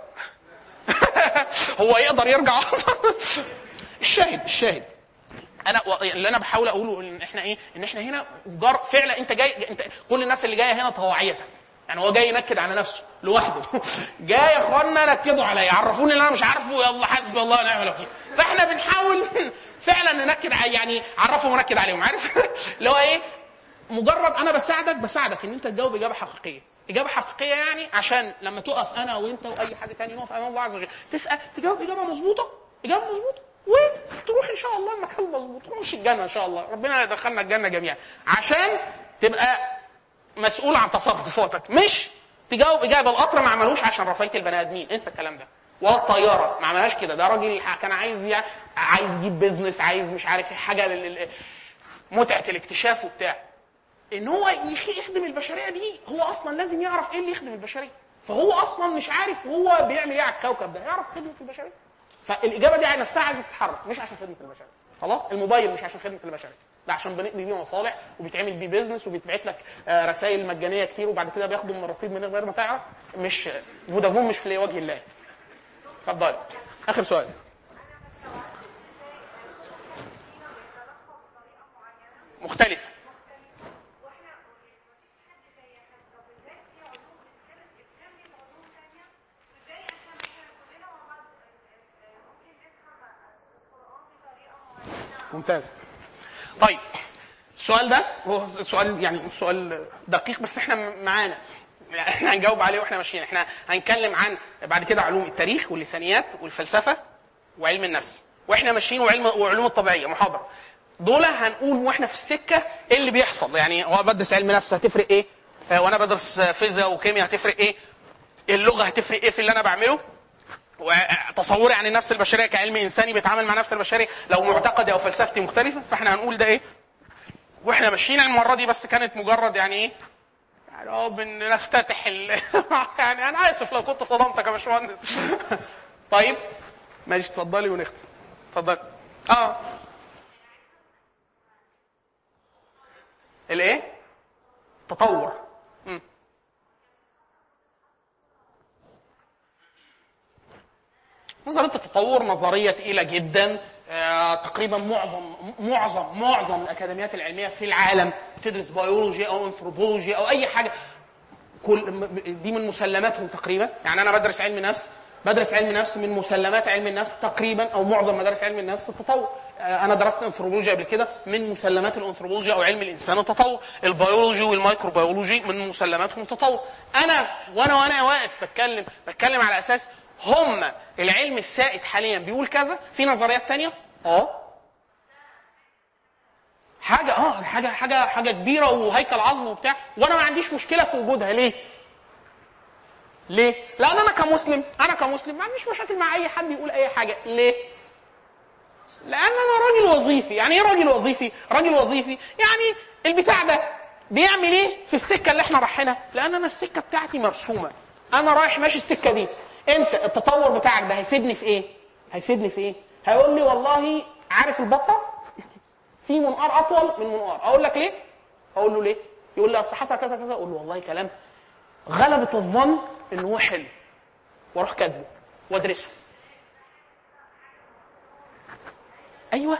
هو يقدر يرجع اصلا؟ الشاهد انا اللي انا بحاول اقوله ان احنا ايه ان احنا هنا فعلا انت جاي انت كل الناس اللي جايه هنا طواعيه. يعني هو جاي ينكد على نفسه لوحده. جاي يا اخوانا نكدوا عليا عرفوني اللي انا مش عارفه يلا حسبي الله ونعم الوكيل. فاحنا بنحاول فعلا ننكد يعني عرفوا منكد عليهم. عارف اللي هو ايه؟ مجرد انا بساعدك ان انت تجاوب اجابه حقيقيه يعني عشان لما تقف انا وانت واي حد تاني نقف امام الله عز وجل تسال تجاوب اجابه مظبوطه وتروح ان شاء الله المحل مظبوط تخش الجنه ان شاء الله. ربنا يدخلنا الجنه جميعا عشان تبقى مسؤول عن تصرفاتك. مش تجاوب اجابه القطر ما عملوش عشان رفاهيه البني ادمين. انسى الكلام ده. ولا الطياره ما عملهاش كده. ده راجل كان عايز يجيب بيزنس عايز مش عارف حاجه متعه الاكتشاف وبتاع. ان هو يخدم البشريه دي هو اصلا لازم يعرف ايه اللي يخدم البشريه. فهو اصلا مش عارف هو بيعمل ايه على الكوكب ده. يعرف خدمه البشريه. فالاجابه دي على نفسها عايزه تتحرك مش عشان خدمه البشريه. خلاص الموبايل مش عشان خدمه البشريه. ده عشان بنقضي بيه مصالح وبيتعمل بيه بيزنس وبيتبعت لك رسائل مجانيه كتير وبعد كده بياخدوا من الرصيد من غير ما تعرف. مش فودافون مش في وجه الله. اتفضل اخر سؤال. مختلفه. ممتاز. طيب السؤال ده هو سؤال دقيق بس احنا معانا احنا هنجاوب عليه واحنا ماشيين. احنا هنتكلم عن بعد كده علوم التاريخ واللسانيات والفلسفه وعلم النفس واحنا ماشيين وعلوم الطبيعيه محاضره. دول هنقول واحنا في السكه ايه اللي بيحصل. يعني هو بدرس علم نفس هتفرق ايه وانا بدرس فيزياء وكيمياء هتفرق ايه. اللغه هتفرق ايه في اللي انا بعمله. وتصوري عن النفس البشريه كعلم انساني بيتعامل مع نفس البشريه لو معتقدي او فلسفتي مختلفه، فاحنا هنقول ده ايه واحنا ماشيين. المره دي بس كانت مجرد يعني ايه، يعني بنفتتح يعني انا اسف لو كنت صدمتك يا باشمهندس. طيب ماشي، اتفضلي ونختم. اتفضلي. الايه؟ تطور. نظريه التطور نظريه تقيله جدا. تقريبا معظم الاكاديميات العلميه في العالم بتدرس بيولوجي او انثروبولوجي او اي حاجه، كل دي من مسلماتهم تقريبا. يعني انا بدرس علم نفس من مسلمات علم النفس تقريبا، او معظم مدارس علم النفس التطور. انا درست انثروبولوجيا قبل كده، من مسلمات الانثروبولوجيا او علم الانسان التطور. البيولوجي والميكروبيولوجي من مسلماتهم التطور. وانا واقف بتكلم على اساس هم العلم السائد حاليا بيقول كذا. في نظريات تانية حاجه كبيره وهيكل عظم وبتاع، وانا ما عنديش مشكله في وجودها. ليه؟ لان انا كمسلم ما عنديش مشاكل مع اي حد يقول اي حاجه. ليه؟ لان انا راجل وظيفي. يعني ايه راجل وظيفي يعني البتاع ده بيعمل ايه في السكه اللي احنا رايحينها؟ لان انا السكه بتاعتي مرسومه، انا رايح ماشي السكه دي. انت التطور بتاعك ده هيفيدني في ايه؟ هيقول لي والله عارف البطه في منقار اطول من منقار. اقول لك ليه؟ اقول له ليه؟ يقول لي اصل حصل كذا كذا. اقول له والله كلام غلبة الظن انه هو حلو، واروح كاتبه وادرسه. ايوه،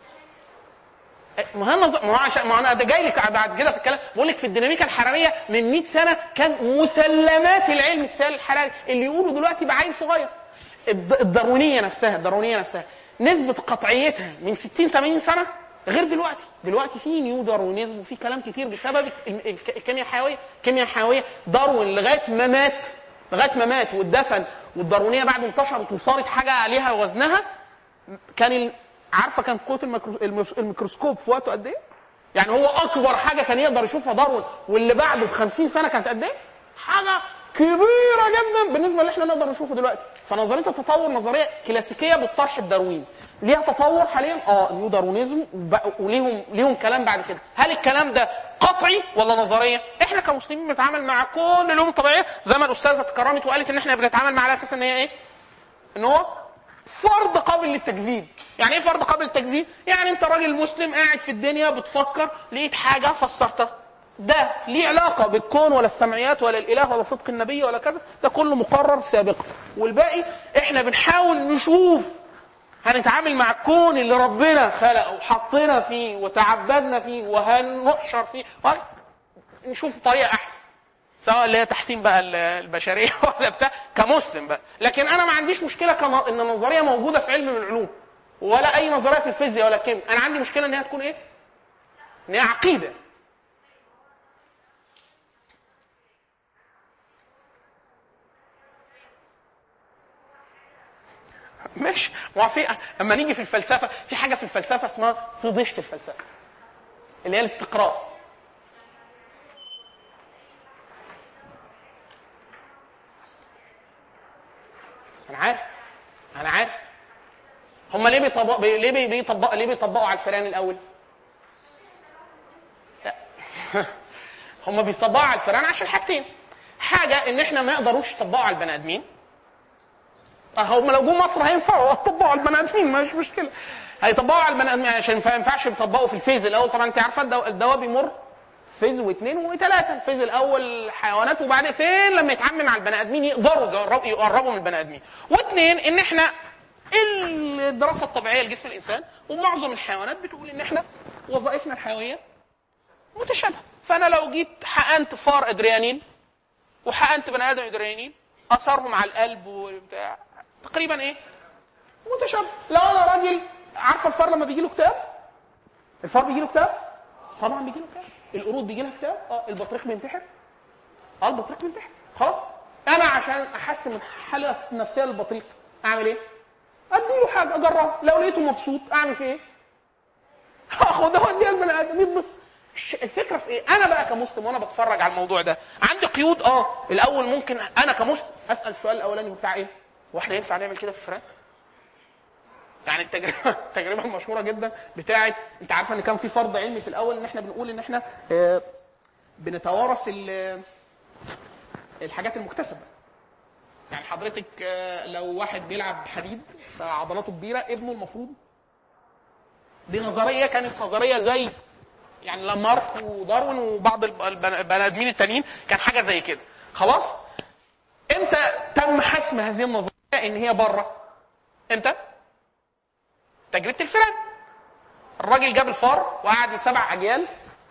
ما انا ده جاي لك بعد كده في الكلام. بقول لك في الديناميكا الحراريه من 100 سنه كان مسلمات العلم السائل الحراري اللي يقولوا دلوقتي بعين صغير. الداروينيه نفسها نسبه قطعيتها من 60-80 سنه غير دلوقتي في نيو داروينيزم وفي كلام كتير بسبب الكيمياء الحيويه. داروين لغايه ما مات واتدفن، والداروينيه بعد انتشرت وصارت حاجه عليها وزنها. كان عارفه كان قوه الميكروسكوب في وقته قد ايه؟ يعني هو اكبر حاجه كان يقدر يشوفها داروين، واللي بعده ب50 سنه كانت قد ايه؟ حاجه كبيره جدا بالنسبه اللي احنا نقدر نشوفه دلوقتي. فنظريه التطور نظريه كلاسيكيه بالطرح الدارويني، ليها تطور حاليا نيو داروينيزم، وليهم كلام بعد كده. هل الكلام ده قطعي ولا نظريه؟ احنا كمسلمين بنتعامل مع كل العلوم الطبيعيه زي ما الاستاذه تكرمت وقالت ان احنا بنتعامل مع على اساس ان هي ايه؟ ان هو فرض قابل للتكذيب. يعني ايه فرض قابل للتكذيب؟ يعني انت راجل مسلم قاعد في الدنيا بتفكر، لقيت حاجه فسرتها، ده ليه علاقه بالكون ولا السمعيات ولا الاله ولا صدق النبي ولا كذا، ده كله مقرر سابقا. والباقي احنا بنحاول نشوف هنتعامل مع الكون اللي ربنا خلقه وحطنا فيه وتعبدنا فيه وهنحشر فيه، نشوف طريقه احسن، سواء اللي هي تحسين بقى البشريه ولا بتاع كمسلم بقى. لكن انا ما عنديش مشكله ان النظريه موجوده في علم من العلوم، ولا اي نظريه في الفيزياء ولا الكيمياء. انا عندي مشكله ان هي تكون ايه؟ ان هي عقيده. ماشي. اما نيجي في الفلسفه، في حاجه في الفلسفه اسمها فضيحه الفلسفه، اللي هي الاستقراء. انا عارف هم ليه بيطبقوا على الفئران الاول؟ لا هم بيطبقوا على الفئران عشان حاجتين. حاجه ان احنا ما يقدروش يطبقوا على البني ادمين. هم لو جم مصر هينفعوا يطبقوا على البني ادمين، مش مشكله. هيطبقوا على البني ادمين عشان ما ينفعش يطبقوا في الفيز الاول. طبعا انت عارفه الدواء بيمر فيز واثنين وثلاثه. الفيز الاول حيوانات، وبعدين فين لما يتعامل مع البني ادمين يقربوا من البني ادمين. واثنين ان احنا الدراسه الطبيعيه لجسم الانسان ومعظم الحيوانات بتقول ان احنا وظائفنا الحيويه متشابهه. فانا لو جيت حقنت فار ادريانين وحقنت بني ادم ادريانين، اثرهم على القلب وبتاع تقريبا ايه؟ متشابه. لو انا راجل، عارفه الفار لما بيجي له اكتئاب؟ الفار بيجي له اكتئاب؟ طبعا بيجي له اكتئاب. القرود بيجي لها اكتئاب؟ البطريق بينتحر؟ البطريق بينتحر. خلاص. انا عشان احسن من الحاله النفسيه للبطريق اعمل ايه؟ اديله حاجه اجربها، لو لقيته مبسوط اعمل فيه ايه؟ اخدها واديها للبني ادم يتبسط. الفكره في ايه؟ انا بقى كمسلم وانا بتفرج على الموضوع ده عندي قيود. الاول ممكن انا كمسلم اسال السؤال الاولاني بتاع ايه؟ واحنا ينفع نعمل كده في الفئران؟ يعني التجربه المشهوره جدا بتاعه، انت عارفه ان كان في فرض علمي في الاول ان احنا بنقول ان احنا بنتوارث الحاجات المكتسبه. يعني حضرتك لو واحد بيلعب حديد فعضلاته كبيره، ابنه المفروض، دي نظريه كانت نظريه زي يعني لامارك وداروين وبعض البني ادمين التانيين، كان حاجه زي كده. خلاص امتى تم حسم هذه النظريه ان هي بره؟ امتى؟ تجربه الفئران. الراجل جاب الفار وقعد 7 اجيال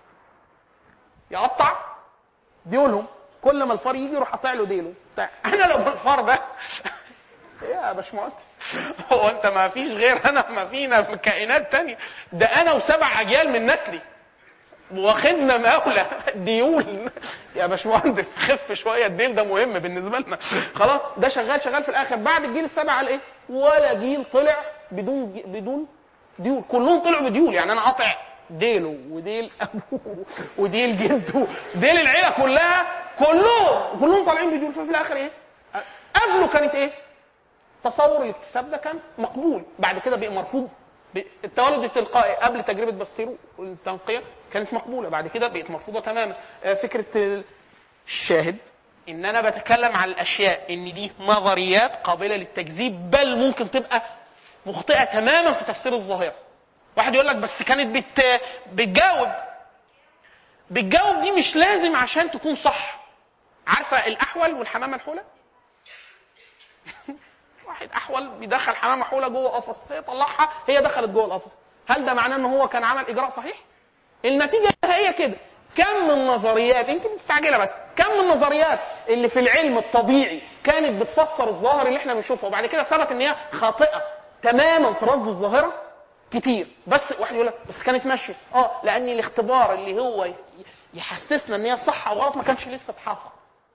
يقطع ديولهم، كل ما الفار يجي يروح قاطع له ديله. انا لو الفار ده يا باشمهندس، هو انت ما فيش غير انا، ما فينا كائنات تانية، ده انا و7 اجيال من نسلي واخدنا مقاولة ديول. يا باشمهندس خف شويه، الديل ده مهم بالنسبه لنا. خلاص ده شغال في الاخر بعد الجيل ال7 قال ايه؟ ولا جيل طلع بدون ديول، كلهم طلعوا بديول. يعني انا قاطع ديله وديل ابوه وديل جده، ديل العيله كلها، كلهم طالعين بديول. ففي الاخر ايه؟ قبله كانت ايه؟ تصور الاكتساب ده كان مقبول، بعد كده بقى مرفوض. التولد التلقائي قبل تجربه باستيرو والتنقيه كانت مقبوله، بعد كده بقت مرفوضه تماما. فكره الشاهد ان انا بتكلم على الاشياء ان دي نظريات قابله للتكذيب، بل ممكن تبقى مخطئه تماما في تفسير الظاهره. واحد يقول لك بس كانت بتجاوب دي مش لازم عشان تكون صح. عارفه الاحول والحمامه الحوله؟ واحد احول بيدخل حمامه حوله جوه قفص، هي طلعها، هي دخلت جوه القفص، هل ده معناه ان هو كان عمل اجراء صحيح؟ النتيجه هي كده. كم من نظريات، يمكن مستعجله بس، كم من النظريات اللي في العلم الطبيعي كانت بتفسر الظاهر اللي احنا بنشوفه وبعد كده ثبت ان هي خاطئه تماما في رصد الظاهره كتير. بس واحد يقول لك بس كانت ماشيه، لان الاختبار اللي هو يحسسنا ان هي صح او غلط ما كانش لسه اتحصل.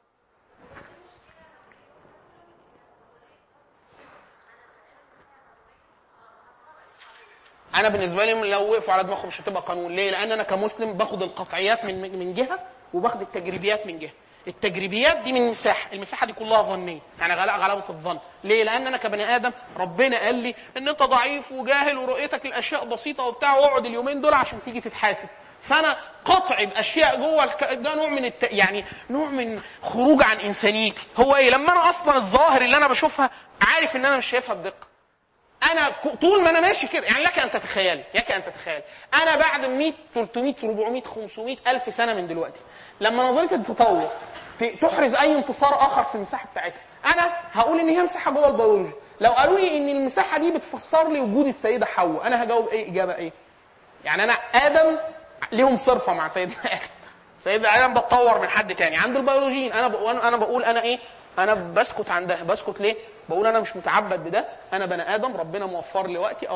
انا بالنسبه لي لو وقفوا على دماغهم مش هتبقى قانون. ليه؟ لان انا كمسلم باخد القطعيات من جهه وباخد التجريبيات من جهه. التجريبيات دي من المساحه دي كلها ظنيه، يعني غلبه الظن. ليه؟ لان انا كبني ادم ربنا قال لي ان انت ضعيف وجاهل ورؤيتك الاشياء بسيطه وبتاع، واقعد اليومين دول عشان تيجي تتحاسب. فانا قطع باشياء جوه ده نوع من يعني نوع من خروج عن انسانيتي. هو ايه؟ لما انا اصلا الظاهر اللي انا بشوفها عارف ان انا مش شايفها بدقه، انا طول ما انا ماشي كده. يعني لك ان تتخيل انا بعد 100 300 400 500 الف سنه من دلوقتي، لما نظريه التطور تحرز اي انتصار اخر في المساحه بتاعتها، انا هقول ان هي مساحه جوه البيولوجيا. لو قالوا لي ان المساحه دي بتفسر لي وجود السيده حواء، انا هجاوب ايه؟ اجابه ايه؟ يعني انا ادم ليهم صرفه مع سيدنا ادم. سيدنا ادم ده اتطور من حد تاني عند البيولوجيين. انا بقول انا ايه؟ انا بسكت عن ده. بسكت ليه؟ بقول انا مش متعبد بده، انا بني ادم، ربنا موفر لي وقتي،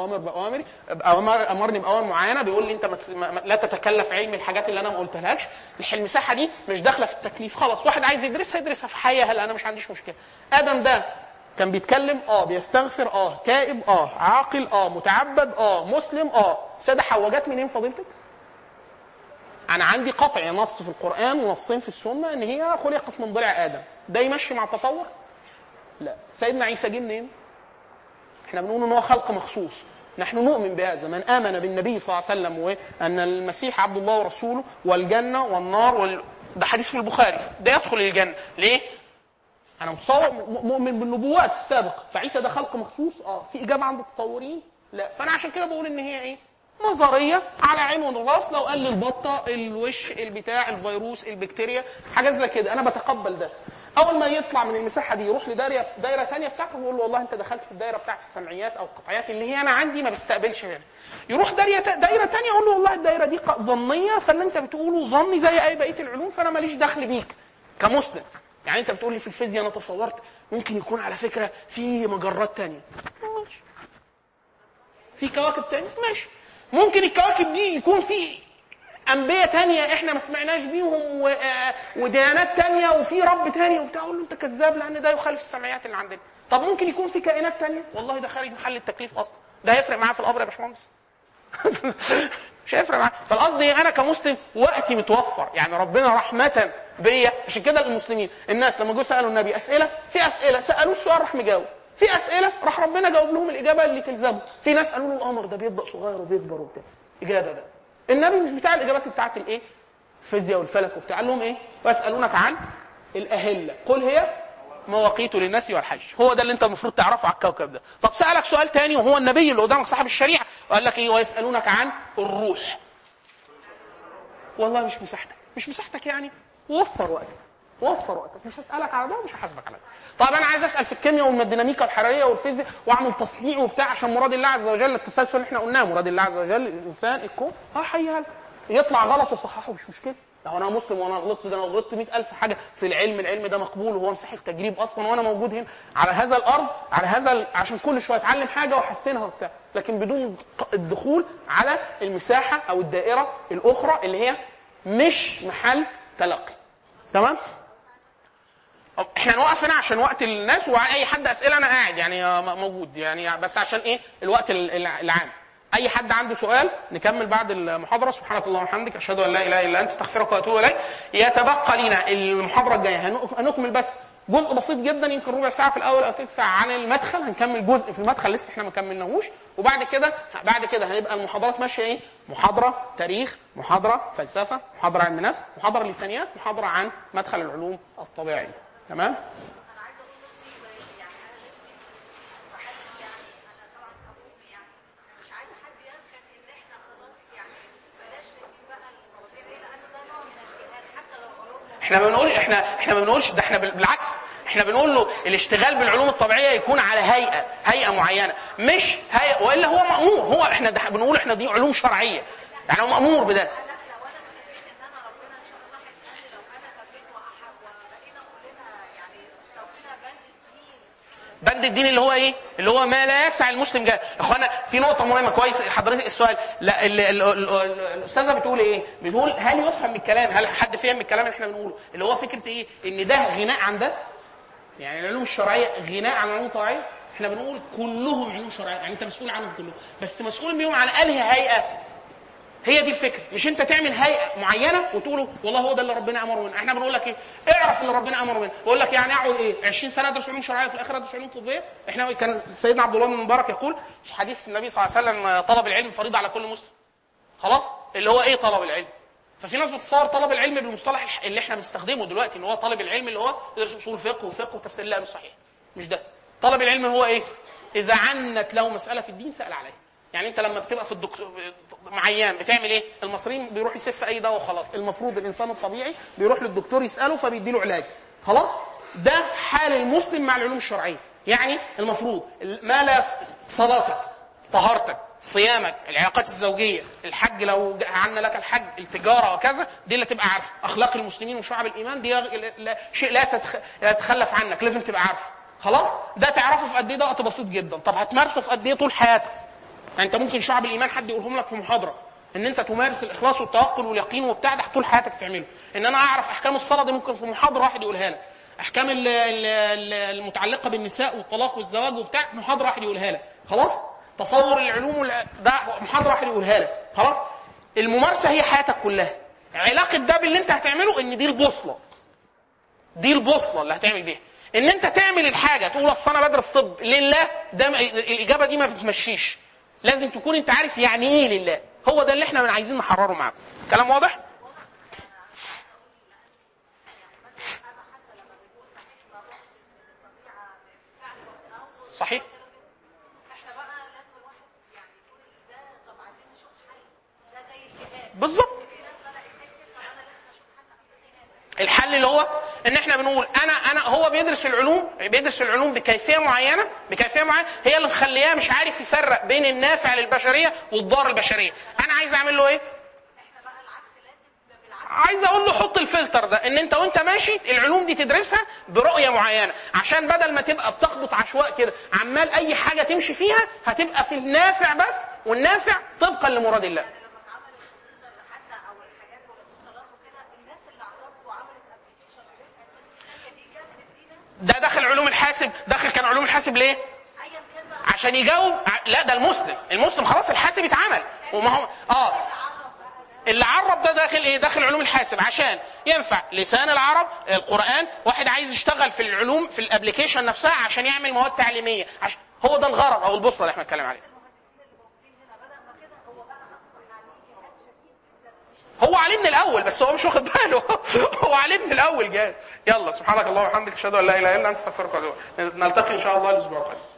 امرني باوامر معينه، بيقول لي انت لا تتكلف علم الحاجات اللي انا ما قلتلهاش. المساحه دي مش داخله في التكليف خلاص. واحد عايز يدرسها في حياه، هل انا مش عنديش مشكله. ادم ده كان بيتكلم، بيستغفر، تائب، عاقل، متعبد، مسلم، ساده حواء جت منين فضيلتك؟ انا عندي قطع نص في القران ونصين في السنه ان هي خلقت من ضلع ادم. ده يمشي مع التطور؟ لا. سيدنا عيسى جه منين؟ احنا بنقول ان هو خلق مخصوص. نحن نؤمن بهذا. من آمن بالنبي صلى الله عليه وسلم وان المسيح عبد الله ورسوله والجنه والنار ده حديث في البخاري، ده يدخل الجنه. ليه؟ انا مؤمن بالنبوات السابقه. فعيسى ده خلق مخصوص. في اجابه عند التطورين؟ لا. فانا عشان كده بقول ان هي ايه؟ نظريه على عين والراس. لو قال لي البطه، الوش، البتاع، الفيروس، البكتيريا، حاجات زي كده، انا بتقبل ده. اول ما يطلع من المساحه دي يروح لدايره ثانيه بتاعته، بقول له والله انت دخلت في الدايره بتاعه السمعيات او القطعيات اللي هي انا عندي ما بستقبلش هنا. يروح دايره ثانيه، اقول له والله الدايره دي ظنيه، فاللي انت بتقوله ظني زي اي بقيه العلوم، فانا ماليش دخل بيك كمسلم. يعني انت بتقول لي في الفيزياء انا تصورت ممكن يكون على فكره في مجرات ثانيه، ماشي. في كواكب ثانيه، ماشي. ممكن الكواكب دي يكون في انبياء تانية احنا ما سمعناش بيهم وديانات تانية وفي رب تاني وبتاع. اقول له انت كذاب لان ده يخالف السمعيات اللي عندنا. طب ممكن يكون في كائنات تانية، والله ده خارج محل التكليف اصلا. ده هيفرق معاه في الامر يا باشمهندس؟ مش هيفرق معاه. فالقصد انا كمسلم وقتي متوفر، يعني ربنا رحمه بيا. عشان كده المسلمين الناس لما جو سالوا النبي اسئله، في اسئله سالوه السؤال راح مجاوب، في اسئله راح ربنا جاوب لهم الاجابه اللي تلزمه. في ناس قالوا له القمر ده بيبدا صغير وبيكبر وبتاع، اجابه ده. النبي مش بتاع الاجابات بتاعت الايه الفيزياء والفلك وبتاع، قال لهم ايه؟ ويسالونك عن الاهله قل هي مواقيت للناس والحج. هو ده اللي انت المفروض تعرفه على الكوكب ده. طب سالك سؤال تاني وهو النبي اللي قدامك صاحب الشريعه وقال لك ايه؟ ويسالونك عن الروح. والله مش مساحتك يعني، وفر وقتك، مش هسالك على ده ومش هحاسبك على ده. طب انا عايز اسال في الكيمياء والديناميكا والحراريه والفيزياء واعمل تصنيع وبتاع عشان مراد الله عز وجل، التسلسل اللي احنا قلناه، مراد الله عز وجل الانسان الكون، حيها يطلع غلط وصححه مش مشكله. لو انا مسلم وانا غلطت، ده انا غلطت 100,000 حاجه في العلم ده مقبول وهو مساحه تجريب اصلا، وانا موجود هنا على هذا الارض على هذا عشان كل شويه اتعلم حاجه واحسنها وبتاع، لكن بدون الدخول على المساحه او الدائره الاخرى اللي هي مش محل تلقي. تمام؟ احنا نوقف هنا عشان وقت الناس، واي حد اسئله انا قاعد يعني موجود يعني، بس عشان ايه الوقت العام. اي حد عنده سؤال نكمل بعد المحاضره. سبحانك اللهم وبحمدك اشهد ان لا اله الا انت استغفرك واتوب اليك. يتبقى لنا المحاضره الجايه هنكمل بس جزء بسيط جدا، يمكن ربع ساعه في الاول او ثلث ساعه عن المدخل، هنكمل جزء في المدخل لسه احنا ما كملناهوش، وبعد كده هنبقى المحاضرات ماشيه ايه؟ محاضره تاريخ، محاضره فلسفه، محاضره علم نفس، محاضره لسانيات، محاضره عن مدخل العلوم الطبيعيه. تمام؟ احنا ما بنقولش ده، احنا بالعكس احنا بنقول له الاشتغال بالعلوم الطبيعيه يكون على هيئه معينه، مش هيئه، والا هو مأمور. هو احنا بنقول احنا دي علوم شرعيه، يعني هو مأمور بده. بند الدين اللي هو ايه؟ اللي هو ما لا يسع المسلم جاه. يا اخوانا في نقطه مهمه كويس حضرتك السؤال، لا الاستاذه بتقول ايه؟ بتقول هل يفهم من الكلام، هل حد فهم من الكلام اللي احنا بنقوله اللي هو فكره ايه؟ ان ده غناء عن ده، يعني العلوم الشرعيه غناء عن العلوم الطبيعيه. احنا بنقول كلهم علوم شرعيه، يعني انت مسؤول عنهم كلهم، بس مسؤول بيهم على انهي هيئه. هي دي الفكره، مش انت تعمل هيئه معينه وتقولوا والله هو ده اللي ربنا امر منه. احنا بنقول لك ايه؟ اعرف اللي ربنا امر منه. بقول لك يعني اقعد ايه 20 سنه ادرس علوم شرعيه في الاخر ادرس علوم طبيه؟ احنا كان سيدنا عبد الله بن المبارك يقول في حديث النبي صلى الله عليه وسلم طلب العلم فريضه على كل مسلم. خلاص؟ اللي هو ايه طلب العلم؟ ففي ناس بتصور طلب العلم بالمصطلح اللي احنا بنستخدمه دلوقتي، ان هو طالب العلم اللي هو يدرس اصول فقه وتفسير الله بالصحيح. مش ده طلب العلم. هو ايه؟ اذا عنت له مساله في الدين سال عليها. يعني انت لما بتبقى في الدكتور معيان بتعمل ايه؟ المصريين بيروح يسف اي دواء وخلاص. المفروض الانسان الطبيعي بيروح للدكتور يساله فبيديله علاج. خلاص؟ ده حال المسلم مع العلوم الشرعيه. يعني المفروض ما لا صلاتك، طهارتك، صيامك، العلاقات الزوجيه، الحج لو عنا لك الحج، التجاره وكذا، دي اللي تبقى عارفه. اخلاق المسلمين وشعب الايمان دي شيء لا تتخلف عنك، لازم تبقى عارفه. خلاص؟ ده تعرفه في قد ايه؟ ده وقت بسيط جدا. طب هتمارسه في قد ايه طول حياتك؟ يعني انت ممكن شعب الايمان حد يقولهم لك في محاضره، ان انت تمارس الاخلاص والتوكل واليقين وبتاع ده طول حياتك تعمله. ان انا اعرف احكام الصلاه دي ممكن في محاضره واحد يقولها لك. احكام المتعلقه بالنساء والطلاق والزواج وبتاع محاضره واحد يقولها لك. خلاص؟ تصور العلوم ده محاضره واحد يقولها لك. خلاص؟ الممارسه هي حياتك كلها. علاقه ده باللي انت هتعمله ان دي البوصله اللي هتعمل بيها. ان انت تعمل الحاجه تقول اصل انا بدرس طب لله، ده الاجابه دي ما بتمشيش. لازم تكون انت عارف يعني ايه لله. هو ده اللي احنا عايزين نحرره معاكم. كلام واضح؟ صحيح. بالظبط. الحل اللي هو ان احنا بنقول انا هو بيدرس العلوم بكيفيه معينه هي اللي مخلياه مش عارف يفرق بين النافع للبشريه والضار البشريه. انا عايز اعمل له ايه؟ احنا بقى العكس، لازم عايز اقول له حط الفلتر ده، ان انت وانت ماشي العلوم دي تدرسها برؤيه معينه، عشان بدل ما تبقى بتخبط عشواء كده عمال اي حاجه تمشي فيها، هتبقى في النافع بس، والنافع طبقا لمراد الله. ده دخل علوم الحاسب، كان علوم الحاسب ليه؟ عشان يجاوب. لا ده المسلم خلاص الحاسب اتعمل وما هو اللي عرب ده داخل ايه؟ داخل علوم الحاسب عشان ينفع لسان العرب، القرآن. واحد عايز يشتغل في العلوم في الابليكيشن نفسها عشان يعمل مواد تعليمية، عشان هو ده الغرض او البوصلة اللي احنا بنتكلم عليها. هو عليه من الاول بس هو مش واخد باله. هو عليه من الاول جاي. يلا سبحانك اللهم وبحمدك اشهد ان لا اله الا انت استغفرك واتوب اليك. نلتقي ان شاء الله الاسبوع القادم.